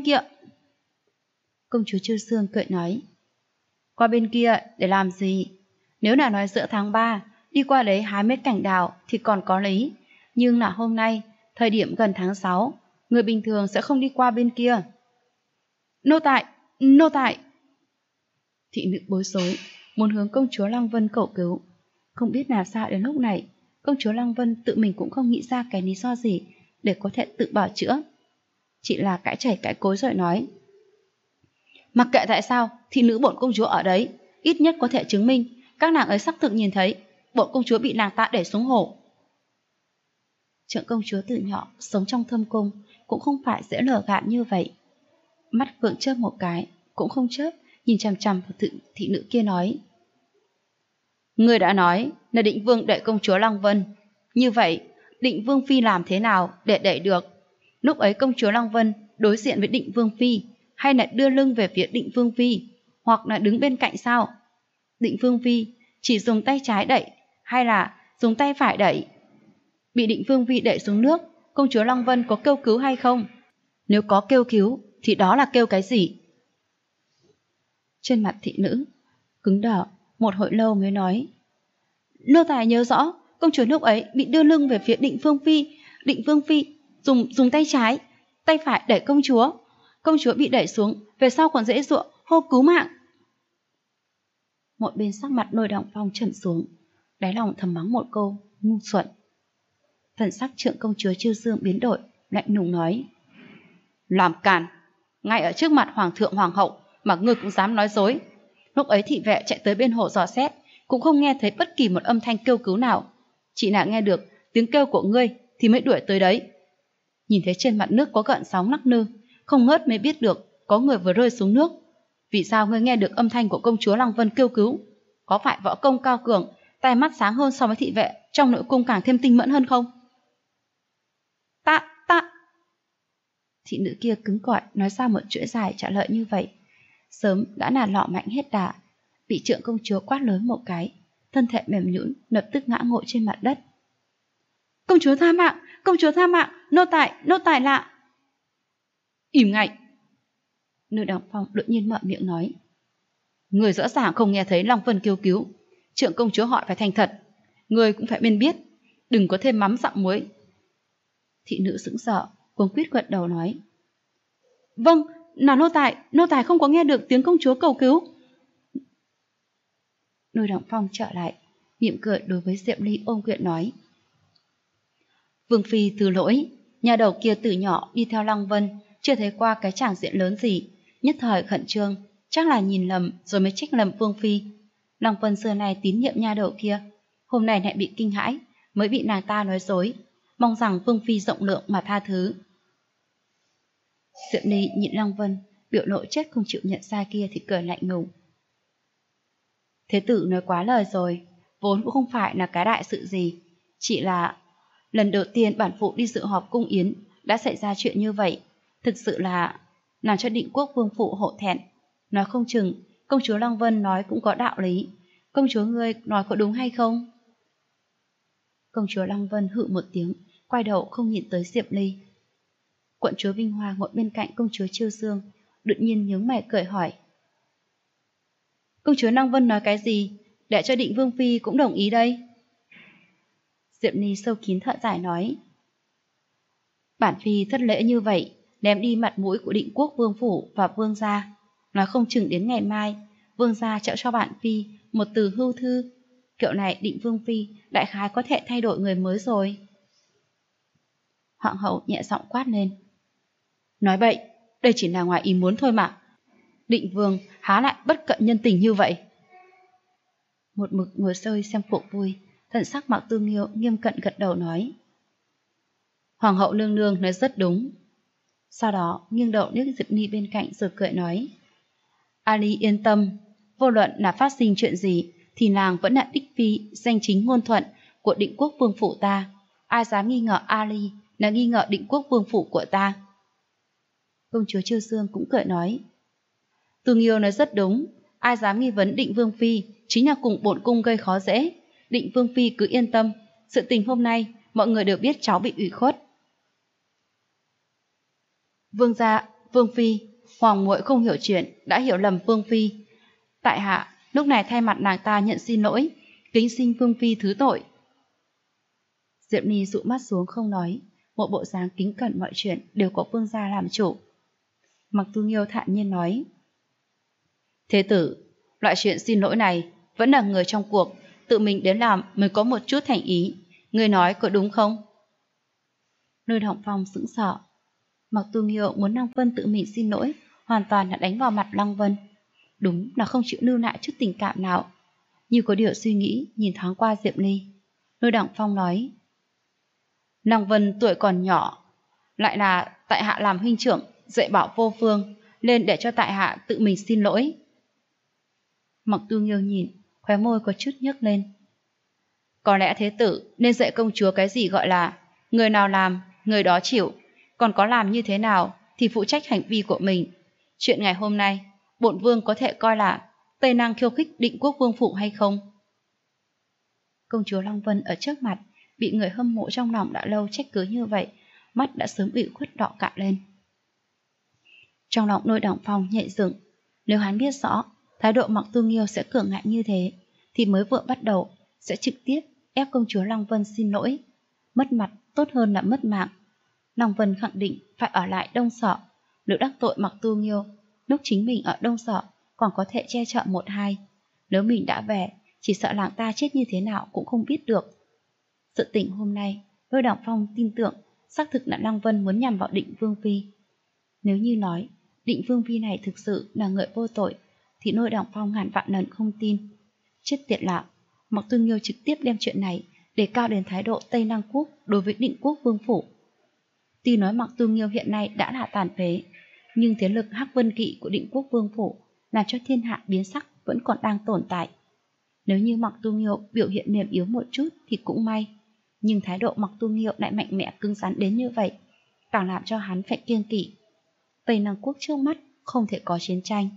Công chúa Chiêu Dương cười nói. Qua bên kia để làm gì? Nếu là nói giữa tháng 3, đi qua đấy hái mấy cành đào thì còn có lý. Nhưng là hôm nay, thời điểm gần tháng 6, người bình thường sẽ không đi qua bên kia. Nô tài! Thị nữ bối rối, muốn hướng công chúa Lăng Vân cầu cứu. Không biết làm sao đến lúc này, công chúa Lăng Vân tự mình cũng không nghĩ ra cái lý do gì để có thể tự bảo chữa. Chỉ là cãi chảy cãi cối rồi nói. Mặc kệ tại sao, thị nữ bổn công chúa ở đấy, ít nhất có thể chứng minh các nàng ấy xác thực nhìn thấy bổn công chúa bị nàng ta đẩy xuống hồ. Trượng công chúa từ nhỏ sống trong thâm cung cũng không phải dễ lừa gạt như vậy. Mắt Phượng chớp một cái, cũng không chớp, nhìn chằm chằm vào thị nữ kia nói. Ngươi đã nói là định vương đẩy công chúa Lăng Vân. Như vậy, định vương phi làm thế nào để đẩy được? Lúc ấy công chúa Lăng Vân đối diện với định vương phi, hay là đưa lưng về phía định vương phi, hoặc là đứng bên cạnh sao? Định vương phi chỉ dùng tay trái đẩy, hay là dùng tay phải đẩy? Bị định vương phi đẩy xuống nước, công chúa Lăng Vân có kêu cứu hay không? Nếu có kêu cứu, thì đó là kêu cái gì? Trên mặt thị nữ cứng đờ một hồi lâu mới nói. Nô tài nhớ rõ, công chúa lúc ấy bị đưa lưng về phía định vương phi dùng tay trái, tay phải đẩy công chúa bị đẩy xuống, về sau còn dễ dụa hô cứu mạng. Một bên sắc mặt Lôi Động Phong trầm xuống, đáy lòng thầm mắng một câu ngu xuẩn. Thần sắc trượng công chúa Chiêu Dương biến đổi, lạnh lùng nói. Làm càn, ngay ở trước mặt hoàng thượng hoàng hậu mà ngươi cũng dám nói dối. Lúc ấy thị vệ chạy tới bên hồ dò xét, cũng không nghe thấy bất kỳ một âm thanh kêu cứu nào. Chị đã nghe được tiếng kêu của ngươi thì mới đuổi tới đấy. Nhìn thấy trên mặt nước có gợn sóng lắc lư, không ngớt mới biết được có người vừa rơi xuống nước. Vì sao ngươi nghe được âm thanh của công chúa Lăng Vân kêu cứu? Có phải võ công cao cường, tai mắt sáng hơn so với thị vệ trong nội cung càng thêm tinh mẫn hơn không? Ta Thị nữ kia cứng cỏi nói ra một chuỗi dài trả lời như vậy, sớm đã là lọ mạnh hết đà. Bị trượng công chúa quát lớn một cái, thân thể mềm nhũn lập tức ngã ngồi trên mặt đất. Công chúa tha mạng, nô tài lạ. Im ngay! Lôi Động Phong đột nhiên mở miệng nói. Người rõ ràng không nghe thấy Lăng Vân kêu cứu, trượng công chúa hỏi phải thành thật, người cũng phải bên biết, đừng có thêm mắm dặm muối. Thị nữ sững sờ, cuống quýt gật đầu nói. Vâng, là nô tài không có nghe được tiếng công chúa cầu cứu. Lôi Động Phong trở lại, mỉm cười đối với Diệm Ly ôm quyện nói. Vương phi thứ lỗi, nhà đầu kia từ nhỏ đi theo Lăng Vân, chưa thấy qua cái tràng diện lớn gì, nhất thời khẩn trương, chắc là nhìn lầm rồi mới trách lầm Vương phi. Lăng Vân xưa nay tín nhiệm nha đầu kia, hôm nay lại bị kinh hãi, mới bị nàng ta nói dối, mong rằng Vương phi rộng lượng mà tha thứ. Diệm Ly nhịn Lăng Vân biểu lộ chết không chịu nhận sai kia thì cười lạnh lùng. Thế tử nói quá lời rồi, vốn cũng không phải là cái đại sự gì, chỉ là lần đầu tiên bản phụ đi dự họp cung yến đã xảy ra chuyện như vậy, thực sự là làm cho Định Quốc vương phụ hổ thẹn. Nói không chừng công chúa Lăng Vân nói cũng có đạo lý, công chúa ngươi nói có đúng hay không? Công chúa Lăng Vân hự một tiếng, quay đầu không nhìn tới Diệm Ly. Quận chúa Vinh Hoa ngồi bên cạnh công chúa Chiêu Dương, đột nhiên nhướng mày cười hỏi. Công chúa Lăng Vân nói cái gì, để cho Định Vương Phi cũng đồng ý đây? Diệp Ni sâu kín thở dài nói. Bản Phi thất lễ như vậy, ném đi mặt mũi của Định Quốc Vương Phủ và Vương gia. Nói không chừng đến ngày mai, Vương gia trợ cho bản Phi một từ hưu thư. Kiểu này Định Vương Phi đại khái có thể thay đổi người mới rồi. Hoàng hậu nhẹ giọng quát lên. Nói bậy, đây chỉ là ngoài ý muốn thôi mà. Định Vương há lại bất cận nhân tình như vậy? Một mực ngồi sơi xem cuộc vui, thần sắc Mạc Tư Nghiêu nghiêm cận gật đầu nói. Hoàng hậu nương nương nói rất đúng. Sau đó nghiêng đầu liếc Diệp Ni bên cạnh rồi cười nói. Ali yên tâm, vô luận là phát sinh chuyện gì thì nàng vẫn là đích phi danh chính ngôn thuận của Định Quốc Vương Phủ ta. Ai dám nghi ngờ Ali là nghi ngờ Định Quốc Vương Phủ của ta. Công chúa Chiêu Dương cũng cười nói. Tư Nghiêu nói rất đúng, ai dám nghi vấn Định Vương Phi chính là cùng bổn cung gây khó dễ. Định Vương Phi cứ yên tâm, sự tình hôm nay mọi người đều biết cháu bị ủy khuất. Vương gia, Vương Phi, Hoàng muội không hiểu chuyện, đã hiểu lầm Vương Phi. Tại hạ, lúc này thay mặt nàng ta nhận xin lỗi, kính xin Vương Phi thứ tội. Diệp Ni dụ mắt xuống không nói, một bộ dáng kính cẩn mọi chuyện đều có Vương gia làm chủ. Mạc Tu Nghiêu thản nhiên nói. Thế tử, loại chuyện xin lỗi này vẫn là người trong cuộc, tự mình đến làm mới có một chút thành ý. Người nói có đúng không? Lôi Động Phong sững sờ. Mạc Tu Nghiêu muốn Lăng Vân tự mình xin lỗi, hoàn toàn là đánh vào mặt Lăng Vân. Đúng là không chịu lưu lại chút tình cảm nào. Như có điều suy nghĩ, nhìn thoáng qua Diệp Ly. Lôi Động Phong nói. Lăng Vân tuổi còn nhỏ, lại là tại hạ làm huynh trưởng, dạy bảo vô phương, nên để cho tại hạ tự mình xin lỗi. Mạc Tu Nghiêu nhìn, khóe môi có chút nhếch lên. Có lẽ thế tử nên dạy công chúa cái gì gọi là người nào làm, người đó chịu, còn có làm như thế nào thì phụ trách hành vi của mình. Chuyện ngày hôm nay, bổn vương có thể coi là Tây Năng khiêu khích Định Quốc Vương Phủ hay không? Công chúa Lăng Vân ở trước mặt, bị người hâm mộ trong lòng đã lâu trách cứ như vậy, mắt đã sớm ủy khuất đỏ cạn lên. Trong lòng Lôi Động Phong nhạy dựng, nếu hắn biết rõ thái độ Mạc Tu Nghiêu sẽ cường ngạnh như thế, thì mới vừa bắt đầu sẽ trực tiếp ép công chúa Lăng Vân xin lỗi. Mất mặt tốt hơn là mất mạng. Lăng Vân khẳng định phải ở lại Đông Sở. Nếu đắc tội Mạc Tu Nghiêu, lúc chính mình ở Đông Sở còn có thể che chở một hai. Nếu mình đã về, chỉ sợ làng ta chết như thế nào cũng không biết được. Sự tình hôm nay, Lôi Động Phong tin tưởng xác thực là Lăng Vân muốn nhằm vào Định Vương Phi. Nếu như nói Định Vương Phi này thực sự là người vô tội, thì Lôi Động Phong ngàn vạn lần không tin. Chết tiệt lạc, Mạc Tu Nghiêu trực tiếp đem chuyện này để cao đến thái độ Tây Năng Quốc đối với Định Quốc Vương Phủ. Tuy nói Mạc Tu Nghiêu hiện nay đã là tàn phế, nhưng thế lực Hắc Vân Kỵ của Định Quốc Vương Phủ làm cho thiên hạ biến sắc vẫn còn đang tồn tại. Nếu như Mạc Tu Nghiêu biểu hiện mềm yếu một chút thì cũng may, nhưng thái độ Mạc Tu Nghiêu lại mạnh mẽ cứng rắn đến như vậy, càng làm cho hắn phải kiêng kỵ. Tây Năng Quốc trước mắt không thể có chiến tranh.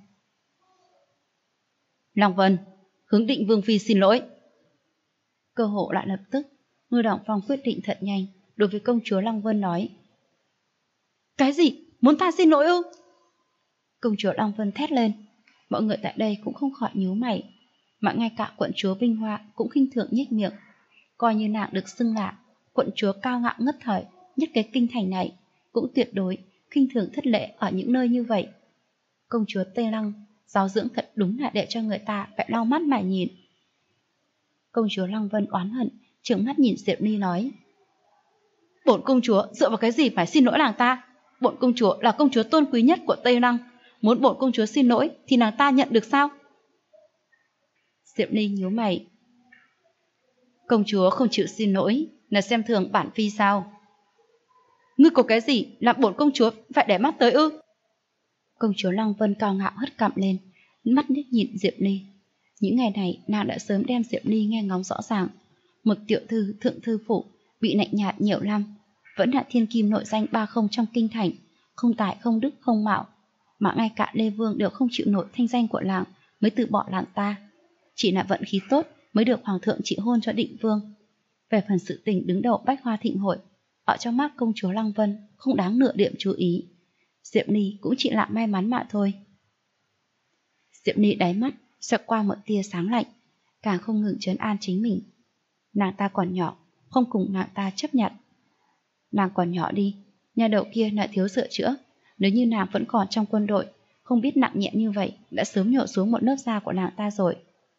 Lăng Vân, hướng Định Vương Phi xin lỗi. Cơ hội lại lập tức, Lôi Động Phong quyết định thật nhanh, đối với công chúa Lăng Vân nói. Cái gì? Muốn ta xin lỗi ư? Công chúa Lăng Vân thét lên. Mọi người tại đây cũng không khỏi nhíu mày, mà ngay cả quận chúa Vinh Hoa cũng khinh thường nhếch miệng, coi như nàng được xưng là quận chúa cao ngạo ngất thời nhất cái kinh thành này, cũng tuyệt đối khinh thường thất lễ ở những nơi như vậy. Công chúa Tây Lăng giáo dưỡng thật đúng là để cho người ta phải lau mắt mà nhìn. Công chúa Lăng Vân oán hận trừng mắt nhìn Diệp Ly nói. Bổn công chúa dựa vào cái gì phải xin lỗi nàng ta? Bổn công chúa là công chúa tôn quý nhất của Tây Lăng, muốn bổn công chúa xin lỗi thì nàng ta nhận được sao? Diệp Ly nhíu mày. Công chúa không chịu xin lỗi là xem thường bản phi sao? Ngươi có cái gì làm bổn công chúa phải để mắt tới ư? Công chúa Lăng Vân cao ngạo hất cằm lên, mắt liếc nhìn Diệp Ly. Những ngày này nàng đã sớm đem Diệp Ly nghe ngóng rõ ràng. Một tiểu thư thượng thư phủ bị lạnh nhạt nhiều năm, vẫn là thiên kim nội danh 30 trong kinh thành, không tài không đức không mạo, mà ngay cả Lê Vương đều không chịu nổi thanh danh của làng mới từ bỏ làng ta. Chỉ là vận khí tốt mới được hoàng thượng trị hôn cho Định Vương. Về phần sự tình đứng đầu Bách Hoa Thịnh Hội, ở trong mắt công chúa Lăng Vân không đáng nửa điểm chú ý. Diệp Ni cũng chỉ là may mắn mà thôi. Diệp Ni đáy mắt xẹt qua một tia sáng lạnh, càng không ngừng trấn an chính mình. Nàng ta còn nhỏ, không cùng nàng ta chấp nhận. Nàng còn nhỏ đi, nhà đầu kia lại thiếu sửa chữa. Nếu như nàng vẫn còn trong quân đội, không biết nặng nhẹ như vậy, đã sớm nhổ xuống một lớp da của nàng ta rồi.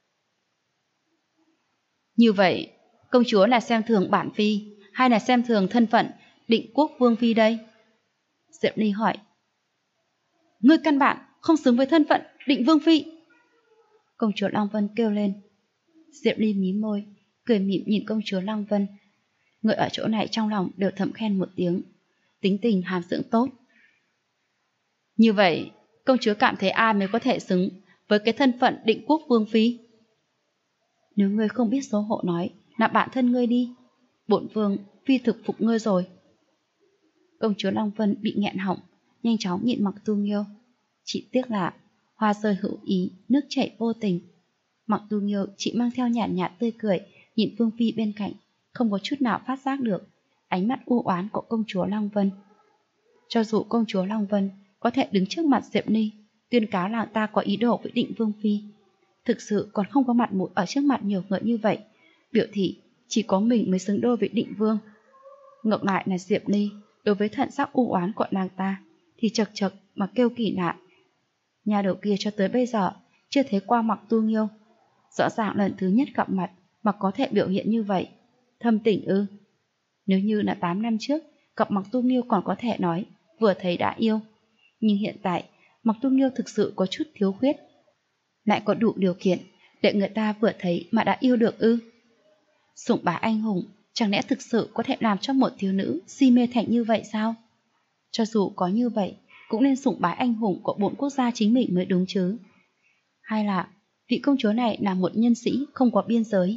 Như vậy, công chúa là xem thường bản phi, hay là xem thường thân phận Định Quốc Vương phi đây? Diệp Ni hỏi. Ngươi căn bản không xứng với thân phận Định Vương phi. Công chúa Lăng Vân kêu lên. Diệp Ni mím môi, cười mỉm nhìn công chúa Lăng Vân. Người ở chỗ này trong lòng đều thầm khen một tiếng. Tính tình hàm dưỡng tốt. Như vậy, công chúa cảm thấy ai mới có thể xứng với cái thân phận Định Quốc Vương phi? Nếu ngươi không biết xấu hổ nói, là bạn thân ngươi đi. Bổn vương phi thực phục ngươi rồi. Công chúa Lăng Vân bị nghẹn họng, nhanh chóng nhịn Mặc Tu Nghiêu. Chỉ tiếc là hoa rơi hữu ý, nước chảy vô tình. Mặc Tu Nghiêu chỉ mang theo nhàn nhạt tươi cười, nhìn Vương phi bên cạnh, không có chút nào phát giác được ánh mắt u oán của công chúa Lăng Vân. Cho dù công chúa Lăng Vân có thể đứng trước mặt Diệp Ni, tuyên cáo nàng ta có ý đồ với Định Vương phi, thực sự còn không có mặt mũi ở trước mặt nhiều người như vậy, biểu thị chỉ có mình mới xứng đôi với Định Vương. Ngược lại là Diệp Ni, đối với thận sắc u oán của nàng ta thì chật chật mà kêu kỳ lạ. Nhà đầu kia cho tới bây giờ chưa thấy qua Mặc Tu Nghiêu, rõ ràng lần thứ nhất gặp mặt mà có thể biểu hiện như vậy. Thâm tình ư? Nếu như là 8 năm trước gặp Mặc Tu Nghiêu còn có thể nói vừa thấy đã yêu, nhưng hiện tại Mặc Tu Nghiêu thực sự có chút thiếu khuyết, lại có đủ điều kiện để người ta vừa thấy mà đã yêu được ư? Sủng bá anh hùng chẳng lẽ thực sự có thể làm cho một thiếu nữ si mê thành như vậy sao? Cho dù có như vậy, cũng nên sủng bái anh hùng của bốn quốc gia chính mình mới đúng chứ. Hay là vị công chúa này là một nhân sĩ không có biên giới?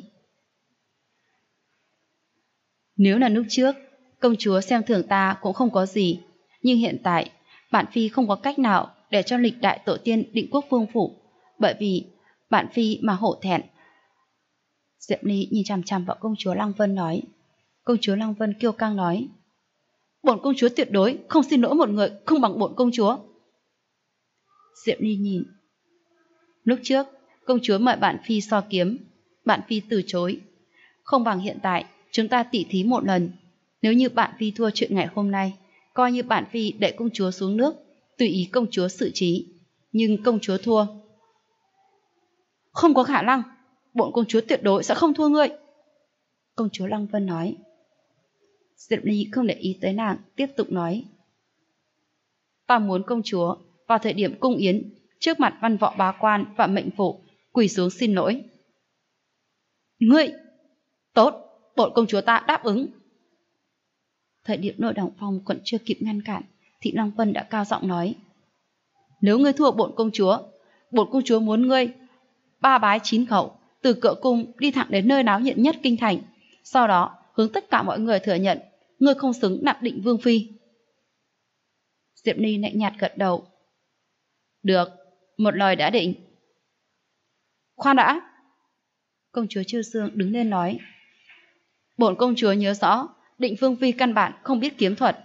Nếu là lúc trước, công chúa xem thường ta cũng không có gì, nhưng hiện tại, bản phi không có cách nào để cho lịch đại tổ tiên Định Quốc Vương phủ, bởi vì bản phi mà hổ thẹn. Diệp Ni nhìn chằm chằm vào công chúa Lăng Vân nói. Công chúa Lăng Vân kiêu căng nói. Bổn công chúa tuyệt đối không xin lỗi một người không bằng bổn công chúa. Diệp Ni nhìn. Lúc trước, công chúa mời bản phi so kiếm, bản phi từ chối. Không bằng hiện tại, chúng ta tỉ thí một lần. Nếu như bản phi thua chuyện ngày hôm nay, coi như bản phi đẩy công chúa xuống nước, tùy ý công chúa xử trí. Nhưng công chúa thua. Không có khả năng, bổn công chúa tuyệt đối sẽ không thua ngươi. Công chúa Lăng Vân nói. Diệp Ni không để ý tới nàng, tiếp tục nói. Ta muốn công chúa vào thời điểm cung yến, trước mặt văn võ bá quan và mệnh phụ, quỳ xuống xin lỗi. Ngươi! Tốt, bổn công chúa ta đáp ứng. Thời điểm Nội Đồng Phong còn chưa kịp ngăn cản, thì Lăng Vân đã cao giọng nói. Nếu ngươi thua bổn công chúa muốn ngươi 3 bái 9 khẩu, từ cửa cung đi thẳng đến nơi náo nhiệt nhất kinh thành, sau đó hướng tất cả mọi người thừa nhận ngươi không xứng nạp Định Vương phi. Diệp Ni lạnh nhạt gật đầu. Được, một lời đã định. Khoan đã. Công chúa Chư Sương đứng lên nói. Bổn công chúa nhớ rõ, Định Vương phi căn bản không biết kiếm thuật.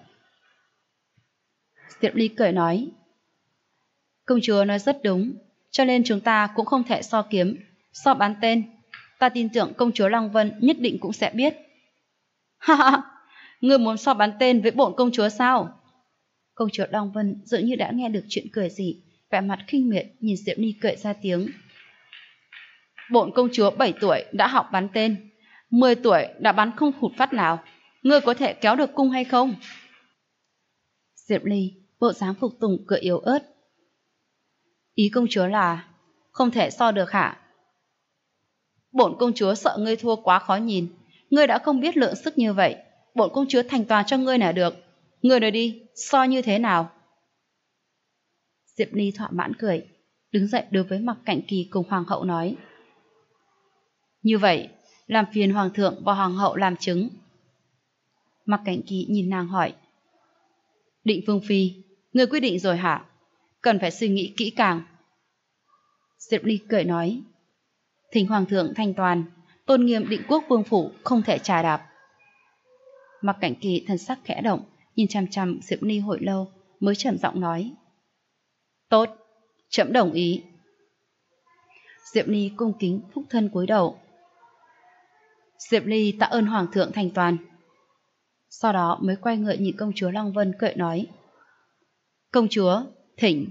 Diệp Ni cười nói. Công chúa nói rất đúng, cho nên chúng ta cũng không thể so kiếm, so bắn tên. Ta tin tưởng công chúa Lăng Vân nhất định cũng sẽ biết. Ha ha, ngươi muốn so bắn tên với bổn công chúa sao? Công chúa Lăng Vân dường như đã nghe được chuyện cười gì, vẻ mặt khinh miệt nhìn Diệp Ni cười ra tiếng. Bổn công chúa 7 tuổi đã học bắn tên, 10 tuổi đã bắn không hụt phát nào. Ngươi có thể kéo được cung hay không? Diệp Ni bộ dáng phục tùng cười yếu ớt. Ý công chúa là không thể so được hả? Bổn công chúa sợ ngươi thua quá khó nhìn. Ngươi đã không biết lượng sức như vậy, bổn công chúa thành toàn cho ngươi là được. Ngươi nói đi, so như thế nào? Diệp Ni thỏa mãn cười, đứng dậy đối với Mặc Cảnh Kỳ cùng hoàng hậu nói. Như vậy, làm phiền hoàng thượng và hoàng hậu làm chứng. Mặc Cảnh Kỳ nhìn nàng hỏi. Định Vương phi, ngươi quyết định rồi hả? Cần phải suy nghĩ kỹ càng. Diệp Ni cười nói. Thỉnh hoàng thượng thanh toàn, tôn nghiêm Định Quốc Vương phủ không thể trà đạp. Mạc Cảnh Kỳ thần sắc khẽ động, nhìn chằm chằm Diệp Ly hồi lâu, mới trầm giọng nói. Tốt, trẫm đồng ý. Diệp Ly cung kính phúc thân cúi đầu. Diệp Ly tạ ơn Hoàng thượng thành toàn. Sau đó mới quay người nhìn công chúa Lăng Vân cười nói. Công chúa, thỉnh.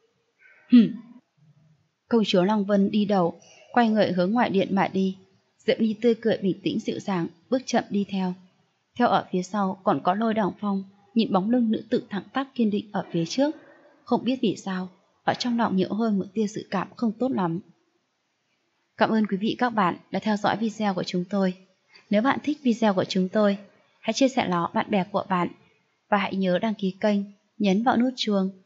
Công chúa Lăng Vân đi đầu, quay người hướng ngoại điện mà đi. Diệp Ly tươi cười bình tĩnh dịu dàng, bước chậm đi theo. Theo ở phía sau còn có Lôi Đằng Phong, nhìn bóng lưng nữ tử thẳng tắp kiên định ở phía trước. Không biết vì sao, ở trong lòng nhiều hơn một tia dự cảm không tốt lắm. Cảm ơn quý vị các bạn đã theo dõi video của chúng tôi. Nếu bạn thích video của chúng tôi, hãy chia sẻ nó bạn bè của bạn. Và hãy nhớ đăng ký kênh, nhấn vào nút chuông